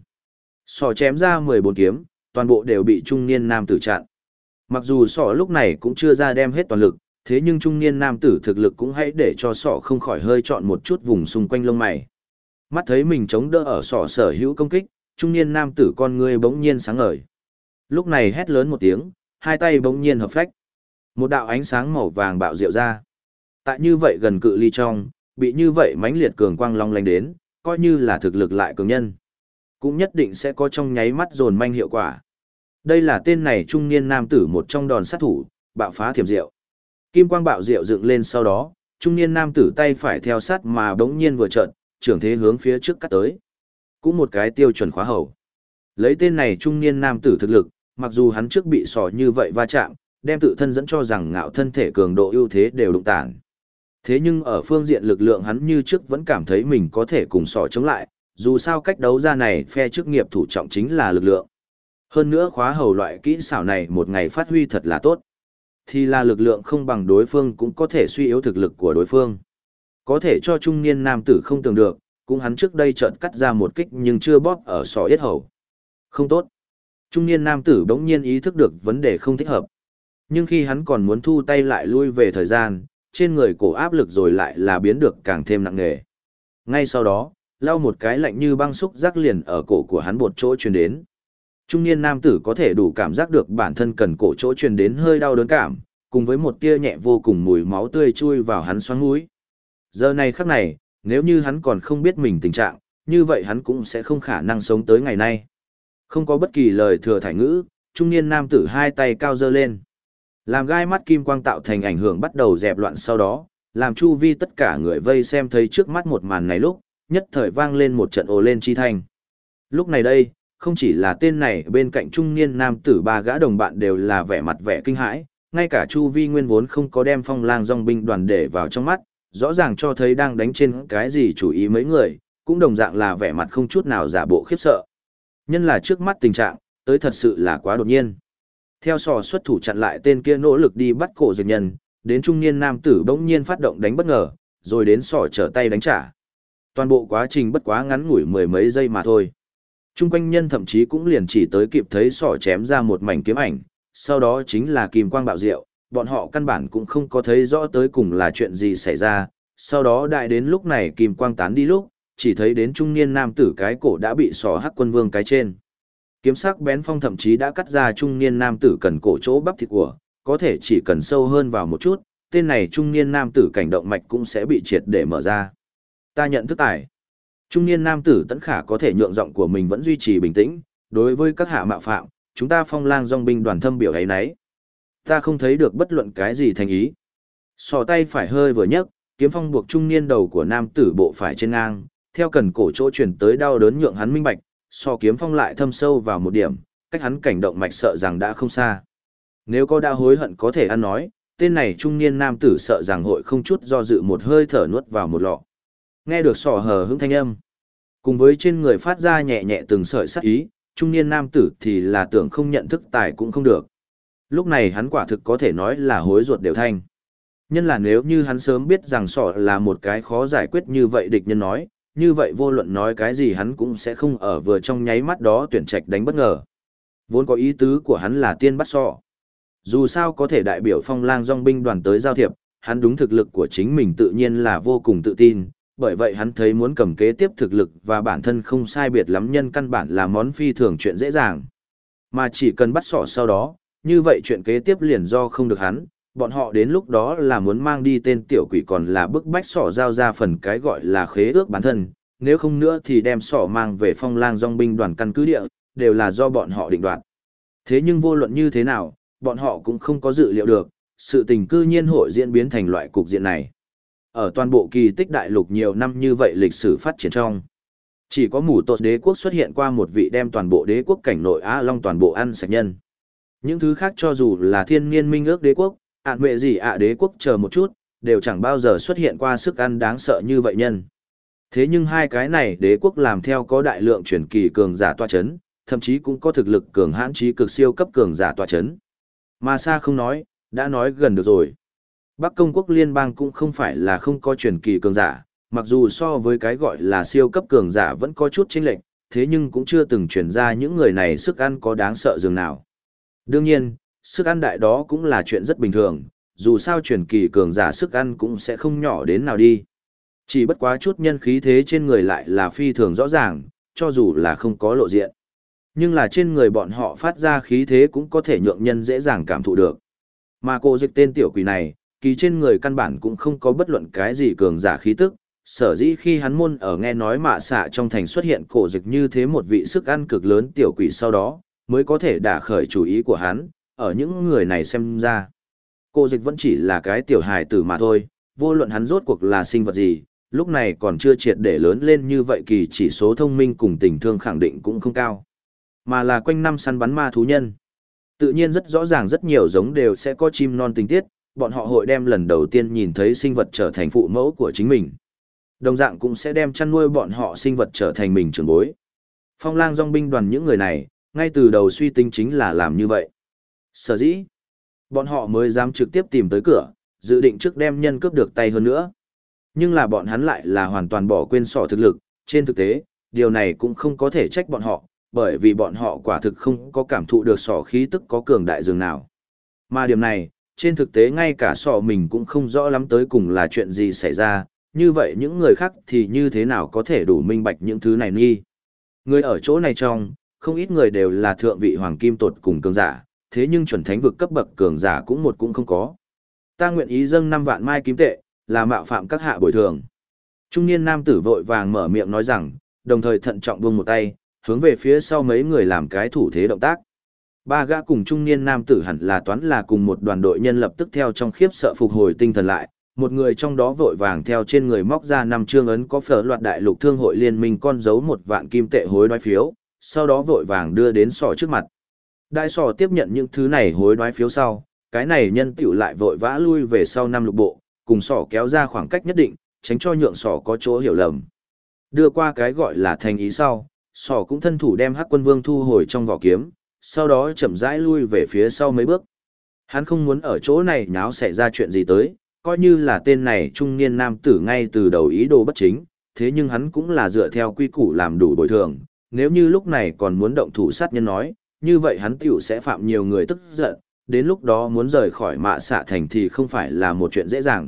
Sọ chém ra 14 kiếm, toàn bộ đều bị trung niên nam tử chặn. Mặc dù sọ lúc này cũng chưa ra đem hết toàn lực, thế nhưng trung niên nam tử thực lực cũng hãy để cho sọ không khỏi hơi chọn một chút vùng xung quanh lông mày. Mắt thấy mình chống đỡ ở sọ sở hữu công kích, trung niên nam tử con ngươi bỗng nhiên sáng ngời. Lúc này hét lớn một tiếng, 2 tay bỗng nhiên hợp phách. Một đạo ánh sáng màu vàng bạo diệu ra. Tại như vậy gần cự ly trong, bị như vậy mãnh liệt cường quang long lánh đến, coi như là thực lực lại cường nhân. Cũng nhất định sẽ có trong nháy mắt dồn manh hiệu quả. Đây là tên này trung niên nam tử một trong đòn sát thủ, bạo phá thiểm diệu. Kim quang bạo diệu dựng lên sau đó, trung niên nam tử tay phải theo sát mà bỗng nhiên vừa chợt, trưởng thế hướng phía trước cắt tới. Cũng một cái tiêu chuẩn khóa hầu. Lấy tên này trung niên nam tử thực lực, mặc dù hắn trước bị sò như vậy va chạm, đem tự thân dẫn cho rằng ngạo thân thể cường độ ưu thế đều đụng tản. Thế nhưng ở phương diện lực lượng hắn như trước vẫn cảm thấy mình có thể cùng sò chống lại, dù sao cách đấu ra này phe chức nghiệp thủ trọng chính là lực lượng. Hơn nữa khóa hầu loại kỹ xảo này một ngày phát huy thật là tốt. Thì là lực lượng không bằng đối phương cũng có thể suy yếu thực lực của đối phương. Có thể cho trung niên nam tử không tưởng được, cũng hắn trước đây chợt cắt ra một kích nhưng chưa bóp ở sọ yết hầu. Không tốt. Trung niên nam tử bỗng nhiên ý thức được vấn đề không thích hợp. Nhưng khi hắn còn muốn thu tay lại lui về thời gian, trên người cổ áp lực rồi lại là biến được càng thêm nặng nề. Ngay sau đó, lau một cái lạnh như băng xúc giác liền ở cổ của hắn một chỗ truyền đến. Trung niên nam tử có thể đủ cảm giác được bản thân cần cổ chỗ truyền đến hơi đau đớn cảm, cùng với một tia nhẹ vô cùng mùi máu tươi chui vào hắn xoắn mũi. Giờ này khắc này, nếu như hắn còn không biết mình tình trạng, như vậy hắn cũng sẽ không khả năng sống tới ngày nay. Không có bất kỳ lời thừa thải ngữ, trung niên nam tử 2 tay cao giơ lên. Làm gai mắt kim quang tạo thành ảnh hưởng bắt đầu dẹp loạn sau đó, làm chu vi tất cả người vây xem thấy trước mắt một màn này lúc, nhất thời vang lên một trận ồ lên chi thanh. Lúc này đây, không chỉ là tên này bên cạnh trung niên nam tử 3 gã đồng bạn đều là vẻ mặt vẻ kinh hãi, ngay cả chu vi nguyên vốn không có đem phong lang dòng binh đoàn để vào trong mắt, rõ ràng cho thấy đang đánh trên cái gì chủ ý mấy người, cũng đồng dạng là vẻ mặt không chút nào giả bộ khiếp sợ. Nhân là trước mắt tình trạng, tới thật sự là quá đột nhiên. Theo sò xuất thủ chặn lại tên kia nỗ lực đi bắt cổ dịch nhân, đến trung niên nam tử bỗng nhiên phát động đánh bất ngờ, rồi đến sò trở tay đánh trả. Toàn bộ quá trình bất quá ngắn ngủi mười mấy giây mà thôi. Trung quanh nhân thậm chí cũng liền chỉ tới kịp thấy sò chém ra một mảnh kiếm ảnh, sau đó chính là kim quang bạo diệu, bọn họ căn bản cũng không có thấy rõ tới cùng là chuyện gì xảy ra. Sau đó đại đến lúc này kim quang tán đi lúc, chỉ thấy đến trung niên nam tử cái cổ đã bị sò hắc quân vương cái trên. Kiếm sắc bén phong thậm chí đã cắt ra trung niên nam tử cần cổ chỗ bắp thịt của, có thể chỉ cần sâu hơn vào một chút, tên này trung niên nam tử cảnh động mạch cũng sẽ bị triệt để mở ra. Ta nhận thức tài. Trung niên nam tử Tấn Khả có thể nhượng giọng của mình vẫn duy trì bình tĩnh, đối với các hạ mạo phạm, chúng ta Phong Lang dòng binh đoàn thâm biểu ấy nấy. Ta không thấy được bất luận cái gì thành ý. Sò tay phải hơi vừa nhấc, kiếm phong buộc trung niên đầu của nam tử bộ phải trên ngang, theo cần cổ chỗ chuyển tới đau đớn nhượng hắn minh bạch, so kiếm phong lại thâm sâu vào một điểm, cách hắn cảnh động mạch sợ rằng đã không xa. Nếu có đã hối hận có thể ăn nói, tên này trung niên nam tử sợ rằng hội không chút do dự một hơi thở nuốt vào một lọ. Nghe được sò hờ hững thanh âm, cùng với trên người phát ra nhẹ nhẹ từng sợi sắc ý, trung niên nam tử thì là tưởng không nhận thức tài cũng không được. Lúc này hắn quả thực có thể nói là hối ruột đều thanh. Nhân là nếu như hắn sớm biết rằng sọ là một cái khó giải quyết như vậy địch nhân nói, như vậy vô luận nói cái gì hắn cũng sẽ không ở vừa trong nháy mắt đó tuyển trạch đánh bất ngờ. Vốn có ý tứ của hắn là tiên bắt sọ. Dù sao có thể đại biểu Phong Lang dòng binh đoàn tới giao thiệp, hắn đúng thực lực của chính mình tự nhiên là vô cùng tự tin, bởi vậy hắn thấy muốn cầm kế tiếp thực lực và bản thân không sai biệt lắm nhân căn bản là món phi thường chuyện dễ dàng. Mà chỉ cần bắt sọ sau đó, như vậy chuyện kế tiếp liền do không được hắn, bọn họ đến lúc đó là muốn mang đi tên tiểu quỷ còn là bức bách sọ giao ra phần cái gọi là khế ước bản thân, nếu không nữa thì đem sọ mang về Phong Lang dòng binh đoàn căn cứ địa, đều là do bọn họ định đoạt. Thế nhưng vô luận như thế nào, bọn họ cũng không có dự liệu được, sự tình cư nhiên hội diễn biến thành loại cục diện này. Ở toàn bộ kỳ tích đại lục nhiều năm như vậy lịch sử phát triển trong, chỉ có mù tột đế quốc xuất hiện qua một vị đem toàn bộ đế quốc cảnh nội Á Long toàn bộ ăn sạch nhân. Những thứ khác cho dù là thiên niên minh ước đế quốc, ạn mệ gì đế quốc chờ một chút, đều chẳng bao giờ xuất hiện qua sức ăn đáng sợ như vậy nhân. Thế nhưng hai cái này đế quốc làm theo có đại lượng truyền kỳ cường giả tọa chấn, thậm chí cũng có thực lực cường hãn trí cực siêu cấp cường giả tọa chấn. Mà xa không nói, đã nói gần được rồi. Bắc Công quốc liên bang cũng không phải là không có truyền kỳ cường giả, mặc dù so với cái gọi là siêu cấp cường giả vẫn có chút chênh lệch, thế nhưng cũng chưa từng truyền ra những người này sức ăn có đáng sợ dường nào. Đương nhiên, sức ăn đại đó cũng là chuyện rất bình thường, dù sao truyền kỳ cường giả sức ăn cũng sẽ không nhỏ đến nào đi. Chỉ bất quá chút nhân khí thế trên người lại là phi thường rõ ràng, cho dù là không có lộ diện. Nhưng là trên người bọn họ phát ra khí thế cũng có thể nhượng nhân dễ dàng cảm thụ được. Mà cô dịch tên tiểu quỷ này, kỳ trên người căn bản cũng không có bất luận cái gì cường giả khí tức, sở dĩ khi hắn môn ở nghe nói mạ xạ trong thành xuất hiện cổ dịch như thế một vị sức ăn cực lớn tiểu quỷ sau đó, mới có thể đả khởi chủ ý của hắn, ở những người này xem ra. Cổ dịch vẫn chỉ là cái tiểu hài tử mà thôi, vô luận hắn rốt cuộc là sinh vật gì, lúc này còn chưa triệt để lớn lên như vậy kỳ chỉ số thông minh cùng tình thương khẳng định cũng không cao. Mà là quanh năm săn bắn ma thú nhân. Tự nhiên rất rõ ràng rất nhiều giống đều sẽ có chim non tình tiết, bọn họ hội đem lần đầu tiên nhìn thấy sinh vật trở thành phụ mẫu của chính mình. Đồng dạng cũng sẽ đem chăn nuôi bọn họ sinh vật trở thành mình trưởng bối. Phong Lang dòng binh đoàn những người này, ngay từ đầu suy tính chính là làm như vậy. Sở dĩ, bọn họ mới dám trực tiếp tìm tới cửa, dự định trước đem nhân cướp được tay hơn nữa. Nhưng là bọn hắn lại là hoàn toàn bỏ quên sỏ thực lực, trên thực tế, điều này cũng không có thể trách bọn họ, bởi vì bọn họ quả thực không có cảm thụ được sỏ khí tức có cường đại dường nào. Mà điểm này, trên thực tế ngay cả sỏ mình cũng không rõ lắm tới cùng là chuyện gì xảy ra, như vậy những người khác thì như thế nào có thể đủ minh bạch những thứ này nghi. Người ở chỗ này trong, không ít người đều là thượng vị hoàng kim tột cùng cường giả, thế nhưng chuẩn thánh vực cấp bậc cường giả cũng không có. Ta nguyện ý dâng 5 vạn mai kim tệ, là mạo phạm các hạ bồi thường. Trung niên nam tử vội vàng mở miệng nói rằng, đồng thời thận trọng buông một tay, hướng về phía sau mấy người làm cái thủ thế động tác. Ba gã cùng trung niên nam tử hẳn là toán là cùng một đoàn đội nhân lập tức theo trong khiếp sợ phục hồi tinh thần lại, một người trong đó vội vàng theo trên người móc ra 5 trương ấn có phở loạt đại lục thương hội liên minh con dấu 1 vạn kim tệ hối đoái phiếu, sau đó vội vàng đưa đến sỏ trước mặt. Đại sỏ tiếp nhận những thứ này hối đoái phiếu sau, cái này nhân tiểu lại vội vã lui về sau 5 lục bộ, cùng sỏ kéo ra khoảng cách nhất định, tránh cho nhượng sỏ có chỗ hiểu lầm. Đưa qua cái gọi là thành ý sau, sỏ cũng thân thủ đem Hắc Quân Vương thu hồi trong vỏ kiếm, sau đó chậm rãi lui về phía sau mấy bước. Hắn không muốn ở chỗ này nháo xảy ra chuyện gì tới, coi như là tên này trung niên nam tử ngay từ đầu ý đồ bất chính, thế nhưng hắn cũng là dựa theo quy củ làm đủ bồi thường, nếu như lúc này còn muốn động thủ sát nhân nói, như vậy hắn tiểu sẽ phạm nhiều người tức giận, đến lúc đó muốn rời khỏi Mạ Xạ thành thì không phải là một chuyện dễ dàng.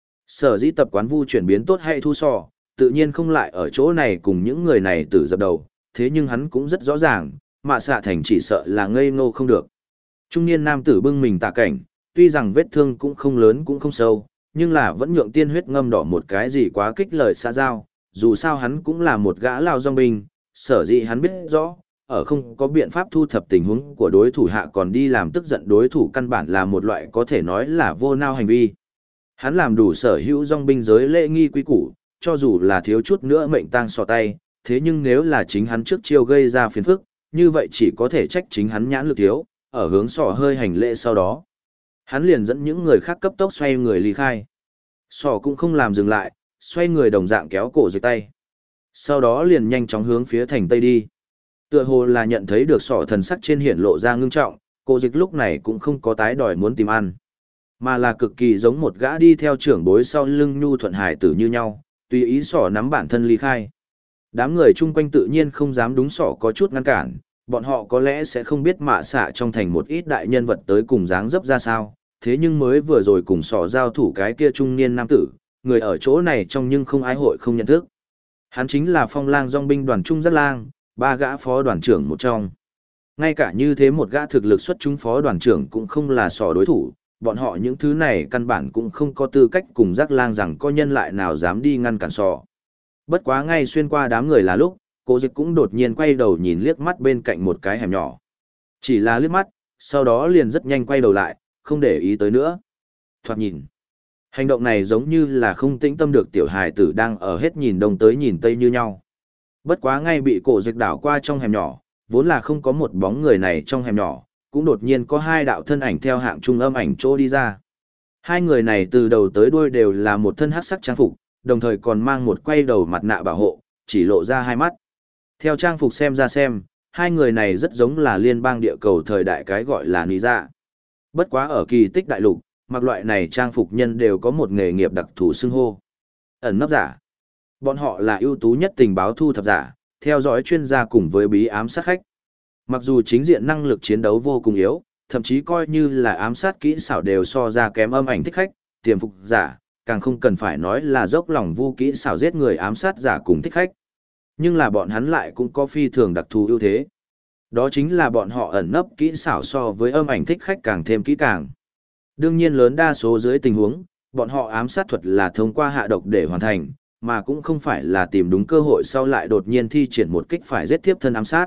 Sở dĩ tập quán vu chuyển biến tốt hay thu sò, tự nhiên không lại ở chỗ này cùng những người này tử dập đầu, thế nhưng hắn cũng rất rõ ràng, Mạ Xạ thành chỉ sợ là ngây ngô không được. Trung niên nam tử bưng mình tạ cảnh, tuy rằng vết thương cũng không lớn cũng không sâu, nhưng là vẫn nhượng tiên huyết ngâm đỏ một cái gì quá kích lời xã giao, dù sao hắn cũng là một gã lao dòng binh, sở dĩ hắn biết rõ, ở không có biện pháp thu thập tình huống của đối thủ hạ còn đi làm tức giận đối thủ căn bản là một loại có thể nói là vô nao hành vi. Hắn làm đủ sở hữu dòng binh giới lễ nghi quý củ, cho dù là thiếu chút nữa mệnh tang sò tay, thế nhưng nếu là chính hắn trước chiêu gây ra phiền phức, như vậy chỉ có thể trách chính hắn nhãn lực thiếu, ở hướng sò hơi hành lễ sau đó. Hắn liền dẫn những người khác cấp tốc xoay người ly khai. Sò cũng không làm dừng lại, xoay người đồng dạng kéo cổ dưới tay. Sau đó liền nhanh chóng hướng phía thành tây đi. Tựa hồ là nhận thấy được sỏ thần sắc trên hiển lộ ra ngưng trọng, cô dịch lúc này cũng không có tái đòi muốn tìm ăn. Mà là cực kỳ giống một gã đi theo trưởng bối sau lưng nhu thuận hải tử như nhau, tùy ý sỏ nắm bản thân ly khai. Đám người chung quanh tự nhiên không dám đúng sỏ có chút ngăn cản, bọn họ có lẽ sẽ không biết Mạ Xạ trong thành một ít đại nhân vật tới cùng dáng dấp ra sao, thế nhưng mới vừa rồi cùng sỏ giao thủ cái kia trung niên nam tử, người ở chỗ này trong nhưng không ai hội không nhận thức. Hắn chính là Phong Lang dòng binh đoàn Trung Giác Lang, ba gã phó đoàn trưởng một trong. Ngay cả như thế một gã thực lực xuất chúng phó đoàn trưởng cũng không là sỏ đối thủ, bọn họ những thứ này căn bản cũng không có tư cách cùng Giác Lang rằng có nhân lại nào dám đi ngăn cản sỏ. Bất quá ngay xuyên qua đám người là lúc, Cố Dịch cũng đột nhiên quay đầu nhìn liếc mắt bên cạnh một cái hẻm nhỏ. Chỉ là liếc mắt, sau đó liền rất nhanh quay đầu lại, không để ý tới nữa. Thoạt nhìn, hành động này giống như là không tĩnh tâm được tiểu hài tử đang ở hết nhìn đông tới nhìn tây như nhau. Bất quá ngay bị Cố Dịch đảo qua trong hẻm nhỏ, vốn là không có một bóng người này trong hẻm nhỏ, cũng đột nhiên có hai đạo thân ảnh theo hạng trung âm ảnh chỗ đi ra. Hai người này từ đầu tới đuôi đều là một thân hắc sắc trang phục, đồng thời còn mang một quay đầu mặt nạ bảo hộ, chỉ lộ ra hai mắt. Theo trang phục xem ra xem, hai người này rất giống là liên bang địa cầu thời đại cái gọi là nì dạ. Bất quá ở kỳ tích đại lục, mặc loại này trang phục nhân đều có một nghề nghiệp đặc thù xưng hô. Ẩn nấp giả. Bọn họ là ưu tú nhất tình báo thu thập giả, theo dõi chuyên gia cùng với bí ám sát khách. Mặc dù chính diện năng lực chiến đấu vô cùng yếu, thậm chí coi như là ám sát kỹ xảo đều so ra kém âm ảnh thích khách, tiềm phục giả, càng không cần phải nói là dốc lòng vu kỹ xảo giết người ám sát giả cùng thích khách. Nhưng là bọn hắn lại cũng có phi thường đặc thù ưu thế. Đó chính là bọn họ ẩn nấp kỹ xảo so với âm ảnh thích khách càng thêm kỹ càng. Đương nhiên lớn đa số dưới tình huống, bọn họ ám sát thuật là thông qua hạ độc để hoàn thành, mà cũng không phải là tìm đúng cơ hội sau lại đột nhiên thi triển một kích phải giết tiếp thân ám sát.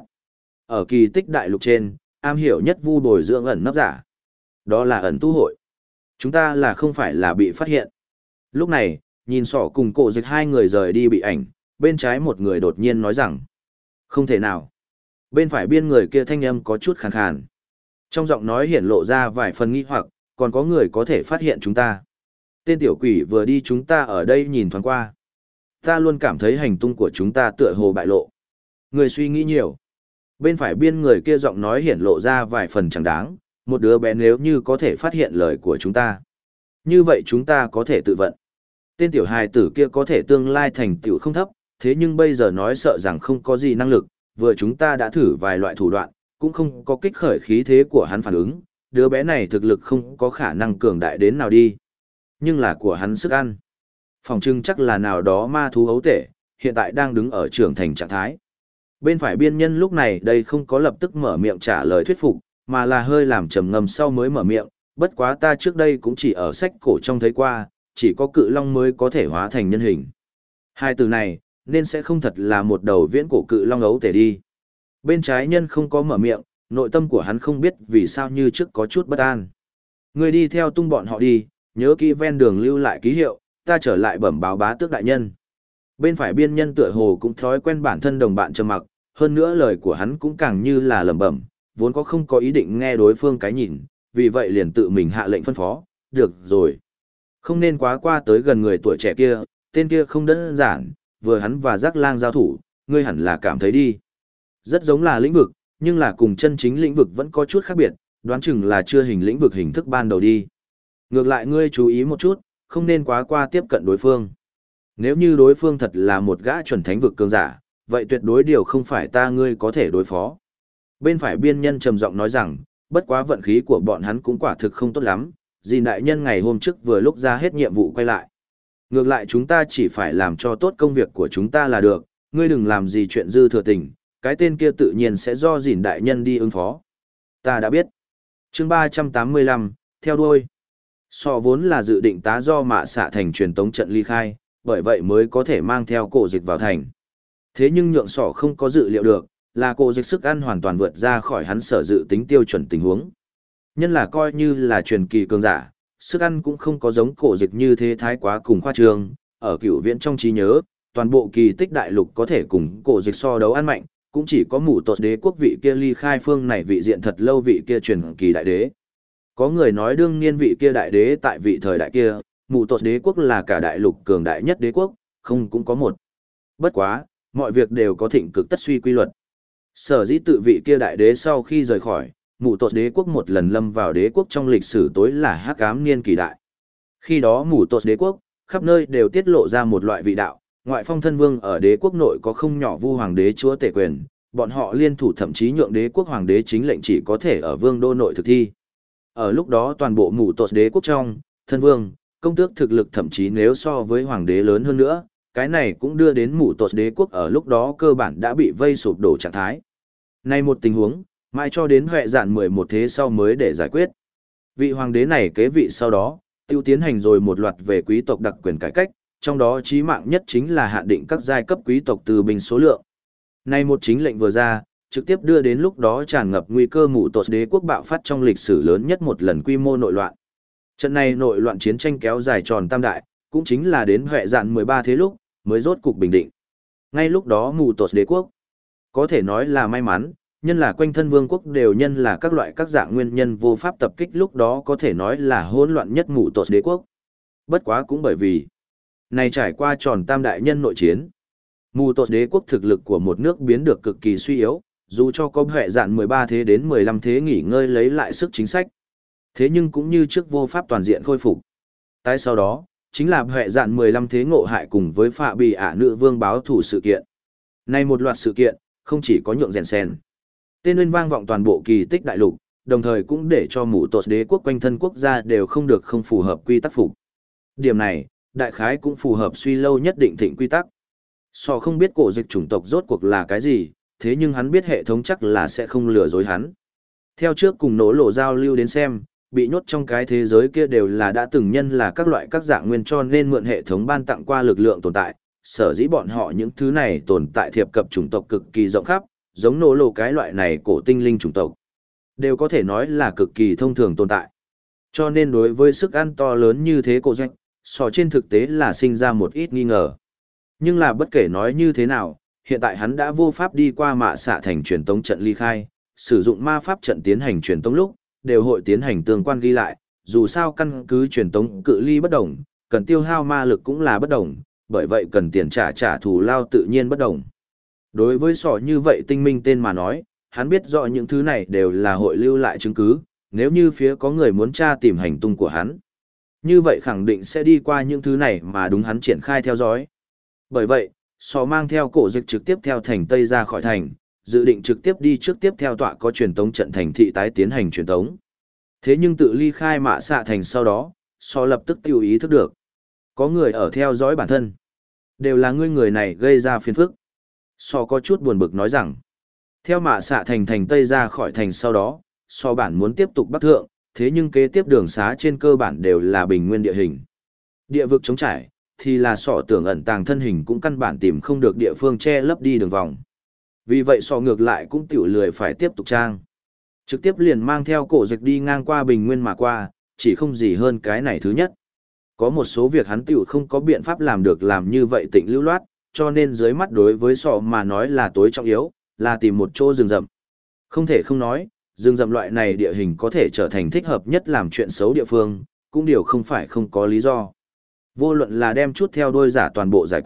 Ở kỳ tích đại lục trên, am hiểu nhất vu bồi dưỡng ẩn nấp giả. Đó là ẩn tu hội. Chúng ta là không phải là bị phát hiện. Lúc này, nhìn sỏ cùng Cổ Dịch hai người rời đi bị ảnh, bên trái một người đột nhiên nói rằng, không thể nào. Bên phải biên người kia thanh âm có chút khàn khàn. Trong giọng nói hiển lộ ra vài phần nghi hoặc, còn có người có thể phát hiện chúng ta. Tên tiểu quỷ vừa đi chúng ta ở đây nhìn thoáng qua. Ta luôn cảm thấy hành tung của chúng ta tựa hồ bại lộ. Người suy nghĩ nhiều. Bên phải biên người kia giọng nói hiển lộ ra vài phần chẳng đáng, một đứa bé nếu như có thể phát hiện lời của chúng ta. Như vậy chúng ta có thể tự vận. Tên tiểu hài tử kia có thể tương lai thành tựu không thấp, thế nhưng bây giờ nói sợ rằng không có gì năng lực, vừa chúng ta đã thử vài loại thủ đoạn, cũng không có kích khởi khí thế của hắn phản ứng, đứa bé này thực lực không có khả năng cường đại đến nào đi. Nhưng là của hắn sức ăn. Phòng trưng chắc là nào đó ma thú ấu tể, hiện tại đang đứng ở trưởng thành trạng thái. Bên phải biên nhân lúc này đây không có lập tức mở miệng trả lời thuyết phục, mà là hơi làm trầm ngâm sau mới mở miệng, bất quá ta trước đây cũng chỉ ở sách cổ trong thấy qua, chỉ có cự long mới có thể hóa thành nhân hình. Hai từ này, nên sẽ không thật là một đầu viễn cổ cự long ấu tể đi. Bên trái nhân không có mở miệng, nội tâm của hắn không biết vì sao như trước có chút bất an. Người đi theo tung bọn họ đi, nhớ kỹ ven đường lưu lại ký hiệu, ta trở lại bẩm báo bá tước đại nhân. Bên phải biên nhân tựa hồ cũng thói quen bản thân đồng bạn trầm mặc, hơn nữa lời của hắn cũng càng như là lẩm bẩm, vốn có không có ý định nghe đối phương cái nhìn, vì vậy liền tự mình hạ lệnh phân phó, được rồi. Không nên quá qua tới gần người tuổi trẻ kia, tên kia không đơn giản, vừa hắn và giác lang giao thủ, ngươi hẳn là cảm thấy đi. Rất giống là lĩnh vực, nhưng là cùng chân chính lĩnh vực vẫn có chút khác biệt, đoán chừng là chưa hình lĩnh vực hình thức ban đầu đi. Ngược lại ngươi chú ý một chút, không nên quá qua tiếp cận đối phương. Nếu như đối phương thật là một gã chuẩn thánh vực cường giả, vậy tuyệt đối điều không phải ta ngươi có thể đối phó. Bên phải biên nhân trầm giọng nói rằng, bất quá vận khí của bọn hắn cũng quả thực không tốt lắm, Dìn đại nhân ngày hôm trước vừa lúc ra hết nhiệm vụ quay lại. Ngược lại chúng ta chỉ phải làm cho tốt công việc của chúng ta là được, ngươi đừng làm gì chuyện dư thừa tình, cái tên kia tự nhiên sẽ do Dìn đại nhân đi ứng phó. Ta đã biết. Chương 385, theo đuôi. Sọ vốn là dự định tá do mạ xạ thành truyền tống trận ly khai, bởi vậy mới có thể mang theo cổ dịch vào thành. Thế nhưng nhượng sọ không có dự liệu được, là cổ dịch sức ăn hoàn toàn vượt ra khỏi hắn sở dự tính tiêu chuẩn tình huống. Nhân là coi như là truyền kỳ cường giả, sức ăn cũng không có giống cổ dịch như thế thái quá cùng khoa trương, ở cửu viễn trong trí nhớ, toàn bộ kỳ tích đại lục có thể cùng cổ dịch so đấu ăn mạnh, cũng chỉ có mù tột đế quốc vị kia ly khai phương này vị diện thật lâu vị kia truyền kỳ đại đế. Có người nói đương nhiên vị kia đại đế tại vị thời đại kia, mù tột đế quốc là cả đại lục cường đại nhất đế quốc, không cũng có một. Bất quá, mọi việc đều có thịnh cực tất suy quy luật. Sở dĩ tự vị kia đại đế sau khi rời khỏi, mù tột đế quốc một lần lâm vào đế quốc trong lịch sử tối là hắc ám niên kỳ đại. Khi đó mù tột đế quốc, khắp nơi đều tiết lộ ra một loại vị đạo, ngoại phong thân vương ở đế quốc nội có không nhỏ vu hoàng đế chúa tể quyền, bọn họ liên thủ thậm chí nhượng đế quốc hoàng đế chính lệnh chỉ có thể ở vương đô nội thực thi. Ở lúc đó toàn bộ mù tột đế quốc trong, thân vương, công tước thực lực thậm chí nếu so với hoàng đế lớn hơn nữa, cái này cũng đưa đến mù tột đế quốc ở lúc đó cơ bản đã bị vây sụp đổ trạng thái. Nay một tình huống, mãi cho đến huệ dạn 11 thế sau mới để giải quyết. Vị hoàng đế này kế vị sau đó, tiêu tiến hành rồi một loạt về quý tộc đặc quyền cải cách, trong đó chí mạng nhất chính là hạn định các giai cấp quý tộc từ binh số lượng. Nay một chính lệnh vừa ra, trực tiếp đưa đến lúc đó tràn ngập nguy cơ mù tột đế quốc bạo phát trong lịch sử lớn nhất một lần quy mô nội loạn. Trận này nội loạn chiến tranh kéo dài tròn tam đại, cũng chính là đến huệ dạn 13 thế lúc, mới rốt cục bình định. Ngay lúc đó mù tột đế quốc, có thể nói là may mắn, nhân là quanh thân vương quốc đều nhân là các loại các dạng nguyên nhân vô pháp tập kích lúc đó có thể nói là hỗn loạn nhất mù tột đế quốc. Bất quá cũng bởi vì, này trải qua tròn tam đại nhân nội chiến, mù tột đế quốc thực lực của một nước biến được cực kỳ suy yếu, dù cho có hệ dạn 13 thế đến 15 thế nghỉ ngơi lấy lại sức chính sách. Thế nhưng cũng như trước vô pháp toàn diện khôi phục. Tại sau đó, chính là hệ dạn 15 thế ngộ hại cùng với phạ bì ả nữ vương báo thủ sự kiện. Này một loạt sự kiện, không chỉ có nhượng rèn sen. Tên lên vang vọng toàn bộ kỳ tích đại lục, đồng thời cũng để cho mù tột đế quốc quanh thân quốc gia đều không được không phù hợp quy tắc phục. Điểm này, đại khái cũng phù hợp suy lâu nhất định thịnh quy tắc. Sò không biết cổ dịch chủng tộc rốt cuộc là cái gì, thế nhưng hắn biết hệ thống chắc là sẽ không lừa dối hắn. Theo trước cùng nổ lộ giao lưu đến xem, bị nhốt trong cái thế giới kia đều là đã từng nhân là các loại các dạng nguyên cho nên mượn hệ thống ban tặng qua lực lượng tồn tại, sở dĩ bọn họ những thứ này tồn tại thiệp cập chủng tộc cực kỳ rộng khắp, giống nổ lộ cái loại này cổ tinh linh chủng tộc, đều có thể nói là cực kỳ thông thường tồn tại. Cho nên đối với sức ăn to lớn như thế cổ dịch, sò trên thực tế là sinh ra một ít nghi ngờ. Nhưng là bất kể nói như thế nào, hiện tại hắn đã vô pháp đi qua mạ xạ thành truyền tống trận ly khai, sử dụng ma pháp trận tiến hành truyền tống lúc, đều hội tiến hành tương quan ghi lại, dù sao căn cứ truyền tống cự ly bất đồng, cần tiêu hao ma lực cũng là bất đồng, bởi vậy cần tiền trả thù lao tự nhiên bất đồng. Đối với sọ như vậy tinh minh tên mà nói, hắn biết rõ những thứ này đều là hội lưu lại chứng cứ, nếu như phía có người muốn tra tìm hành tung của hắn. Như vậy khẳng định sẽ đi qua những thứ này mà đúng hắn triển khai theo dõi. Bởi vậy, sọ mang theo cổ dịch trực tiếp theo thành Tây ra khỏi thành, dự định trực tiếp đi trước tiếp theo tọa có truyền tống trận thành thị tái tiến hành truyền tống. Thế nhưng tự ly khai mạ xạ thành sau đó, sọ lập tức tiêu ý thức được. Có người ở theo dõi bản thân. Đều là người này gây ra phiền phức. Sọ có chút buồn bực nói rằng, theo mạ xạ thành Tây ra khỏi thành sau đó, sọ bản muốn tiếp tục bắc thượng, thế nhưng kế tiếp đường xá trên cơ bản đều là bình nguyên địa hình. Địa vực trống trải, thì là sọ tưởng ẩn tàng thân hình cũng căn bản tìm không được địa phương che lấp đi đường vòng. Vì vậy sọ ngược lại cũng tiểu lười phải tiếp tục trang. Trực tiếp liền mang theo cổ dịch đi ngang qua bình nguyên mà qua, chỉ không gì hơn cái này thứ nhất. Có một số việc hắn tiểu không có biện pháp làm được làm như vậy tịnh lưu loát, cho nên dưới mắt đối với sọ mà nói là tối trọng yếu, là tìm một chỗ rừng rậm. Không thể không nói, rừng rậm loại này địa hình có thể trở thành thích hợp nhất làm chuyện xấu địa phương, cũng điều không phải không có lý do. Vô luận là đem chút theo đuôi giả toàn bộ giải quyết,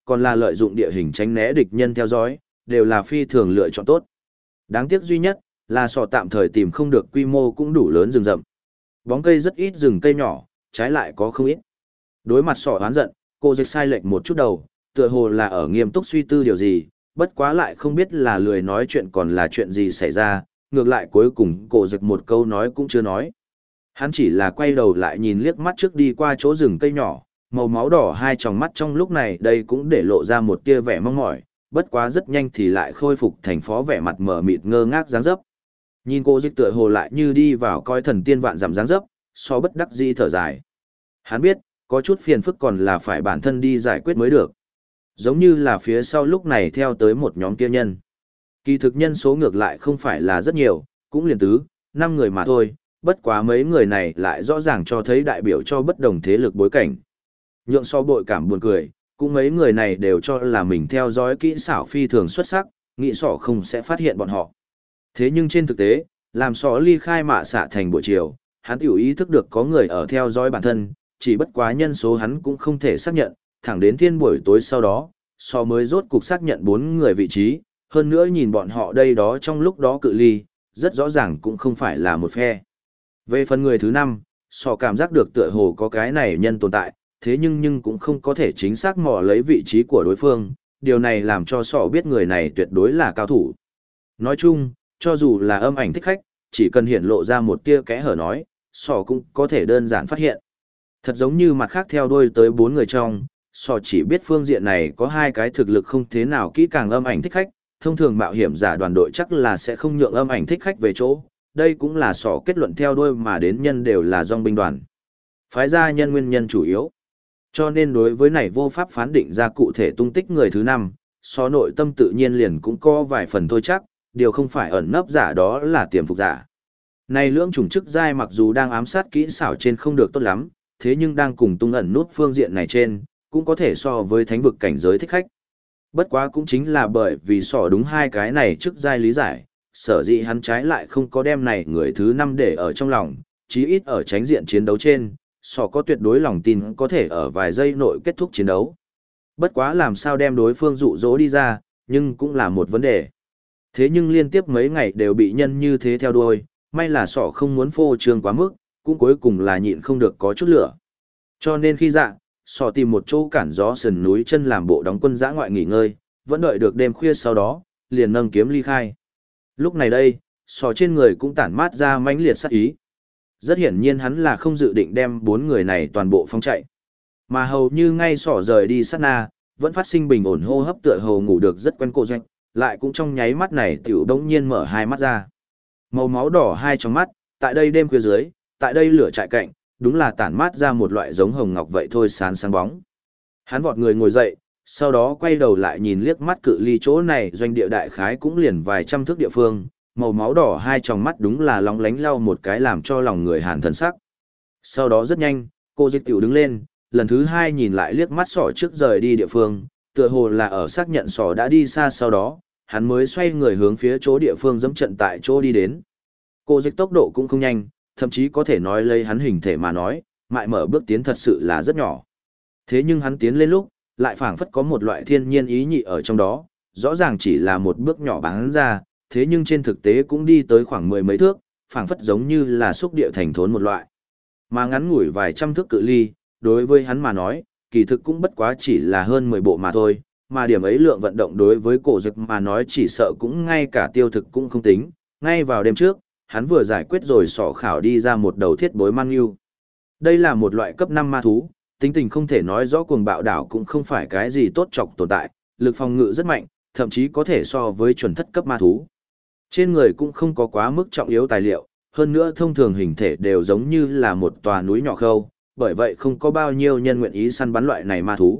còn là lợi dụng địa hình tránh né địch nhân theo dõi, đều là phi thường lựa chọn tốt. Đáng tiếc duy nhất là sọ tạm thời tìm không được quy mô cũng đủ lớn rừng rậm. Bóng cây rất ít, rừng cây nhỏ, trái lại có không ít. Đối mặt sọ oán giận, cô dịch sai lệch một chút đầu, tựa hồ là ở nghiêm túc suy tư điều gì, bất quá lại không biết là lười nói chuyện còn là chuyện gì xảy ra, ngược lại cuối cùng cô dịch một câu nói cũng chưa nói. Hắn chỉ là quay đầu lại nhìn liếc mắt trước đi qua chỗ rừng cây nhỏ, màu máu đỏ hai tròng mắt trong lúc này đây cũng để lộ ra một tia vẻ mong mỏi, bất quá rất nhanh thì lại khôi phục thành phó vẻ mặt mờ mịt ngơ ngác dáng dấp. Nhìn cô dịch tựa hồ lại như đi vào coi thần tiên vạn dặm dáng dấp, so bất đắc dĩ thở dài. Hắn biết, có chút phiền phức còn là phải bản thân đi giải quyết mới được. Giống như là phía sau lúc này theo tới một nhóm kia nhân. Kỳ thực nhân số ngược lại không phải là rất nhiều, cũng liền tứ, 5 người mà thôi, bất quá mấy người này lại rõ ràng cho thấy đại biểu cho bất đồng thế lực bối cảnh. Nhượng so bội cảm buồn cười, cũng mấy người này đều cho là mình theo dõi kỹ xảo phi thường xuất sắc, nghĩ sỏ không sẽ phát hiện bọn họ. Thế nhưng trên thực tế, làm sỏ ly khai mạ xạ thành buổi chiều, hắn tiểu ý thức được có người ở theo dõi bản thân, chỉ bất quá nhân số hắn cũng không thể xác nhận, thẳng đến thiên buổi tối sau đó, sỏ mới rốt cục xác nhận 4 người vị trí, hơn nữa nhìn bọn họ đây đó trong lúc đó cự ly, rất rõ ràng cũng không phải là một phe. Về phần người thứ 5, sỏ cảm giác được tựa hồ có cái này nhân tồn tại, thế nhưng cũng không có thể chính xác mò lấy vị trí của đối phương, điều này làm cho sỏ biết người này tuyệt đối là cao thủ. Nói chung, cho dù là âm ảnh thích khách, chỉ cần hiện lộ ra một tia kẽ hở nói, sỏ cũng có thể đơn giản phát hiện. Thật giống như mặt khác theo đuôi tới 4 người trong, sỏ chỉ biết phương diện này có 2 cái thực lực không thế nào kỹ càng âm ảnh thích khách, thông thường mạo hiểm giả đoàn đội chắc là sẽ không nhượng âm ảnh thích khách về chỗ, đây cũng là sỏ kết luận theo đuôi mà đến nhân đều là dòng binh đoàn. Phái ra nhân nguyên nhân chủ yếu. Cho nên đối với này vô pháp phán định ra cụ thể tung tích người thứ 5, sỏ nội tâm tự nhiên liền cũng có vài phần thôi chắc, điều không phải ẩn nấp giả đó là tiềm phục giả. Này lưỡng chủng chức giai mặc dù đang ám sát kỹ xảo trên không được tốt lắm, thế nhưng đang cùng tung ẩn nút phương diện này trên, cũng có thể so với thánh vực cảnh giới thích khách. Bất quá cũng chính là bởi vì sỏ đúng 2 cái này chức giai lý giải, sở dĩ hắn trái lại không có đem này người thứ 5 để ở trong lòng, chí ít ở tránh diện chiến đấu trên, sỏ có tuyệt đối lòng tin có thể ở vài giây nội kết thúc chiến đấu. Bất quá làm sao đem đối phương dụ dỗ đi ra, nhưng cũng là một vấn đề. Thế nhưng liên tiếp mấy ngày đều bị nhân như thế theo đuôi, may là sỏ không muốn phô trương quá mức, cũng cuối cùng là nhịn không được có chút lửa. Cho nên khi sỏ tìm một chỗ cản gió sườn núi chân làm bộ đóng quân dã ngoại nghỉ ngơi, vẫn đợi được đêm khuya sau đó, liền nâng kiếm ly khai. Lúc này đây, sỏ trên người cũng tản mát ra mãnh liệt sát ý. Rất hiển nhiên hắn là không dự định đem 4 người này toàn bộ phóng chạy. Mà hầu như ngay sỏ rời đi sát na, vẫn phát sinh bình ổn hô hấp tựa hồ ngủ được rất quen cô doanh, lại cũng trong nháy mắt này tiểu đống nhiên mở 2 mắt ra. Màu máu đỏ hai trong mắt, tại đây đêm khuya dưới, tại đây lửa trại cạnh, đúng là tản mát ra một loại giống hồng ngọc vậy thôi sáng sáng bóng. Hắn vọt người ngồi dậy, sau đó quay đầu lại nhìn liếc mắt cự ly chỗ này doanh địa đại khái cũng liền vài trăm thước địa phương, màu máu đỏ hai tròng mắt đúng là lóng lánh lau một cái làm cho lòng người hàn thần sắc. Sau đó rất nhanh, cô dịch tiểu đứng lên, lần thứ 2 nhìn lại liếc mắt sỏ trước rời đi địa phương, tựa hồ là ở xác nhận sỏ đã đi xa sau đó, hắn mới xoay người hướng phía chỗ địa phương dẫm trận tại chỗ đi đến. Cô dịch tốc độ cũng không nhanh, thậm chí có thể nói lấy hắn hình thể mà nói, mại mở bước tiến thật sự là rất nhỏ. Thế nhưng hắn tiến lên lúc, lại phảng phất có một loại thiên nhiên ý nhị ở trong đó, rõ ràng chỉ là một bước nhỏ bắn ra, thế nhưng trên thực tế cũng đi tới khoảng 10 mấy thước, phảng phất giống như là xúc địa thành thốn một loại. Mà ngắn ngủi vài trăm thước cự ly, đối với hắn mà nói, kỳ thực cũng bất quá chỉ là hơn 10 bộ mà thôi, mà điểm ấy lượng vận động đối với cổ dực mà nói chỉ sợ cũng ngay cả tiêu thực cũng không tính. Ngay vào đêm trước, hắn vừa giải quyết rồi sỏ khảo đi ra một đầu thiết bối mang yêu. Đây là một loại cấp 5 ma thú, tính tình không thể nói rõ cuồng bạo đảo cũng không phải cái gì tốt chọc tồn tại, lực phòng ngự rất mạnh, thậm chí có thể so với chuẩn thất cấp ma thú. Trên người cũng không có quá mức trọng yếu tài liệu, hơn nữa thông thường hình thể đều giống như là một tòa núi nhỏ khâu, bởi vậy không có bao nhiêu nhân nguyện ý săn bắn loại này ma thú.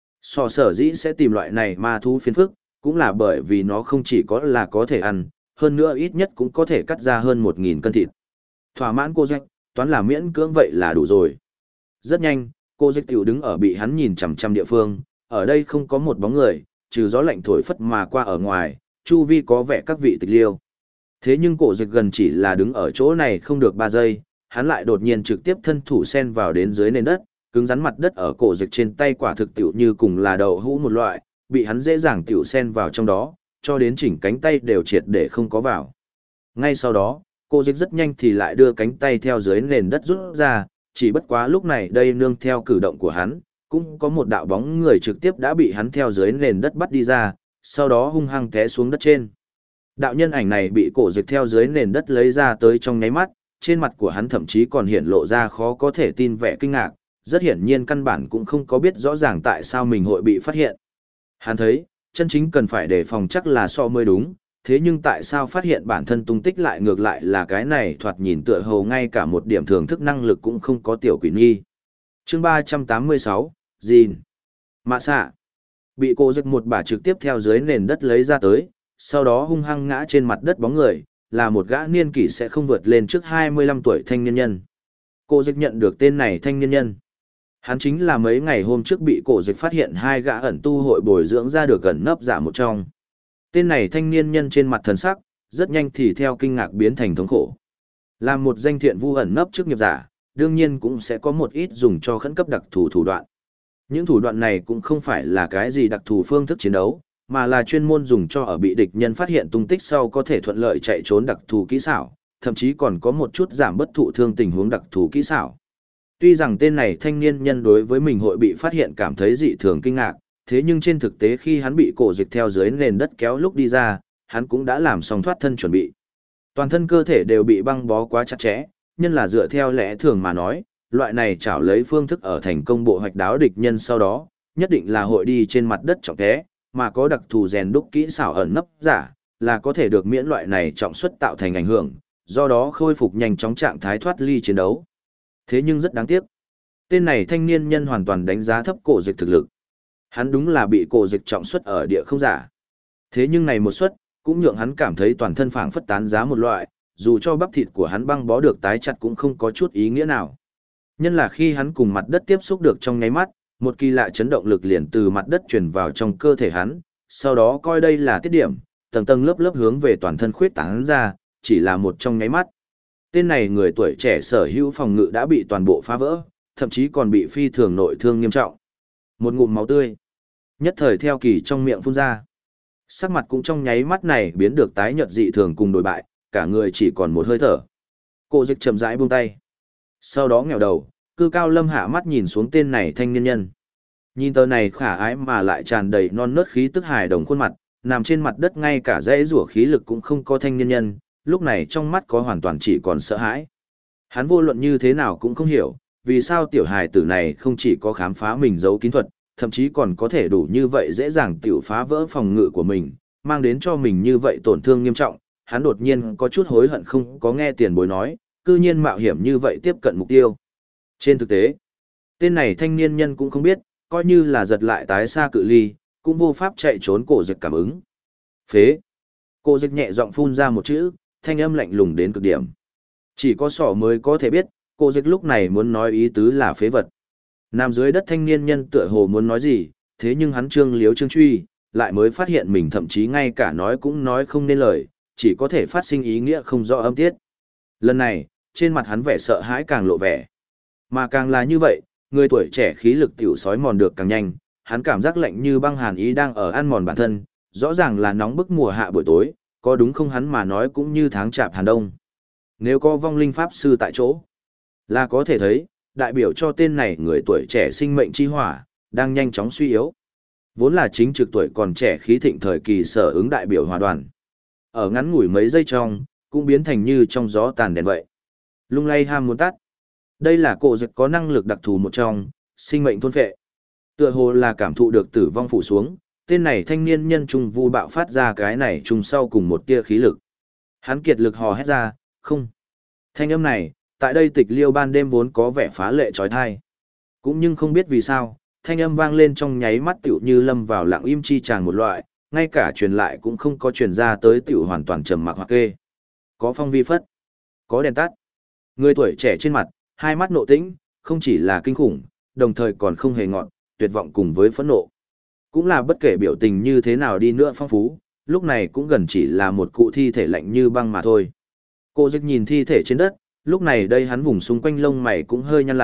Sở dĩ sẽ tìm loại này ma thú phiền phức, cũng là bởi vì nó không chỉ có thể ăn, hơn nữa ít nhất cũng có thể cắt ra hơn 1000 cân thịt. Thỏa mãn cô Jack, toán là miễn cưỡng vậy là đủ rồi. Rất nhanh, cô Jack tiểu đứng ở bị hắn nhìn chằm chằm địa phương, ở đây không có một bóng người, trừ gió lạnh thổi phất mà qua ở ngoài, chu vi có vẻ các vị tịch liêu. Thế nhưng cổ Jack gần chỉ là đứng ở chỗ này không được 3 giây, hắn lại đột nhiên trực tiếp thân thủ xen vào đến dưới nền đất, Cứng rắn mặt đất ở cổ dịch trên tay quả thực tiểu như cùng là đậu hũ một loại, bị hắn dễ dàng tiểu xen vào trong đó, cho đến chỉnh cánh tay đều triệt để không có vào. Ngay sau đó, cổ dịch rất nhanh thì lại đưa cánh tay theo dưới nền đất rút ra, chỉ bất quá lúc này đây nương theo cử động của hắn, cũng có một đạo bóng người trực tiếp đã bị hắn theo dưới nền đất bắt đi ra, sau đó hung hăng té xuống đất trên. Đạo nhân ảnh này bị cổ dịch theo dưới nền đất lấy ra tới trong nháy mắt, trên mặt của hắn thậm chí còn hiện lộ ra khó có thể tin vẻ kinh ngạc, rất hiển nhiên căn bản cũng không có biết rõ ràng tại sao mình hội bị phát hiện. Hắn thấy, chân chính cần phải đề phòng chắc là so mới đúng, thế nhưng tại sao phát hiện bản thân tung tích lại ngược lại là cái này thoạt nhìn tựa hồ ngay cả một điểm thưởng thức năng lực cũng không có tiểu quỷ nhi. Chương 386, Gìn. Mạ xạ. Bị cô dịch một bả trực tiếp theo dưới nền đất lấy ra tới, sau đó hung hăng ngã trên mặt đất bóng người, là một gã niên kỷ sẽ không vượt lên trước 25 tuổi thanh niên nhân. Cô dịch nhận được tên này thanh niên nhân. Hắn chính là mấy ngày hôm trước bị cổ dịch phát hiện hai gã ẩn tu hội bồi dưỡng ra được gần nấp giả một trong. Tên này thanh niên nhân trên mặt thần sắc, rất nhanh thì theo kinh ngạc biến thành thống khổ. Là một danh thiện vu ẩn nấp trước nghiệp giả, đương nhiên cũng sẽ có một ít dùng cho khẩn cấp đặc thù thủ đoạn. Những thủ đoạn này cũng không phải là cái gì đặc thù phương thức chiến đấu, mà là chuyên môn dùng cho ở bị địch nhân phát hiện tung tích sau có thể thuận lợi chạy trốn đặc thù kỹ xảo, thậm chí còn có một chút giảm bất thụ thương tình huống đặc thù kỹ xảo. Tuy rằng tên này thanh niên nhân đối với mình hội bị phát hiện cảm thấy dị thường kinh ngạc, thế nhưng trên thực tế khi hắn bị cổ dịch theo dưới nền đất kéo lúc đi ra, hắn cũng đã làm xong thoát thân chuẩn bị. Toàn thân cơ thể đều bị băng bó quá chặt chẽ, nhân là dựa theo lẽ thường mà nói, loại này chảo lấy phương thức ở thành công bộ hoạch đáo địch nhân sau đó, nhất định là hội đi trên mặt đất trọng thế, mà có đặc thù rèn đúc kỹ xảo ẩn nấp giả, là có thể được miễn loại này trọng suất tạo thành ảnh hưởng, do đó khôi phục nhanh chóng trạng thái thoát ly chiến đấu. Thế nhưng rất đáng tiếc, tên này thanh niên nhân hoàn toàn đánh giá thấp cổ dịch thực lực. Hắn đúng là bị cổ dịch trọng suất ở địa không giả. Thế nhưng này một suất, cũng nhượng hắn cảm thấy toàn thân phảng phất tán giá một loại, dù cho bắp thịt của hắn băng bó được tái chặt cũng không có chút ý nghĩa nào. Nhân là khi hắn cùng mặt đất tiếp xúc được trong nháy mắt, một kỳ lạ chấn động lực liền từ mặt đất truyền vào trong cơ thể hắn, sau đó coi đây là tiết điểm, tầng tầng lớp lớp hướng về toàn thân khuyết tán ra, chỉ là một trong nháy mắt. Tên này người tuổi trẻ sở hữu phòng ngự đã bị toàn bộ phá vỡ, thậm chí còn bị phi thường nội thương nghiêm trọng. Một ngụm máu tươi, nhất thời theo kỳ trong miệng phun ra. Sắc mặt cũng trong nháy mắt này biến được tái nhợt dị thường cùng đổi bại, cả người chỉ còn một hơi thở. Cổ dịch chậm rãi buông tay. Sau đó nghèo đầu, cư cao lâm hạ mắt nhìn xuống tên này thanh niên nhân. Nhìn tờ này khả ái mà lại tràn đầy non nớt khí tức hài đồng khuôn mặt, nằm trên mặt đất ngay cả dãy rủa khí lực cũng không có thanh niên nhân, lúc này trong mắt có hoàn toàn chỉ còn sợ hãi. Hắn vô luận như thế nào cũng không hiểu, vì sao tiểu hài tử này không chỉ có khám phá mình giấu kín thuật, thậm chí còn có thể đủ như vậy dễ dàng tiểu phá vỡ phòng ngự của mình, mang đến cho mình như vậy tổn thương nghiêm trọng. Hắn đột nhiên có chút hối hận không có nghe tiền bối nói, cư nhiên mạo hiểm như vậy tiếp cận mục tiêu. Trên thực tế, tên này thanh niên nhân cũng không biết, coi như là giật lại tái xa cự ly, cũng vô pháp chạy trốn cổ dịch cảm ứng. Phế. Cổ dịch nhẹ giọng phun ra một chữ, thanh âm lạnh lùng đến cực điểm. Chỉ có sỏ mới có thể biết, cổ dịch lúc này muốn nói ý tứ là phế vật. Nằm dưới đất thanh niên nhân tựa hồ muốn nói gì, thế nhưng hắn trương liếu trương truy, lại mới phát hiện mình thậm chí ngay cả nói cũng nói không nên lời, chỉ có thể phát sinh ý nghĩa không rõ âm tiết. Lần này, trên mặt hắn vẻ sợ hãi càng lộ vẻ. Mà càng là như vậy, người tuổi trẻ khí lực tiểu sói mòn được càng nhanh, hắn cảm giác lạnh như băng hàn ý đang ở ăn mòn bản thân, rõ ràng là nóng bức mùa hạ buổi tối, có đúng không hắn mà nói cũng như tháng chạp hàn đông. Nếu có vong linh pháp sư tại chỗ, là có thể thấy, đại biểu cho tên này người tuổi trẻ sinh mệnh chi hỏa, đang nhanh chóng suy yếu. Vốn là chính trực tuổi còn trẻ khí thịnh thời kỳ sở ứng đại biểu hòa đoàn. Ở ngắn ngủi mấy giây trong, cũng biến thành như trong gió tàn đèn vậy. Lung lay ham muốn tắt. Đây là cổ dịch có năng lực đặc thù một trong, sinh mệnh thôn phệ. Tựa hồ là cảm thụ được tử vong phủ xuống, tên này thanh niên nhân trung vu bạo phát ra cái này trùng sau cùng một tia khí lực. Hắn kiệt lực hò hét ra, không. Thanh âm này, tại đây tịch liêu ban đêm vốn có vẻ phá lệ trói thai. Cũng nhưng không biết vì sao, thanh âm vang lên trong nháy mắt tiểu như lâm vào lặng im chi tràng một loại, ngay cả truyền lại cũng không có truyền ra tới tiểu hoàn toàn trầm mặc hoặc kê. Có phong vi phất, có đèn tắt. Người tuổi trẻ trên mặt, hai mắt nộ tĩnh, không chỉ là kinh khủng, đồng thời còn không hề ngọn, tuyệt vọng cùng với phẫn nộ. Cũng là bất kể biểu tình như thế nào đi nữa phong phú, lúc này cũng gần chỉ là một cụ thi thể lạnh như băng mà thôi. Cô dịch nhìn thi thể trên đất, lúc này đây hắn vùng xung quanh lông mày cũng hơi nhăn lại,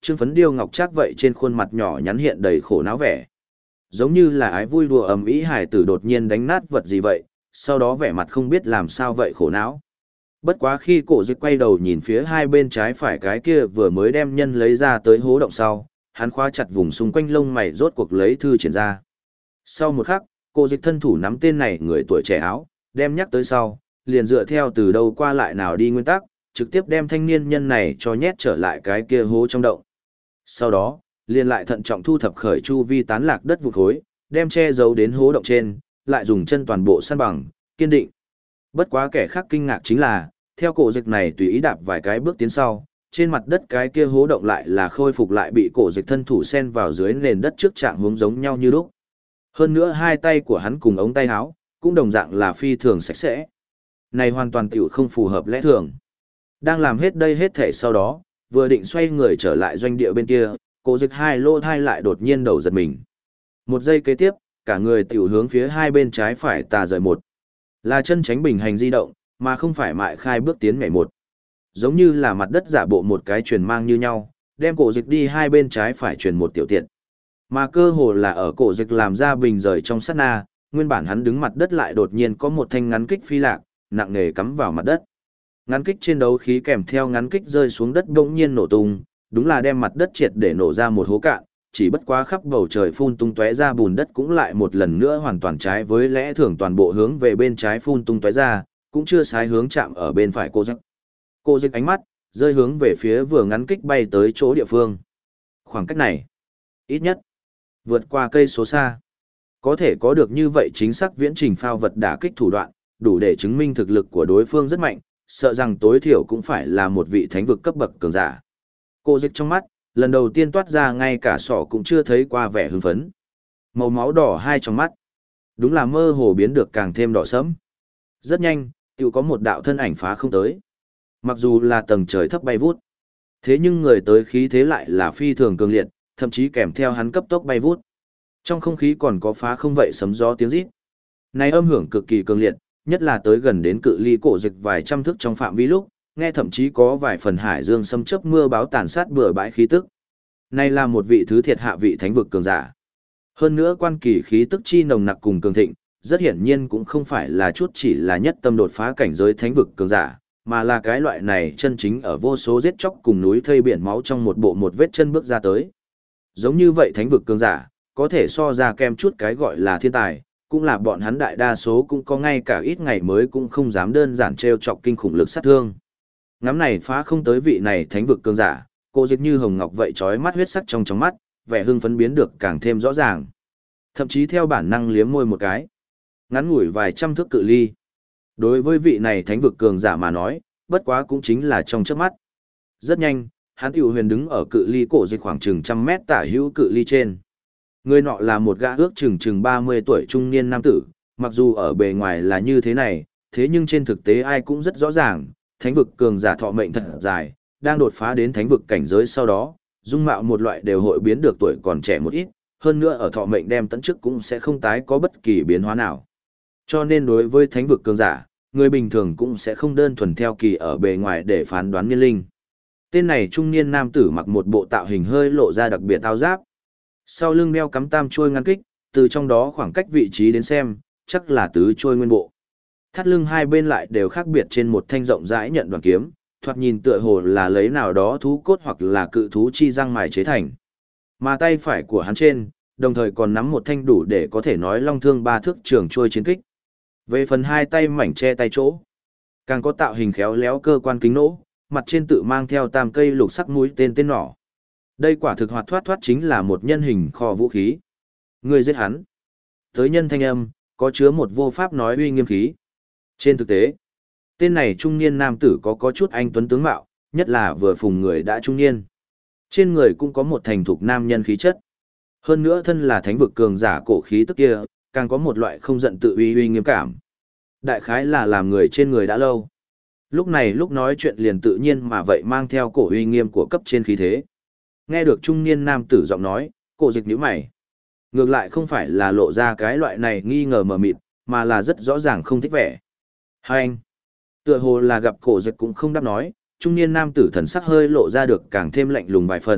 Trương Phấn Điêu ngọc trác vậy trên khuôn mặt nhỏ nhắn hiện đầy khổ não vẻ. Giống như là ái vui đùa ầm ĩ hải tử đột nhiên đánh nát vật gì vậy, sau đó vẻ mặt không biết làm sao vậy khổ não. Bất quá khi cổ dịch quay đầu nhìn phía hai bên trái phải cái kia vừa mới đem nhân lấy ra tới hố động sau, hắn khóa chặt vùng xung quanh lông mày rốt cuộc lấy thư triển ra. Sau một khắc, cổ dịch thân thủ nắm tên này người tuổi trẻ áo, đem nhắc tới sau, liền dựa theo từ đâu qua lại nào đi nguyên tắc, trực tiếp đem thanh niên nhân này cho nhét trở lại cái kia hố trong động. Sau đó, liền lại thận trọng thu thập khởi chu vi tán lạc đất vụt khối, đem che giấu đến hố động trên, lại dùng chân toàn bộ săn bằng, kiên định. Bất quá kẻ khác kinh ngạc chính là, theo cổ dịch này tùy ý đạp vài cái bước tiến sau, trên mặt đất cái kia hố động lại là khôi phục lại bị cổ dịch thân thủ xen vào dưới nền đất trước trạng hướng giống nhau như lúc. Hơn nữa hai tay của hắn cùng ống tay áo, cũng đồng dạng là phi thường sạch sẽ. Này hoàn toàn tiểu không phù hợp lẽ thường. Đang làm hết đây hết thể sau đó, vừa định xoay người trở lại doanh địa bên kia, cổ dịch hai lô thai lại đột nhiên đầu giật mình. Một giây kế tiếp, cả người tiểu hướng phía hai bên trái phải tà rời một. Là chân tránh bình hành di động, mà không phải mại khai bước tiến nhảy một. Giống như là mặt đất giả bộ một cái truyền mang như nhau, đem cổ dịch đi hai bên trái phải truyền một tiểu tiện. Mà cơ hồ là ở cổ dịch làm ra bình rời trong sát na, nguyên bản hắn đứng mặt đất lại đột nhiên có một thanh ngắn kích phi lạc, nặng nề cắm vào mặt đất. Ngắn kích trên đấu khí kèm theo ngắn kích rơi xuống đất bỗng nhiên nổ tung, đúng là đem mặt đất triệt để nổ ra một hố cạn, chỉ bất quá khắp bầu trời phun tung tóe ra bùn đất cũng lại một lần nữa hoàn toàn trái với lẽ thường toàn bộ hướng về bên trái phun tung tóe ra, cũng chưa sai hướng chạm ở bên phải cô dịch. Cô dịch ánh mắt rơi hướng về phía vừa ngắn kích bay tới chỗ địa phương. Khoảng cách này, ít nhất vượt qua cây số xa. Có thể có được như vậy chính xác viễn trình phao vật đả kích thủ đoạn, đủ để chứng minh thực lực của đối phương rất mạnh, sợ rằng tối thiểu cũng phải là một vị thánh vực cấp bậc cường giả. Cô dịch trong mắt, lần đầu tiên toát ra ngay cả sọ cũng chưa thấy qua vẻ hưng phấn. Màu máu đỏ hai trong mắt, đúng là mơ hồ biến được càng thêm đỏ sẫm. Rất nhanh, tiểu có một đạo thân ảnh phá không tới. Mặc dù là tầng trời thấp bay vút, thế nhưng người tới khí thế lại là phi thường cường liệt, thậm chí kèm theo hắn cấp tốc bay vút. Trong không khí còn có phá không vậy sấm gió tiếng rít. Này âm hưởng cực kỳ cường liệt, nhất là tới gần đến cự ly cổ dịch vài trăm thước trong phạm vi lúc, nghe thậm chí có vài phần hải dương xâm chớp mưa báo tàn sát bừa bãi khí tức. Này là một vị thứ thiệt hạ vị thánh vực cường giả. Hơn nữa quan kỳ khí tức chi nồng nặc cùng cường thịnh, rất hiển nhiên cũng không phải là chút chỉ là nhất tâm đột phá cảnh giới thánh vực cường giả, mà là cái loại này chân chính ở vô số giết chóc cùng núi thây biển máu trong một bộ một vết chân bước ra tới. Giống như vậy thánh vực cường giả, có thể so ra kem chút cái gọi là thiên tài, cũng là bọn hắn đại đa số cũng có ngay cả ít ngày mới cũng không dám đơn giản trêu chọc kinh khủng lực sát thương. Ngắm này phá không tới vị này thánh vực cường giả, cô dịch như hồng ngọc vậy trói mắt huyết sắc trong mắt, vẻ hưng phấn biến được càng thêm rõ ràng. Thậm chí theo bản năng liếm môi một cái. Ngắn ngủi vài trăm thước cự ly. Đối với vị này thánh vực cường giả mà nói, bất quá cũng chính là trong chớp mắt. Rất nhanh, hắn tiểu huyền đứng ở cự ly cổ dịch khoảng chừng trăm mét tả hữu cự ly trên. Người nọ là một gã ước chừng 30 tuổi trung niên nam tử, mặc dù ở bề ngoài là như thế này, thế nhưng trên thực tế ai cũng rất rõ ràng, thánh vực cường giả thọ mệnh thật dài, đang đột phá đến thánh vực cảnh giới sau đó, dung mạo một loại đều hội biến được tuổi còn trẻ một ít, hơn nữa ở thọ mệnh đem tấn chức cũng sẽ không tái có bất kỳ biến hóa nào. Cho nên đối với thánh vực cường giả, người bình thường cũng sẽ không đơn thuần theo kỳ ở bề ngoài để phán đoán niên linh. Tên này trung niên nam tử mặc một bộ tạo hình hơi lộ ra đặc biệt áo giáp. Sau lưng đeo cắm tam chuôi ngăn kích, từ trong đó khoảng cách vị trí đến xem, chắc là tứ chuôi nguyên bộ. Thắt lưng hai bên lại đều khác biệt trên một thanh rộng rãi nhận đoàn kiếm, thoạt nhìn tựa hồ là lấy nào đó thú cốt hoặc là cự thú chi răng mài chế thành. Mà tay phải của hắn trên, đồng thời còn nắm một thanh đủ để có thể nói long thương ba thước trường chuôi chiến kích. Về phần hai tay mảnh che tay chỗ, càng có tạo hình khéo léo cơ quan kính nỗ, mặt trên tự mang theo tam cây lục sắc mũi tên tên nỏ. Đây quả thực hoạt thoát thoát chính là một nhân hình kho vũ khí. Người giết hắn. Tới nhân thanh âm, có chứa một vô pháp nói uy nghiêm khí. Trên thực tế, tên này trung niên nam tử có chút anh tuấn tướng mạo, nhất là vừa phùng người đã trung niên. Trên người cũng có một thành thục nam nhân khí chất. Hơn nữa thân là thánh vực cường giả cổ khí tức kia, càng có một loại không giận tự uy nghiêm cảm. Đại khái là làm người trên người đã lâu. Lúc này lúc nói chuyện liền tự nhiên mà vậy mang theo cổ uy nghiêm của cấp trên khí thế. Nghe được trung niên nam tử giọng nói, cổ dịch nhíu mày. Ngược lại không phải là lộ ra cái loại này nghi ngờ mờ mịt, mà là rất rõ ràng không thích vẻ. Hai anh. Tựa hồ là gặp cổ dịch cũng không đáp nói, trung niên nam tử thần sắc hơi lộ ra được càng thêm lạnh lùng vài phần,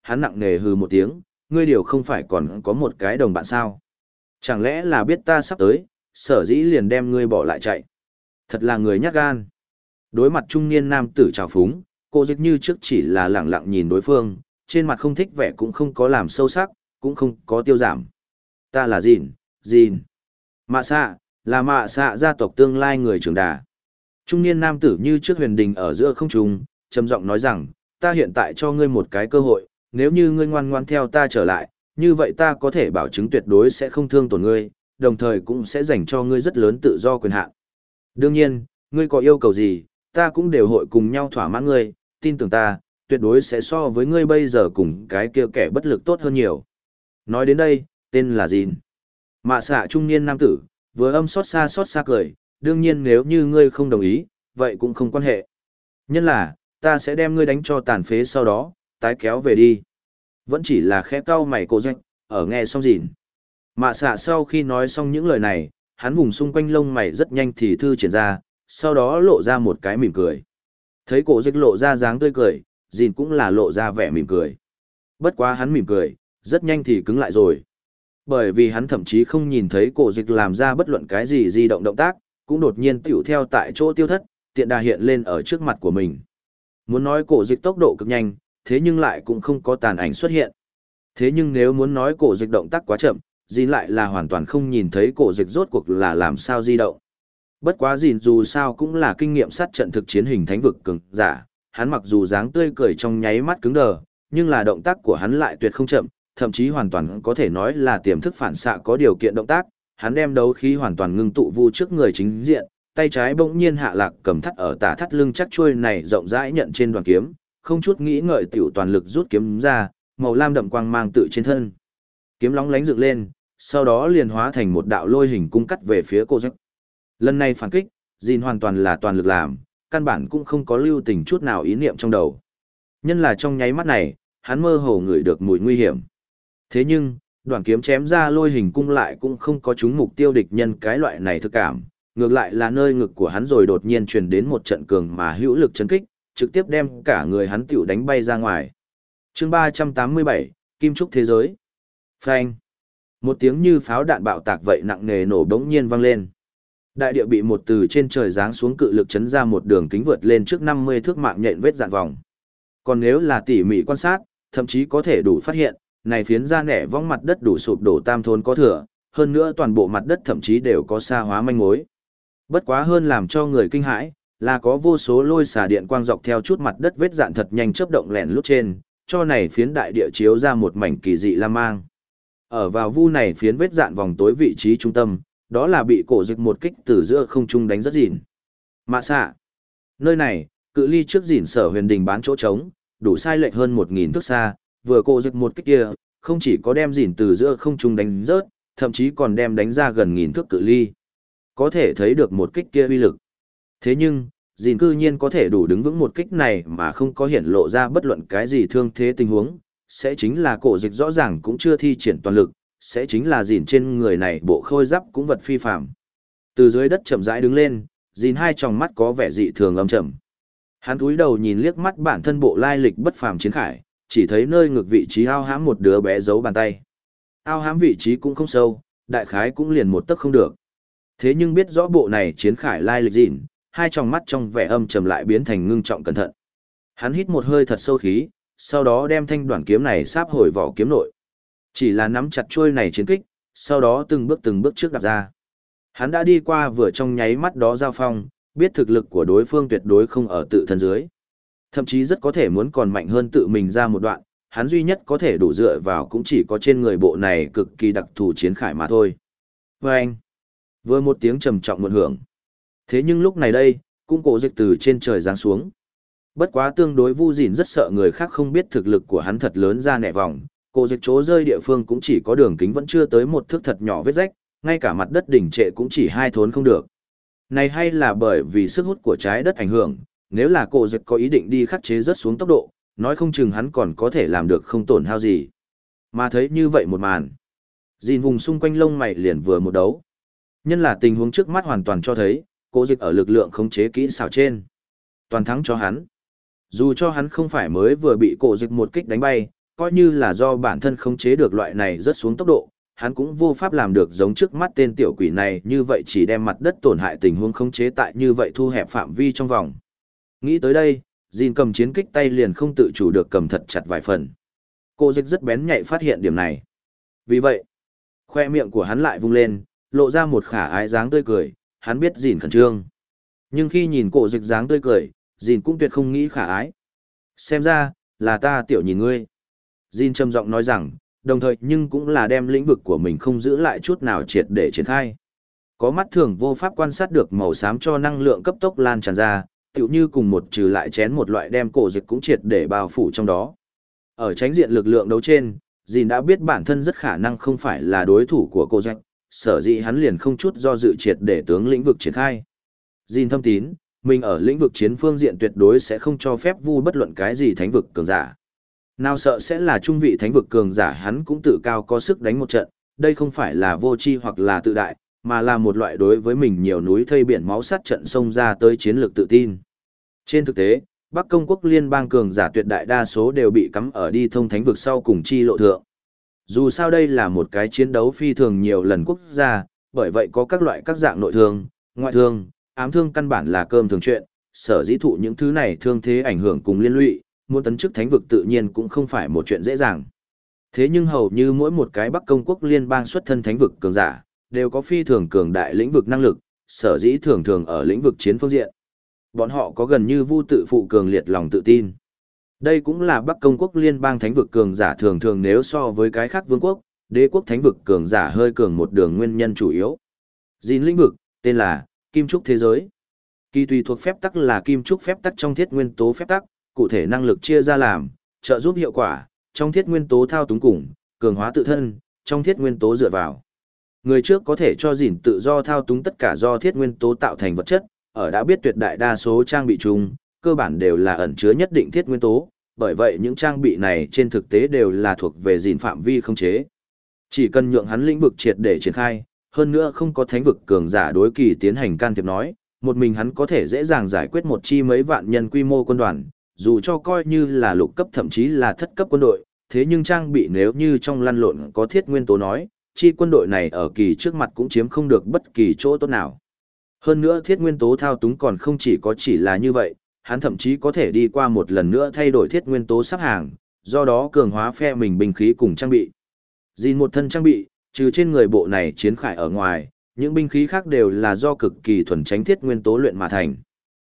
hắn nặng nề hừ một tiếng, ngươi điều không phải còn có một cái đồng bạn sao? Chẳng lẽ là biết ta sắp tới, sở dĩ liền đem ngươi bỏ lại chạy? Thật là người nhát gan. Đối mặt trung niên nam tử trào phúng, cô dịch như trước chỉ là lẳng lặng nhìn đối phương, trên mặt không thích vẻ cũng không có làm sâu sắc, cũng không có tiêu giảm. Ta là Dìn. Mạ xạ, là mạ xạ gia tộc tương lai người trưởng đà. Trung niên nam tử như trước huyền đình ở giữa không trung, trầm giọng nói rằng, ta hiện tại cho ngươi một cái cơ hội, nếu như ngươi ngoan ngoan theo ta trở lại, như vậy ta có thể bảo chứng tuyệt đối sẽ không thương tổn ngươi, đồng thời cũng sẽ dành cho ngươi rất lớn tự do quyền hạn. Đương nhiên, ngươi có yêu cầu gì, ta cũng đều hội cùng nhau thỏa mãn ngươi, tin tưởng ta, tuyệt đối sẽ so với ngươi bây giờ cùng cái kia kẻ bất lực tốt hơn nhiều. Nói đến đây, tên là Dìn. Mạ xạ trung niên nam tử, vừa âm xót xa cười, đương nhiên nếu như ngươi không đồng ý, vậy cũng không quan hệ. Nhân là, ta sẽ đem ngươi đánh cho tàn phế sau đó, tái kéo về đi. Vẫn chỉ là khẽ cau mày cô doanh, ở nghe xong Dìn. Mạ xạ sau khi nói xong những lời này, hắn vùng xung quanh lông mày rất nhanh thì thư triển ra, sau đó lộ ra một cái mỉm cười. Thấy cổ dịch lộ ra dáng tươi cười, Dìn cũng là lộ ra vẻ mỉm cười. Bất quá hắn mỉm cười, rất nhanh thì cứng lại rồi. Bởi vì hắn thậm chí không nhìn thấy cổ dịch làm ra bất luận cái gì di động tác, cũng đột nhiên tiểu theo tại chỗ tiêu thất, tiện đà hiện lên ở trước mặt của mình. Muốn nói cổ dịch tốc độ cực nhanh, thế nhưng lại cũng không có tàn ảnh xuất hiện. Thế nhưng nếu muốn nói cổ dịch động tác quá chậm, Dìn lại là hoàn toàn không nhìn thấy cổ dịch rốt cuộc là làm sao di động. Bất quá Dìn dù sao cũng là kinh nghiệm sát trận thực chiến hình thánh vực cường giả, hắn mặc dù dáng tươi cười trong nháy mắt cứng đờ, nhưng là động tác của hắn lại tuyệt không chậm, thậm chí hoàn toàn có thể nói là tiềm thức phản xạ có điều kiện động tác, hắn đem đấu khí hoàn toàn ngưng tụ vu trước người chính diện, tay trái bỗng nhiên hạ lạc cầm thắt ở tả thắt lưng chắc chuôi này rộng rãi nhận trên đoàn kiếm, không chút nghĩ ngợi tiểu toàn lực rút kiếm ra, màu lam đậm quang mang tự trên thân. Kiếm lóng lánh dựng lên, sau đó liền hóa thành một đạo lôi hình cung cắt về phía cô Jack. Lần này phản kích, Jin hoàn toàn là toàn lực làm, căn bản cũng không có lưu tình chút nào ý niệm trong đầu. Nhân là trong nháy mắt này, hắn mơ hồ ngửi được mùi nguy hiểm. Thế nhưng, đoạn kiếm chém ra lôi hình cung lại cũng không có trúng mục tiêu địch nhân cái loại này thực cảm, ngược lại là nơi ngực của hắn rồi đột nhiên truyền đến một trận cường mà hữu lực chấn kích, trực tiếp đem cả người hắn tiểu đánh bay ra ngoài. Chương 387, Kim Trúc Thế Giới. Phanh. Một tiếng như pháo đạn bạo tạc vậy nặng nề nổ bỗng nhiên vang lên. Đại địa bị một từ trên trời giáng xuống cự lực chấn ra một đường kính vượt lên trước 50 thước mạng nhện vết dạn vòng. Còn nếu là tỉ mỉ quan sát, thậm chí có thể đủ phát hiện, này phiến ra nẻ vong mặt đất đủ sụp đổ tam thôn có thừa, hơn nữa toàn bộ mặt đất thậm chí đều có sa hóa manh mối. Bất quá hơn làm cho người kinh hãi, là có vô số lôi xả điện quang dọc theo chút mặt đất vết dạn thật nhanh chớp động lẻn lút trên, cho này phiến đại địa chiếu ra một mảnh kỳ dị lam mang. Ở vào vu này phiến vết dạn vòng tối vị trí trung tâm, đó là bị cổ dịch một kích từ giữa không trung đánh rất dịn. Mạ xạ. Nơi này, cự ly trước dịn sở huyền đình bán chỗ trống, đủ sai lệch hơn 1000 thước xa, vừa cổ dịch một kích kia, không chỉ có đem dịn từ giữa không trung đánh rớt, thậm chí còn đem đánh ra gần 1000 thước cự ly. Có thể thấy được một kích kia uy lực. Thế nhưng, dịn cư nhiên có thể đủ đứng vững một kích này mà không có hiện lộ ra bất luận cái gì thương thế tình huống, sẽ chính là cổ dịch rõ ràng cũng chưa thi triển toàn lực, sẽ chính là dìn trên người này bộ khôi giáp cũng vật phi phạm. Từ dưới đất chậm rãi đứng lên, dìn hai tròng mắt có vẻ dị thường âm trầm. Hắn cúi đầu nhìn liếc mắt bản thân bộ lai lịch bất phàm chiến khải, chỉ thấy nơi ngực vị trí ao hãm một đứa bé giấu bàn tay. Ao hãm vị trí cũng không sâu, đại khái cũng liền một tấc không được. Thế nhưng biết rõ bộ này chiến khải lai lịch dìn, hai tròng mắt trong vẻ âm trầm lại biến thành ngưng trọng cẩn thận. Hắn hít một hơi thật sâu khí, sau đó đem thanh đoạn kiếm này sáp hồi vỏ kiếm nội. Chỉ là nắm chặt chuôi này chiến kích, sau đó từng bước trước đặt ra. Hắn đã đi qua vừa trong nháy mắt đó giao phong, biết thực lực của đối phương tuyệt đối không ở tự thân dưới. Thậm chí rất có thể muốn còn mạnh hơn tự mình ra một đoạn, hắn duy nhất có thể đủ dựa vào cũng chỉ có trên người bộ này cực kỳ đặc thù chiến khải mà thôi. Và anh, vừa một tiếng trầm trọng một hưởng. Thế nhưng lúc này đây, cũng cổ dịch từ trên trời giáng xuống. Bất quá tương đối Vu Dìn rất sợ người khác không biết thực lực của hắn thật lớn ra nẻ vòng, cổ dịch chỗ rơi địa phương cũng chỉ có đường kính vẫn chưa tới một thước thật nhỏ vết rách, ngay cả mặt đất đỉnh trệ cũng chỉ 2 thốn không được. Này hay là bởi vì sức hút của trái đất ảnh hưởng, nếu là cổ dịch có ý định đi khắc chế rớt xuống tốc độ, nói không chừng hắn còn có thể làm được không tổn hao gì. Mà thấy như vậy một màn, Dìn vùng xung quanh lông mày liền vừa một đấu. Nhân là tình huống trước mắt hoàn toàn cho thấy, cổ dịch ở lực lượng khống chế kỹ xảo trên. Toàn thắng cho hắn. Dù cho hắn không phải mới vừa bị cổ dịch một kích đánh bay, coi như là do bản thân khống chế được loại này rất xuống tốc độ, hắn cũng vô pháp làm được giống trước mắt tên tiểu quỷ này như vậy chỉ đem mặt đất tổn hại tình huống khống chế tại như vậy thu hẹp phạm vi trong vòng. Nghĩ tới đây, Jin cầm chiến kích tay liền không tự chủ được cầm thật chặt vài phần. Cô dịch rất bén nhạy phát hiện điểm này. Vì vậy, khoe miệng của hắn lại vung lên, lộ ra một khả ái dáng tươi cười, hắn biết Jin khẩn trương. Nhưng khi nhìn cô dịch dáng tươi cười, Jin cũng tuyệt không nghĩ khả ái. Xem ra, là ta tiểu nhìn ngươi. Jin trầm giọng nói rằng, đồng thời nhưng cũng là đem lĩnh vực của mình không giữ lại chút nào triệt để triển khai. Có mắt thường vô pháp quan sát được màu xám cho năng lượng cấp tốc lan tràn ra, tựu như cùng một trừ lại chén một loại đem cổ dịch cũng triệt để bao phủ trong đó. Ở tránh diện lực lượng đấu trên, Jin đã biết bản thân rất khả năng không phải là đối thủ của cô dịch, sở dĩ hắn liền không chút do dự triệt để tướng lĩnh vực triển khai. Jin thâm tín, mình ở lĩnh vực chiến phương diện tuyệt đối sẽ không cho phép vu bất luận cái gì thánh vực cường giả. Nào sợ sẽ là trung vị thánh vực cường giả hắn cũng tự cao có sức đánh một trận, đây không phải là vô tri hoặc là tự đại, mà là một loại đối với mình nhiều núi thây biển máu sát trận xông ra tới chiến lược tự tin. Trên thực tế, Bắc Công quốc liên bang cường giả tuyệt đại đa số đều bị cắm ở đi thông thánh vực sau cùng chi lộ thượng. Dù sao đây là một cái chiến đấu phi thường nhiều lần quốc gia, bởi vậy có các loại các dạng nội thương, ngoại thương, ám thương căn bản là cơm thường chuyện, sở dĩ thụ những thứ này thương thế ảnh hưởng cùng liên lụy, muốn tấn chức thánh vực tự nhiên cũng không phải một chuyện dễ dàng. Thế nhưng hầu như mỗi một cái Bắc Công quốc liên bang xuất thân thánh vực cường giả, đều có phi thường cường đại lĩnh vực năng lực, sở dĩ thường thường ở lĩnh vực chiến phương diện. Bọn họ có gần như vô tự phụ cường liệt lòng tự tin. Đây cũng là Bắc Công quốc liên bang thánh vực cường giả thường thường nếu so với cái khác vương quốc, đế quốc thánh vực cường giả hơi cường một đường nguyên nhân chủ yếu. Jin lĩnh vực, tên là Kim Trúc Thế Giới. Kỳ tùy thuộc phép tắc là Kim Trúc phép tắc trong thiết nguyên tố phép tắc, cụ thể năng lực chia ra làm, trợ giúp hiệu quả, trong thiết nguyên tố thao túng cùng, cường hóa tự thân, trong thiết nguyên tố dựa vào. Người trước có thể cho Jin tự do thao túng tất cả do thiết nguyên tố tạo thành vật chất, ở đã biết tuyệt đại đa số trang bị chung, cơ bản đều là ẩn chứa nhất định thiết nguyên tố, bởi vậy những trang bị này trên thực tế đều là thuộc về Jin phạm vi không chế. Chỉ cần nhượng hắn lĩnh vực triệt để triển khai, hơn nữa không có thánh vực cường giả đối kỳ tiến hành can thiệp nói, một mình hắn có thể dễ dàng giải quyết một chi mấy vạn nhân quy mô quân đoàn, dù cho coi như là lục cấp thậm chí là thất cấp quân đội, thế nhưng trang bị nếu như trong lăn lộn có thiết nguyên tố nói, chi quân đội này ở kỳ trước mặt cũng chiếm không được bất kỳ chỗ tốt nào. Hơn nữa thiết nguyên tố thao túng còn không chỉ là như vậy, hắn thậm chí có thể đi qua một lần nữa thay đổi thiết nguyên tố sắp hàng, do đó cường hóa phe mình binh khí cùng trang bị. Jin một thân trang bị, trừ trên người bộ này chiến khải ở ngoài, những binh khí khác đều là do cực kỳ thuần tránh thiết nguyên tố luyện mà thành.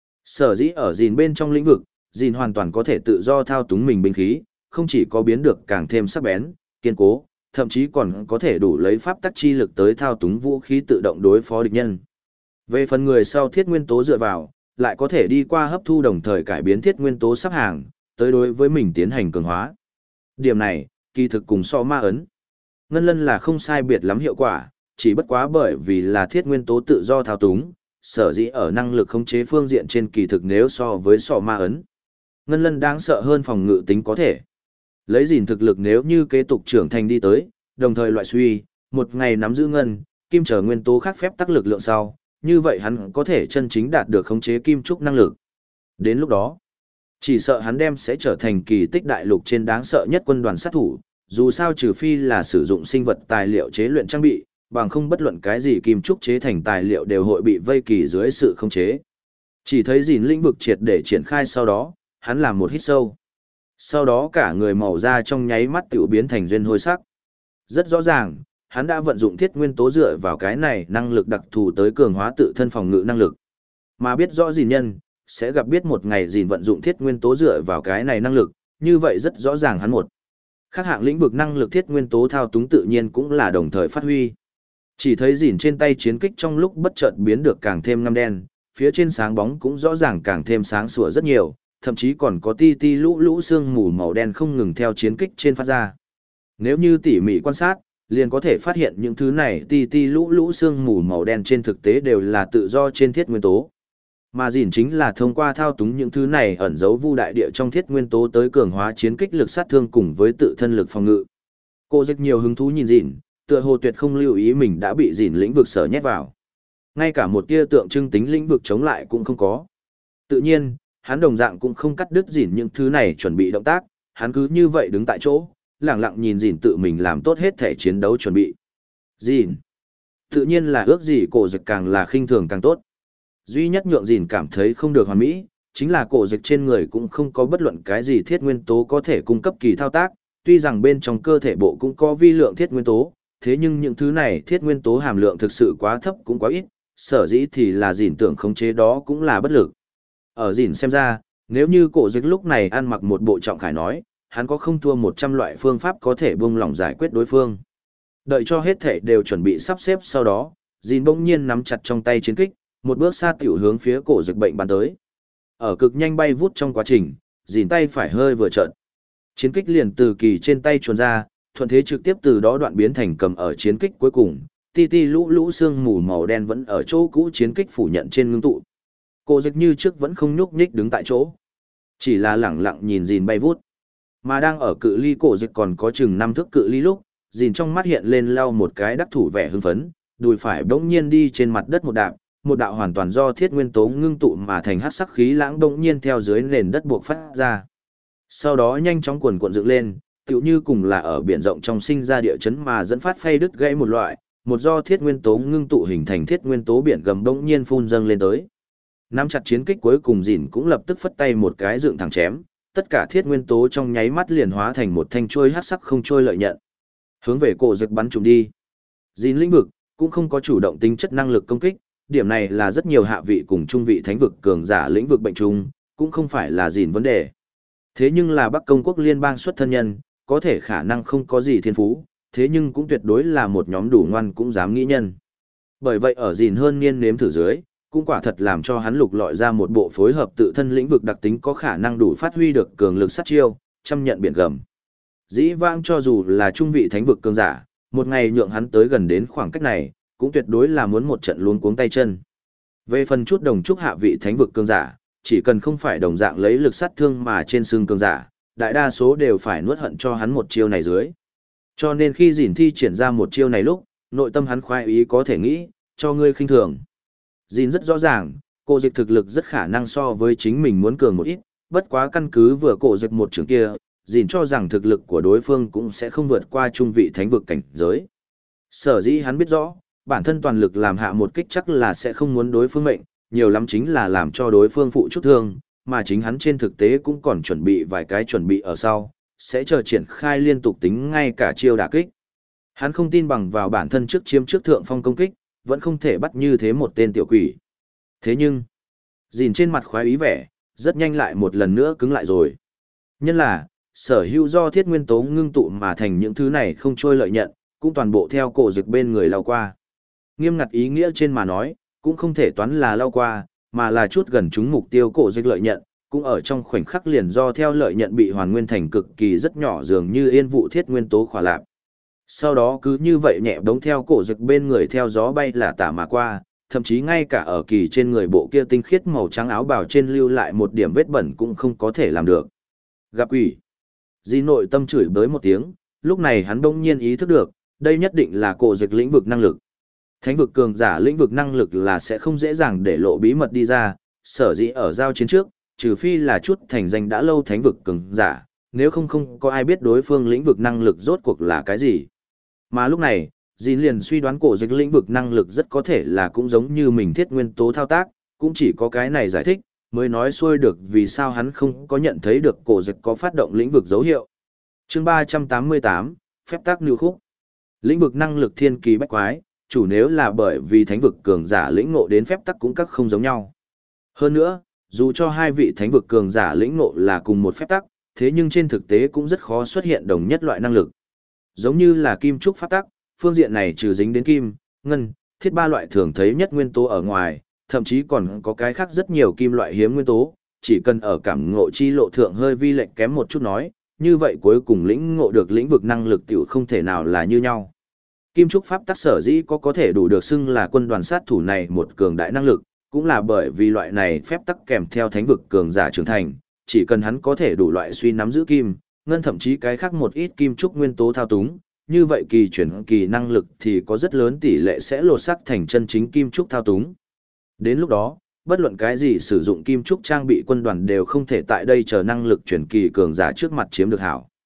Sở dĩ ở Jin bên trong lĩnh vực, Jin hoàn toàn có thể tự do thao túng mình binh khí, không chỉ có biến được càng thêm sắc bén, kiên cố, thậm chí còn có thể đủ lấy pháp tắc chi lực tới thao túng vũ khí tự động đối phó địch nhân. Về phần người sau thiết nguyên tố dựa vào, lại có thể đi qua hấp thu đồng thời cải biến thiết nguyên tố sắp hàng, tới đối với mình tiến hành cường hóa. Điểm này, kỳ thực cùng so ma ấn. Ngân lân là không sai biệt lắm hiệu quả, chỉ bất quá bởi vì là thiết nguyên tố tự do thao túng, sở dĩ ở năng lực khống chế phương diện trên kỳ thực nếu so với so ma ấn. Ngân lân đáng sợ hơn phòng ngự tính có thể. Lấy gìn thực lực nếu như kế tục trưởng thành đi tới, đồng thời loại suy, một ngày nắm giữ ngân, kim trở nguyên tố khác phép tắc lực lượng sau, như vậy hắn có thể chân chính đạt được khống chế kim trúc năng lực. Đến lúc đó, chỉ sợ hắn đem sẽ trở thành kỳ tích đại lục trên đáng sợ nhất quân đoàn sát thủ, dù sao trừ phi là sử dụng sinh vật tài liệu chế luyện trang bị, bằng không bất luận cái gì kim trúc chế thành tài liệu đều hội bị vây kỳ dưới sự khống chế. Chỉ thấy gìn lĩnh vực triệt để triển khai sau đó, hắn làm một hít sâu. Sau đó cả người màu da trong nháy mắt tiểu biến thành duyên hôi sắc. Rất rõ ràng, hắn đã vận dụng thiết nguyên tố dựa vào cái này năng lực đặc thù tới cường hóa tự thân phòng ngự năng lực. Mà biết rõ gìn nhân, sẽ gặp biết một ngày gìn vận dụng thiết nguyên tố dựa vào cái này năng lực, như vậy rất rõ ràng hắn một. Khác hạng lĩnh vực năng lực thiết nguyên tố thao túng tự nhiên cũng là đồng thời phát huy. Chỉ thấy gìn trên tay chiến kích trong lúc bất chợt biến được càng thêm ngăm đen, phía trên sáng bóng cũng rõ ràng càng thêm sáng sủa rất nhiều, thậm chí còn có ti ti lũ lũ sương mù màu đen không ngừng theo chiến kích trên phát ra. Nếu như tỉ mỉ quan sát, liền có thể phát hiện những thứ này ti ti lũ lũ sương mù màu đen trên thực tế đều là tự do trên thiết nguyên tố. Mà gìn chính là thông qua thao túng những thứ này ẩn giấu vu đại địa trong thiết nguyên tố tới cường hóa chiến kích lực sát thương cùng với tự thân lực phòng ngự. Cô rất nhiều hứng thú nhìn gìn, tựa hồ tuyệt không lưu ý mình đã bị gìn lĩnh vực sở nhét vào. Ngay cả một tia tượng trưng tính lĩnh vực chống lại cũng không có. Tự nhiên, hắn đồng dạng cũng không cắt đứt gìn những thứ này chuẩn bị động tác, hắn cứ như vậy đứng tại chỗ, lặng lặng nhìn Dìn tự mình làm tốt hết thể chiến đấu chuẩn bị. Dìn. Tự nhiên là ước gì cổ dịch càng là khinh thường càng tốt. Duy nhất nhượng Dìn cảm thấy không được hoàn mỹ, chính là cổ dịch trên người cũng không có bất luận cái gì thiết nguyên tố có thể cung cấp kỳ thao tác, tuy rằng bên trong cơ thể bộ cũng có vi lượng thiết nguyên tố, thế nhưng những thứ này thiết nguyên tố hàm lượng thực sự quá thấp cũng quá ít, sở dĩ thì là Dìn tưởng khống chế đó cũng là bất lực. Ở Dìn xem ra, nếu như cổ dịch lúc này ăn mặc một bộ trọng khải nói, hắn có không thua 100 loại phương pháp có thể buông lỏng giải quyết đối phương. Đợi cho hết thể đều chuẩn bị sắp xếp sau đó, Dìn bỗng nhiên nắm chặt trong tay chiến kích, một bước xa tiểu hướng phía cổ dịch bệnh bắn tới. Ở cực nhanh bay vút trong quá trình, Dìn tay phải hơi vừa trợn. Chiến kích liền từ kỳ trên tay chuồn ra, thuận thế trực tiếp từ đó đoạn biến thành cầm ở chiến kích cuối cùng, ti ti lũ lũ xương mù màu đen vẫn ở chỗ cũ chiến kích phủ nhận trên ngưng tụ. Cổ dịch như trước vẫn không nhúc nhích đứng tại chỗ, chỉ là lẳng lặng nhìn Dìn bay vút. Mà đang ở cự ly cổ dịch còn có chừng 5 thước cự ly lúc, Dìn trong mắt hiện lên lau một cái đắc thủ vẻ hưng phấn, đùi phải bỗng nhiên đi trên mặt đất một đạo hoàn toàn do thiết nguyên tố ngưng tụ mà thành hắc sắc khí lãng bỗng nhiên theo dưới nền đất buộc phát ra. Sau đó nhanh chóng cuồn cuộn dựng lên, tựu như cùng là ở biển rộng trong sinh ra địa chấn mà dẫn phát phay đứt gãy một loại, một do thiết nguyên tố ngưng tụ hình thành thiết nguyên tố biển gầm bỗng nhiên phun dâng lên tới. Nắm chặt chiến kích cuối cùng Dìn cũng lập tức phất tay một cái dựng thẳng chém, tất cả thiết nguyên tố trong nháy mắt liền hóa thành một thanh chuôi hắc sắc không trôi lợi nhận, hướng về cổ dịch bắn trùng đi. Dìn lĩnh vực cũng không có chủ động tính chất năng lực công kích, điểm này là rất nhiều hạ vị cùng trung vị thánh vực cường giả lĩnh vực bệnh chung, cũng không phải là Dìn vấn đề. Thế nhưng là Bắc Công quốc liên bang xuất thân nhân, có thể khả năng không có gì thiên phú, thế nhưng cũng tuyệt đối là một nhóm đủ ngoan cũng dám nghĩ nhân. Bởi vậy ở Dìn hơn niên nếm thử dưới, cũng quả thật làm cho hắn lục lọi ra một bộ phối hợp tự thân lĩnh vực đặc tính có khả năng đủ phát huy được cường lực sát chiêu, trăm nhận biển gầm. Dĩ vãng cho dù là trung vị thánh vực cường giả, một ngày nhượng hắn tới gần đến khoảng cách này, cũng tuyệt đối là muốn một trận luống cuống tay chân. Về phần chút đồng trúc hạ vị thánh vực cường giả, chỉ cần không phải đồng dạng lấy lực sát thương mà trên xương cường giả, đại đa số đều phải nuốt hận cho hắn một chiêu này dưới. Cho nên khi Dìn thi triển ra một chiêu này lúc, nội tâm hắn khoái ý có thể nghĩ, cho ngươi khinh thường. Dìn rất rõ ràng, cổ dịch thực lực rất khả năng so với chính mình muốn cường một ít, bất quá căn cứ vừa cổ dịch một trường kia, Dìn cho rằng thực lực của đối phương cũng sẽ không vượt qua trung vị thánh vực cảnh giới. Sở dĩ hắn biết rõ, bản thân toàn lực làm hạ một kích chắc là sẽ không muốn đối phương mệnh, nhiều lắm chính là làm cho đối phương phụ chút thương, mà chính hắn trên thực tế cũng còn chuẩn bị vài cái chuẩn bị ở sau, sẽ chờ triển khai liên tục tính ngay cả chiêu đả kích. Hắn không tin bằng vào bản thân trước chiếm trước thượng phong công kích, vẫn không thể bắt như thế một tên tiểu quỷ. Thế nhưng, Dìn trên mặt khoái ý vẻ, rất nhanh lại một lần nữa cứng lại rồi. Nhân là, sở hữu do thiết nguyên tố ngưng tụ mà thành những thứ này không trôi lợi nhận, cũng toàn bộ theo cổ dịch bên người lao qua. Nghiêm ngặt ý nghĩa trên mà nói, cũng không thể toán là lao qua, mà là chút gần chúng mục tiêu cổ dịch lợi nhận, cũng ở trong khoảnh khắc liền do theo lợi nhận bị hoàn nguyên thành cực kỳ rất nhỏ dường như yên vụ thiết nguyên tố khỏa lạp. Sau đó cứ như vậy nhẹ bóng theo cổ dịch bên người theo gió bay là tả mà qua, thậm chí ngay cả ở kỳ trên người bộ kia tinh khiết màu trắng áo bào trên lưu lại một điểm vết bẩn cũng không có thể làm được. Gặp quỷ. Di nội tâm chửi bới một tiếng, lúc này hắn đông nhiên ý thức được, đây nhất định là cổ dịch lĩnh vực năng lực. Thánh vực cường giả lĩnh vực năng lực là sẽ không dễ dàng để lộ bí mật đi ra, sở dĩ ở giao chiến trước, trừ phi là chút thành danh đã lâu thánh vực cường giả, nếu không có ai biết đối phương lĩnh vực năng lực rốt cuộc là cái gì. Mà lúc này, Dìn liền suy đoán cổ dịch lĩnh vực năng lực rất có thể là cũng giống như mình thiết nguyên tố thao tác, cũng chỉ có cái này giải thích, mới nói xuôi được vì sao hắn không có nhận thấy được cổ dịch có phát động lĩnh vực dấu hiệu. Chương 388, phép tắc lưu khúc. Lĩnh vực năng lực thiên kỳ bách quái, chủ nếu là bởi vì thánh vực cường giả lĩnh ngộ đến phép tắc cũng các không giống nhau. Hơn nữa, dù cho hai vị thánh vực cường giả lĩnh ngộ là cùng một phép tắc, thế nhưng trên thực tế cũng rất khó xuất hiện đồng nhất loại năng lực. Giống như là kim trúc pháp tắc, phương diện này trừ dính đến kim, ngân, thiết ba loại thường thấy nhất nguyên tố ở ngoài, thậm chí còn có cái khác rất nhiều kim loại hiếm nguyên tố, chỉ cần ở cảm ngộ chi lộ thượng hơi vi lệnh kém một chút nói, như vậy cuối cùng lĩnh ngộ được lĩnh vực năng lực tiểu không thể nào là như nhau. Kim trúc pháp tắc sở dĩ có thể đủ được xưng là quân đoàn sát thủ này một cường đại năng lực, cũng là bởi vì loại này phép tắc kèm theo thánh vực cường giả trưởng thành, chỉ cần hắn có thể đủ loại suy nắm giữ kim, ngân thậm chí cái khác một ít kim trúc nguyên tố thao túng, như vậy kỳ chuyển kỳ năng lực thì có rất lớn tỷ lệ sẽ lột xác thành chân chính kim trúc thao túng. Đến lúc đó, bất luận cái gì sử dụng kim trúc trang bị quân đoàn đều không thể tại đây chờ năng lực chuyển kỳ cường giả trước mặt chiếm được hảo.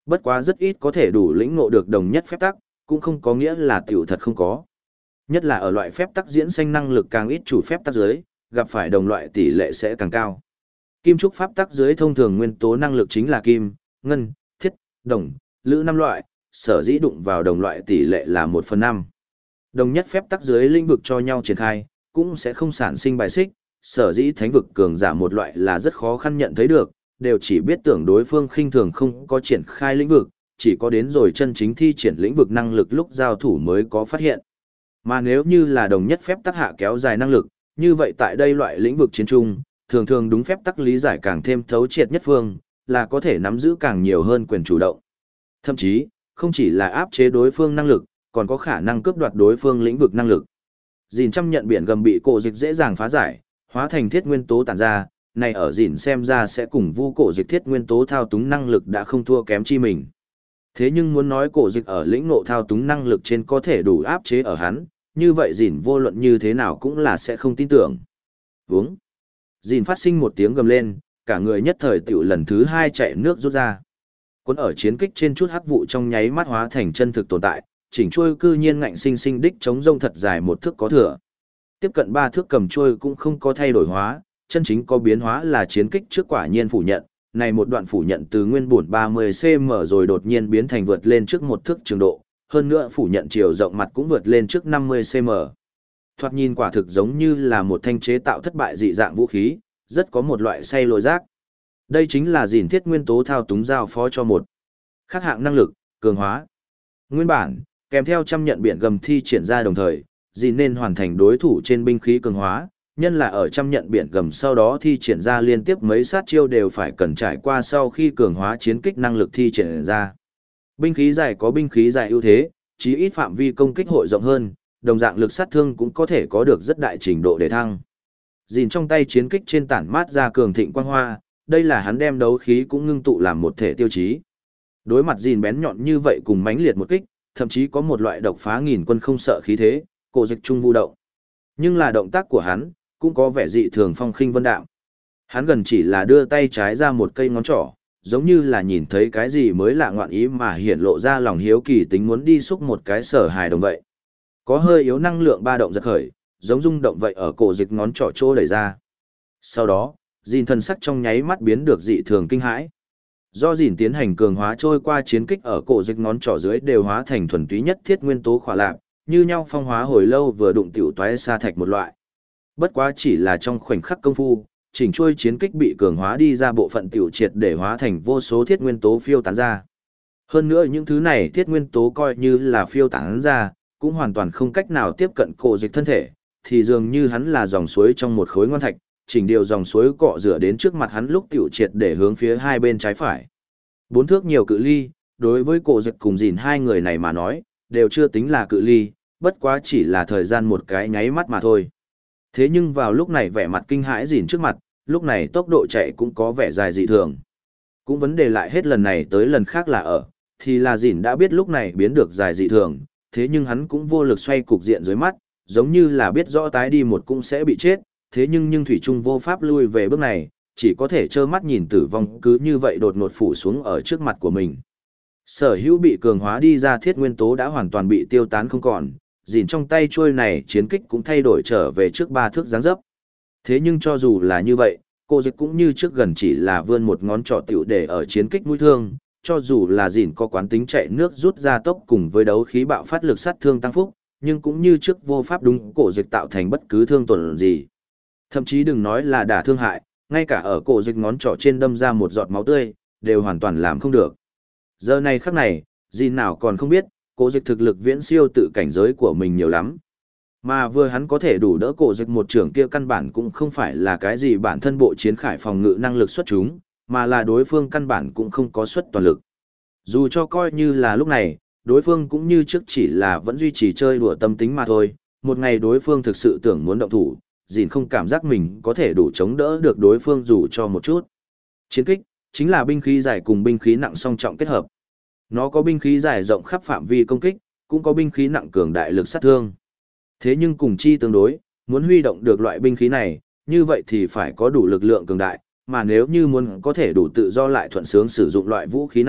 Bất quá rất ít có thể đủ lĩnh ngộ được đồng nhất phép tắc, cũng không có nghĩa là tiểu thật không có. Nhất là ở loại phép tắc diễn sinh năng lực càng ít chủ phép tắc dưới, gặp phải đồng loại tỷ lệ sẽ càng cao. Kim trúc pháp tắc dưới thông thường nguyên tố năng lực chính là kim, ngân, thiết, đồng, lữ 5 loại, sở dĩ đụng vào đồng loại tỷ lệ là 1/5. Đồng nhất phép tắc dưới lĩnh vực cho nhau triển khai, cũng sẽ không sản sinh bài xích, sở dĩ thánh vực cường giả một loại là rất khó khăn nhận thấy được, đều chỉ biết tưởng đối phương khinh thường không có triển khai lĩnh vực, chỉ có đến rồi chân chính thi triển lĩnh vực năng lực lúc giao thủ mới có phát hiện. Mà nếu như là đồng nhất phép tắc hạ kéo dài năng lực, như vậy tại đây loại lĩnh vực chiến trung, thường thường đúng phép tắc lý giải càng thêm thấu triệt nhất phương, là có thể nắm giữ càng nhiều hơn quyền chủ động. Thậm chí, không chỉ là áp chế đối phương năng lực, còn có khả năng cướp đoạt đối phương lĩnh vực năng lực. Dìn trăm nhận biển gầm bị cổ dịch dễ dàng phá giải, hóa thành thiết nguyên tố tản ra, này ở dìn xem ra sẽ cùng vu cổ dịch thiết nguyên tố thao túng năng lực đã không thua kém chi mình. Thế nhưng muốn nói cổ dịch ở lĩnh ngộ thao túng năng lực trên có thể đủ áp chế ở hắn, như vậy dìn vô luận như thế nào cũng là sẽ không tin tưởng. Vúng. Dìn phát sinh một tiếng gầm lên, cả người nhất thời tiểu lần thứ 2 chạy nước rút ra. Cuốn ở chiến kích trên chút hắc vụ trong nháy mắt hóa thành chân thực tồn tại, chỉnh chuôi cư nhiên ngạnh sinh sinh đích chống rông thật dài 1 thước có thừa. Tiếp cận 3 thước cầm chuôi cũng không có thay đổi hóa, chân chính có biến hóa là chiến kích trước quả nhiên phủ nhận, này một đoạn phủ nhận từ nguyên bổn 30cm rồi đột nhiên biến thành vượt lên trước 1 thước trường độ, hơn nữa phủ nhận chiều rộng mặt cũng vượt lên trước 50cm. Thoạt nhìn quả thực giống như là một thanh chế tạo thất bại dị dạng vũ khí, rất có một loại say lôi giác. Đây chính là gìn thiết nguyên tố thao túng giao phó cho một khác hạng năng lực, cường hóa. Nguyên bản, kèm theo trăm nhận biển gầm thi triển ra đồng thời, gìn nên hoàn thành đối thủ trên binh khí cường hóa, nhân là ở trăm nhận biển gầm sau đó thi triển ra liên tiếp mấy sát chiêu đều phải cần trải qua sau khi cường hóa chiến kích năng lực thi triển ra. Binh khí dài có binh khí dài ưu thế, chí ít phạm vi công kích hội rộng hơn, đồng dạng lực sát thương cũng có thể có được rất đại trình độ để thăng. Gìn trong tay chiến kích trên tản mát ra cường thịnh quang hoa, đây là hắn đem đấu khí cũng ngưng tụ làm một thể tiêu chí. Đối mặt gìn bén nhọn như vậy cùng mãnh liệt một kích, thậm chí có một loại độc phá nghìn quân không sợ khí thế, cổ dịch trung vu động. Nhưng là động tác của hắn, cũng có vẻ dị thường phong khinh vân đạm. Hắn gần chỉ là đưa tay trái ra một cây ngón trỏ, giống như là nhìn thấy cái gì mới lạ ngoạn ý mà hiển lộ ra lòng hiếu kỳ tính muốn đi xúc một cái sở hài đồng vậy. Có hơi yếu năng lượng ba động giật khởi, giống rung động vậy ở cổ dịch ngón trỏ trô đẩy ra. Sau đó, gìn thần sắc trong nháy mắt biến được dị thường kinh hãi. Do gìn tiến hành cường hóa trôi qua chiến kích ở cổ dịch ngón trỏ dưới đều hóa thành thuần túy nhất thiết nguyên tố khỏa lạc, như nhau phong hóa hồi lâu vừa đụng tiểu toái sa thạch một loại. Bất quá chỉ là trong khoảnh khắc công phu, chỉnh chuôi chiến kích bị cường hóa đi ra bộ phận tiểu triệt để hóa thành vô số thiết nguyên tố phiêu tán ra. Hơn nữa những thứ này thiết nguyên tố coi như là phiêu tán ra, cũng hoàn toàn không cách nào tiếp cận cổ dịch thân thể, thì dường như hắn là dòng suối trong một khối ngoan thạch, chỉnh điều dòng suối cọ rửa đến trước mặt hắn lúc tiểu triệt để hướng phía hai bên trái phải. 4 thước nhiều cự ly, đối với cổ dịch cùng gìn hai người này mà nói, đều chưa tính là cự ly, bất quá chỉ là thời gian một cái nháy mắt mà thôi. Thế nhưng vào lúc này vẻ mặt kinh hãi gìn trước mặt, lúc này tốc độ chạy cũng có vẻ dài dị thường. Cũng vấn đề lại hết lần này tới lần khác là ở, thì là gìn đã biết lúc này biến được dài dị thường, thế nhưng hắn cũng vô lực xoay cục diện dưới mắt, giống như là biết rõ tái đi một cũng sẽ bị chết, thế nhưng thủy trung vô pháp lui về bước này, chỉ có thể trơ mắt nhìn tử vong cứ như vậy đột ngột phủ xuống ở trước mặt của mình. Sở hữu bị cường hóa đi ra thiết nguyên tố đã hoàn toàn bị tiêu tán không còn, gìn trong tay chuôi này chiến kích cũng thay đổi trở về trước 3 thước dáng dấp. Thế nhưng cho dù là như vậy, cô dịch cũng như trước gần chỉ là vươn một ngón trỏ tiểu để ở chiến kích mũi thương, cho dù là gìn có quán tính chạy nước rút ra tốc cùng với đấu khí bạo phát lực sát thương tăng phúc, nhưng cũng như trước vô pháp đúng cổ dịch tạo thành bất cứ thương tổn gì. Thậm chí đừng nói là đả thương hại, ngay cả ở cổ dịch ngón trỏ trên đâm ra một giọt máu tươi, đều hoàn toàn làm không được. Giờ này khắc này, gìn nào còn không biết, cổ dịch thực lực viễn siêu tự cảnh giới của mình nhiều lắm. Mà vừa hắn có thể đủ đỡ cổ dịch một trưởng kia căn bản cũng không phải là cái gì bản thân bộ chiến khải phòng ngự năng lực xuất chúng, mà là đối phương căn bản cũng không có xuất toàn lực. Dù cho coi như là lúc này, đối phương cũng như trước chỉ là vẫn duy trì chơi đùa tâm tính mà thôi, một ngày đối phương thực sự tưởng muốn động thủ, gìn không cảm giác mình có thể đủ chống đỡ được đối phương dù cho một chút. Chiến kích, chính là binh khí dài cùng binh khí nặng song trọng kết hợp. Nó có binh khí dài rộng khắp phạm vi công kích, cũng có binh khí nặng cường đại lực sát thương. Thế nhưng cùng chi tương đối, muốn huy động được loại binh khí này, như vậy thì phải có đủ lực lượng cường đại, mà nếu như muốn có thể đủ tự do lại thuận sướng sử dụng loại vũ khí này,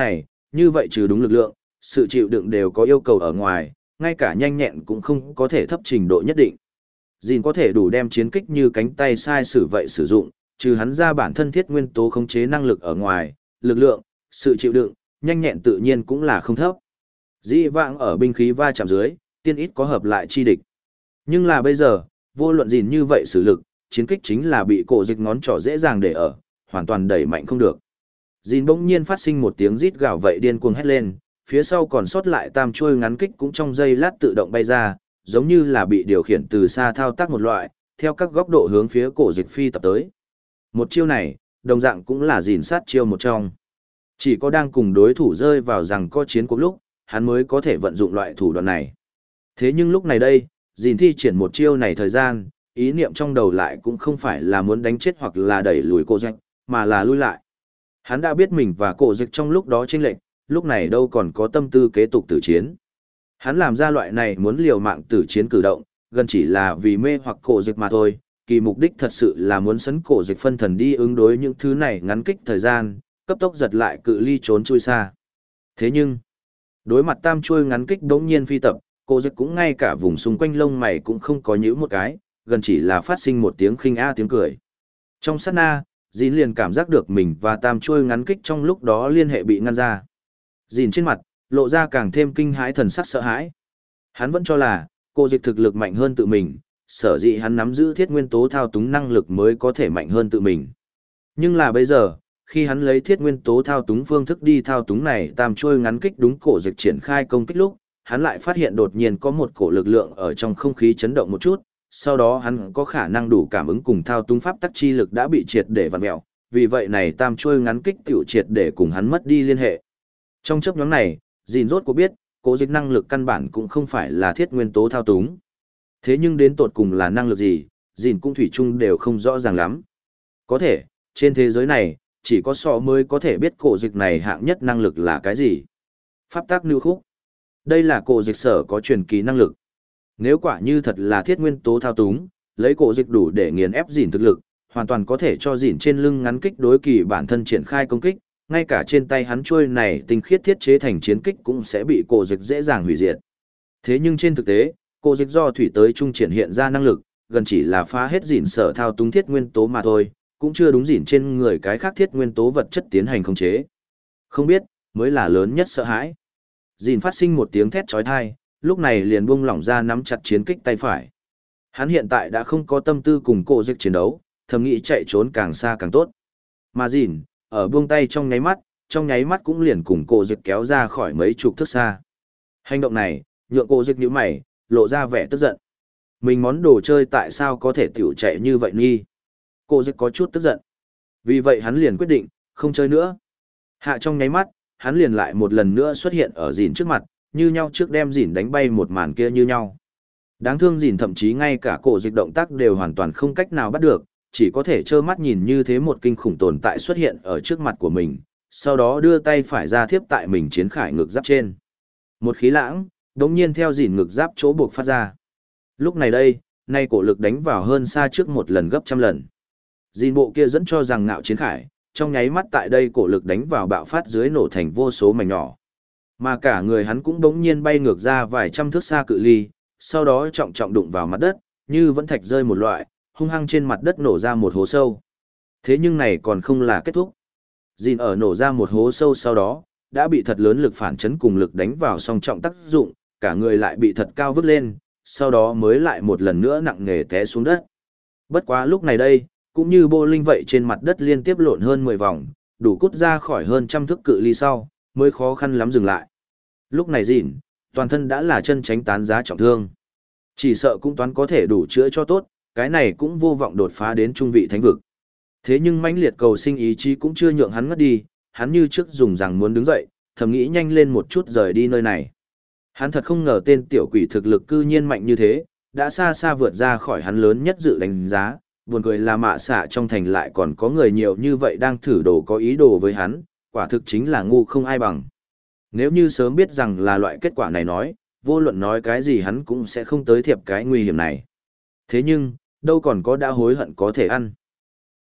như vậy trừ đúng lực lượng, sự chịu đựng đều có yêu cầu ở ngoài, ngay cả nhanh nhẹn cũng không có thể thấp trình độ nhất định. Dìn có thể đủ đem chiến kích như cánh tay sai sử vậy sử dụng, trừ hắn ra bản thân thiết nguyên tố khống chế năng lực ở ngoài, lực lượng, sự chịu đựng, nhanh nhẹn tự nhiên cũng là không thấp. Dĩ vãng ở binh khí va chạm dưới, tiên ít có hợp lại chi địch. Nhưng là bây giờ, vô luận Dìn như vậy sử lực, chiến kích chính là bị cổ dịch ngón trỏ dễ dàng để ở, hoàn toàn đẩy mạnh không được. Dìn bỗng nhiên phát sinh một tiếng rít gào vậy điên cuồng hét lên, phía sau còn sót lại tam chuôi ngắn kích cũng trong giây lát tự động bay ra, giống như là bị điều khiển từ xa thao tác một loại, theo các góc độ hướng phía cổ dịch phi tập tới. Một chiêu này, đồng dạng cũng là Dìn sát chiêu một trong. Chỉ có đang cùng đối thủ rơi vào rằng có chiến cuộc lúc, hắn mới có thể vận dụng loại thủ đoạn này. Thế nhưng lúc này đây, Dìn thi triển một chiêu này thời gian, ý niệm trong đầu lại cũng không phải là muốn đánh chết hoặc là đẩy lùi cổ dịch, mà là lui lại. Hắn đã biết mình và cổ dịch trong lúc đó chênh lệch, lúc này đâu còn có tâm tư kế tục tử chiến. Hắn làm ra loại này muốn liều mạng tử chiến cử động, gần chỉ là vì mê hoặc cổ dịch mà thôi, kỳ mục đích thật sự là muốn sấn cổ dịch phân thần đi ứng đối những thứ này ngắn kích thời gian, cấp tốc giật lại cự ly trốn chui xa. Thế nhưng, đối mặt tam chuôi ngắn kích đống nhiên phi tập, cổ dịch cũng ngay cả vùng xung quanh lông mày cũng không có nhíu một cái, gần chỉ là phát sinh một tiếng khinh tiếng cười. Trong sát na, Dìn liền cảm giác được mình và tam chuôi ngắn kích trong lúc đó liên hệ bị ngăn ra. Dìn trên mặt, lộ ra càng thêm kinh hãi thần sắc sợ hãi. Hắn vẫn cho là, cổ dịch thực lực mạnh hơn tự mình, sở dĩ hắn nắm giữ thiết nguyên tố thao túng năng lực mới có thể mạnh hơn tự mình. Nhưng là bây giờ, khi hắn lấy thiết nguyên tố thao túng phương thức đi thao túng này tam chuôi ngắn kích đúng cổ dịch triển khai công kích lúc, hắn lại phát hiện đột nhiên có một cổ lực lượng ở trong không khí chấn động một chút, sau đó hắn có khả năng đủ cảm ứng cùng thao túng pháp tắc chi lực đã bị triệt để vặn mẹo, vì vậy này tam chuôi ngắn kích tiểu triệt để cùng hắn mất đi liên hệ. Trong chốc ngắn này, Dìn rốt có biết, cổ dịch năng lực căn bản cũng không phải là thiết nguyên tố thao túng. Thế nhưng đến tột cùng là năng lực gì, Dìn cũng thủy chung đều không rõ ràng lắm. Có thể, trên thế giới này, chỉ có sọ mới có thể biết cổ dịch này hạng nhất năng lực là cái gì. Pháp tắc lưu khúc. Đây là cổ dịch sở có truyền kỳ năng lực. Nếu quả như thật là thiết nguyên tố thao túng, lấy cổ dịch đủ để nghiền ép Dìn thực lực, hoàn toàn có thể cho Dìn trên lưng ngắn kích đối kỳ bản thân triển khai công kích, ngay cả trên tay hắn chuôi này tinh khiết thiết chế thành chiến kích cũng sẽ bị cổ dịch dễ dàng hủy diệt. Thế nhưng trên thực tế, cổ dịch do thủy tới trung triển hiện ra năng lực, gần chỉ là phá hết Dìn sở thao túng thiết nguyên tố mà thôi, cũng chưa đúng Dìn trên người cái khác thiết nguyên tố vật chất tiến hành khống chế. Không biết, mới là lớn nhất sợ hãi. Dìn phát sinh một tiếng thét chói tai, lúc này liền buông lỏng ra nắm chặt chiến kích tay phải. Hắn hiện tại đã không có tâm tư cùng cổ dịch chiến đấu, thầm nghĩ chạy trốn càng xa càng tốt. Mà Dìn, ở buông tay trong nháy mắt cũng liền cùng cổ dịch kéo ra khỏi mấy chục thước xa. Hành động này, nhượng cổ dịch nhíu mày, lộ ra vẻ tức giận. Mình món đồ chơi tại sao có thể tiểu chạy như vậy nghi? Cổ dịch có chút tức giận. Vì vậy hắn liền quyết định, không chơi nữa. Hạ trong nháy mắt, hắn liền lại một lần nữa xuất hiện ở Dìn trước mặt, như nhau trước đem Dìn đánh bay một màn kia như nhau. Đáng thương Dìn thậm chí ngay cả cổ dịch động tác đều hoàn toàn không cách nào bắt được, chỉ có thể trơ mắt nhìn như thế một kinh khủng tồn tại xuất hiện ở trước mặt của mình, sau đó đưa tay phải ra thiếp tại mình chiến khải ngực giáp trên. Một khí lãng, đống nhiên theo Dìn ngực giáp chỗ buộc phát ra. Lúc này đây, nay cổ lực đánh vào hơn xa trước một lần gấp trăm lần. Dìn bộ kia dẫn cho rằng ngạo chiến khải, trong nháy mắt tại đây cổ lực đánh vào bạo phát dưới nổ thành vô số mảnh nhỏ. Mà cả người hắn cũng đống nhiên bay ngược ra vài trăm thước xa cự ly, sau đó trọng trọng đụng vào mặt đất, như vẫn thạch rơi một loại, hung hăng trên mặt đất nổ ra một hố sâu. Thế nhưng này còn không là kết thúc. Dìn ở nổ ra một hố sâu sau đó, đã bị thật lớn lực phản chấn cùng lực đánh vào song trọng tác dụng, cả người lại bị thật cao vứt lên, sau đó mới lại một lần nữa nặng nề té xuống đất. Bất quá lúc này đây, cũng như bô linh vậy trên mặt đất liên tiếp lộn hơn 10 vòng, đủ cút ra khỏi hơn trăm thước cự ly sau, mới khó khăn lắm dừng lại. Lúc này Dìn, toàn thân đã là chân tránh tán giá trọng thương. Chỉ sợ cũng toán có thể đủ chữa cho tốt, cái này cũng vô vọng đột phá đến trung vị thánh vực. Thế nhưng mãnh liệt cầu sinh ý chí cũng chưa nhượng hắn ngất đi, hắn như trước dùng rằng muốn đứng dậy, thầm nghĩ nhanh lên một chút rời đi nơi này. Hắn thật không ngờ tên tiểu quỷ thực lực cư nhiên mạnh như thế, đã xa xa vượt ra khỏi hắn lớn nhất dự đánh giá, buồn cười là mạ xạ trong thành lại còn có người nhiều như vậy đang thử đồ có ý đồ với hắn, quả thực chính là ngu không ai bằng. Nếu như sớm biết rằng là loại kết quả này nói, vô luận nói cái gì hắn cũng sẽ không tới thiệp cái nguy hiểm này. Thế nhưng, đâu còn có đã hối hận có thể ăn.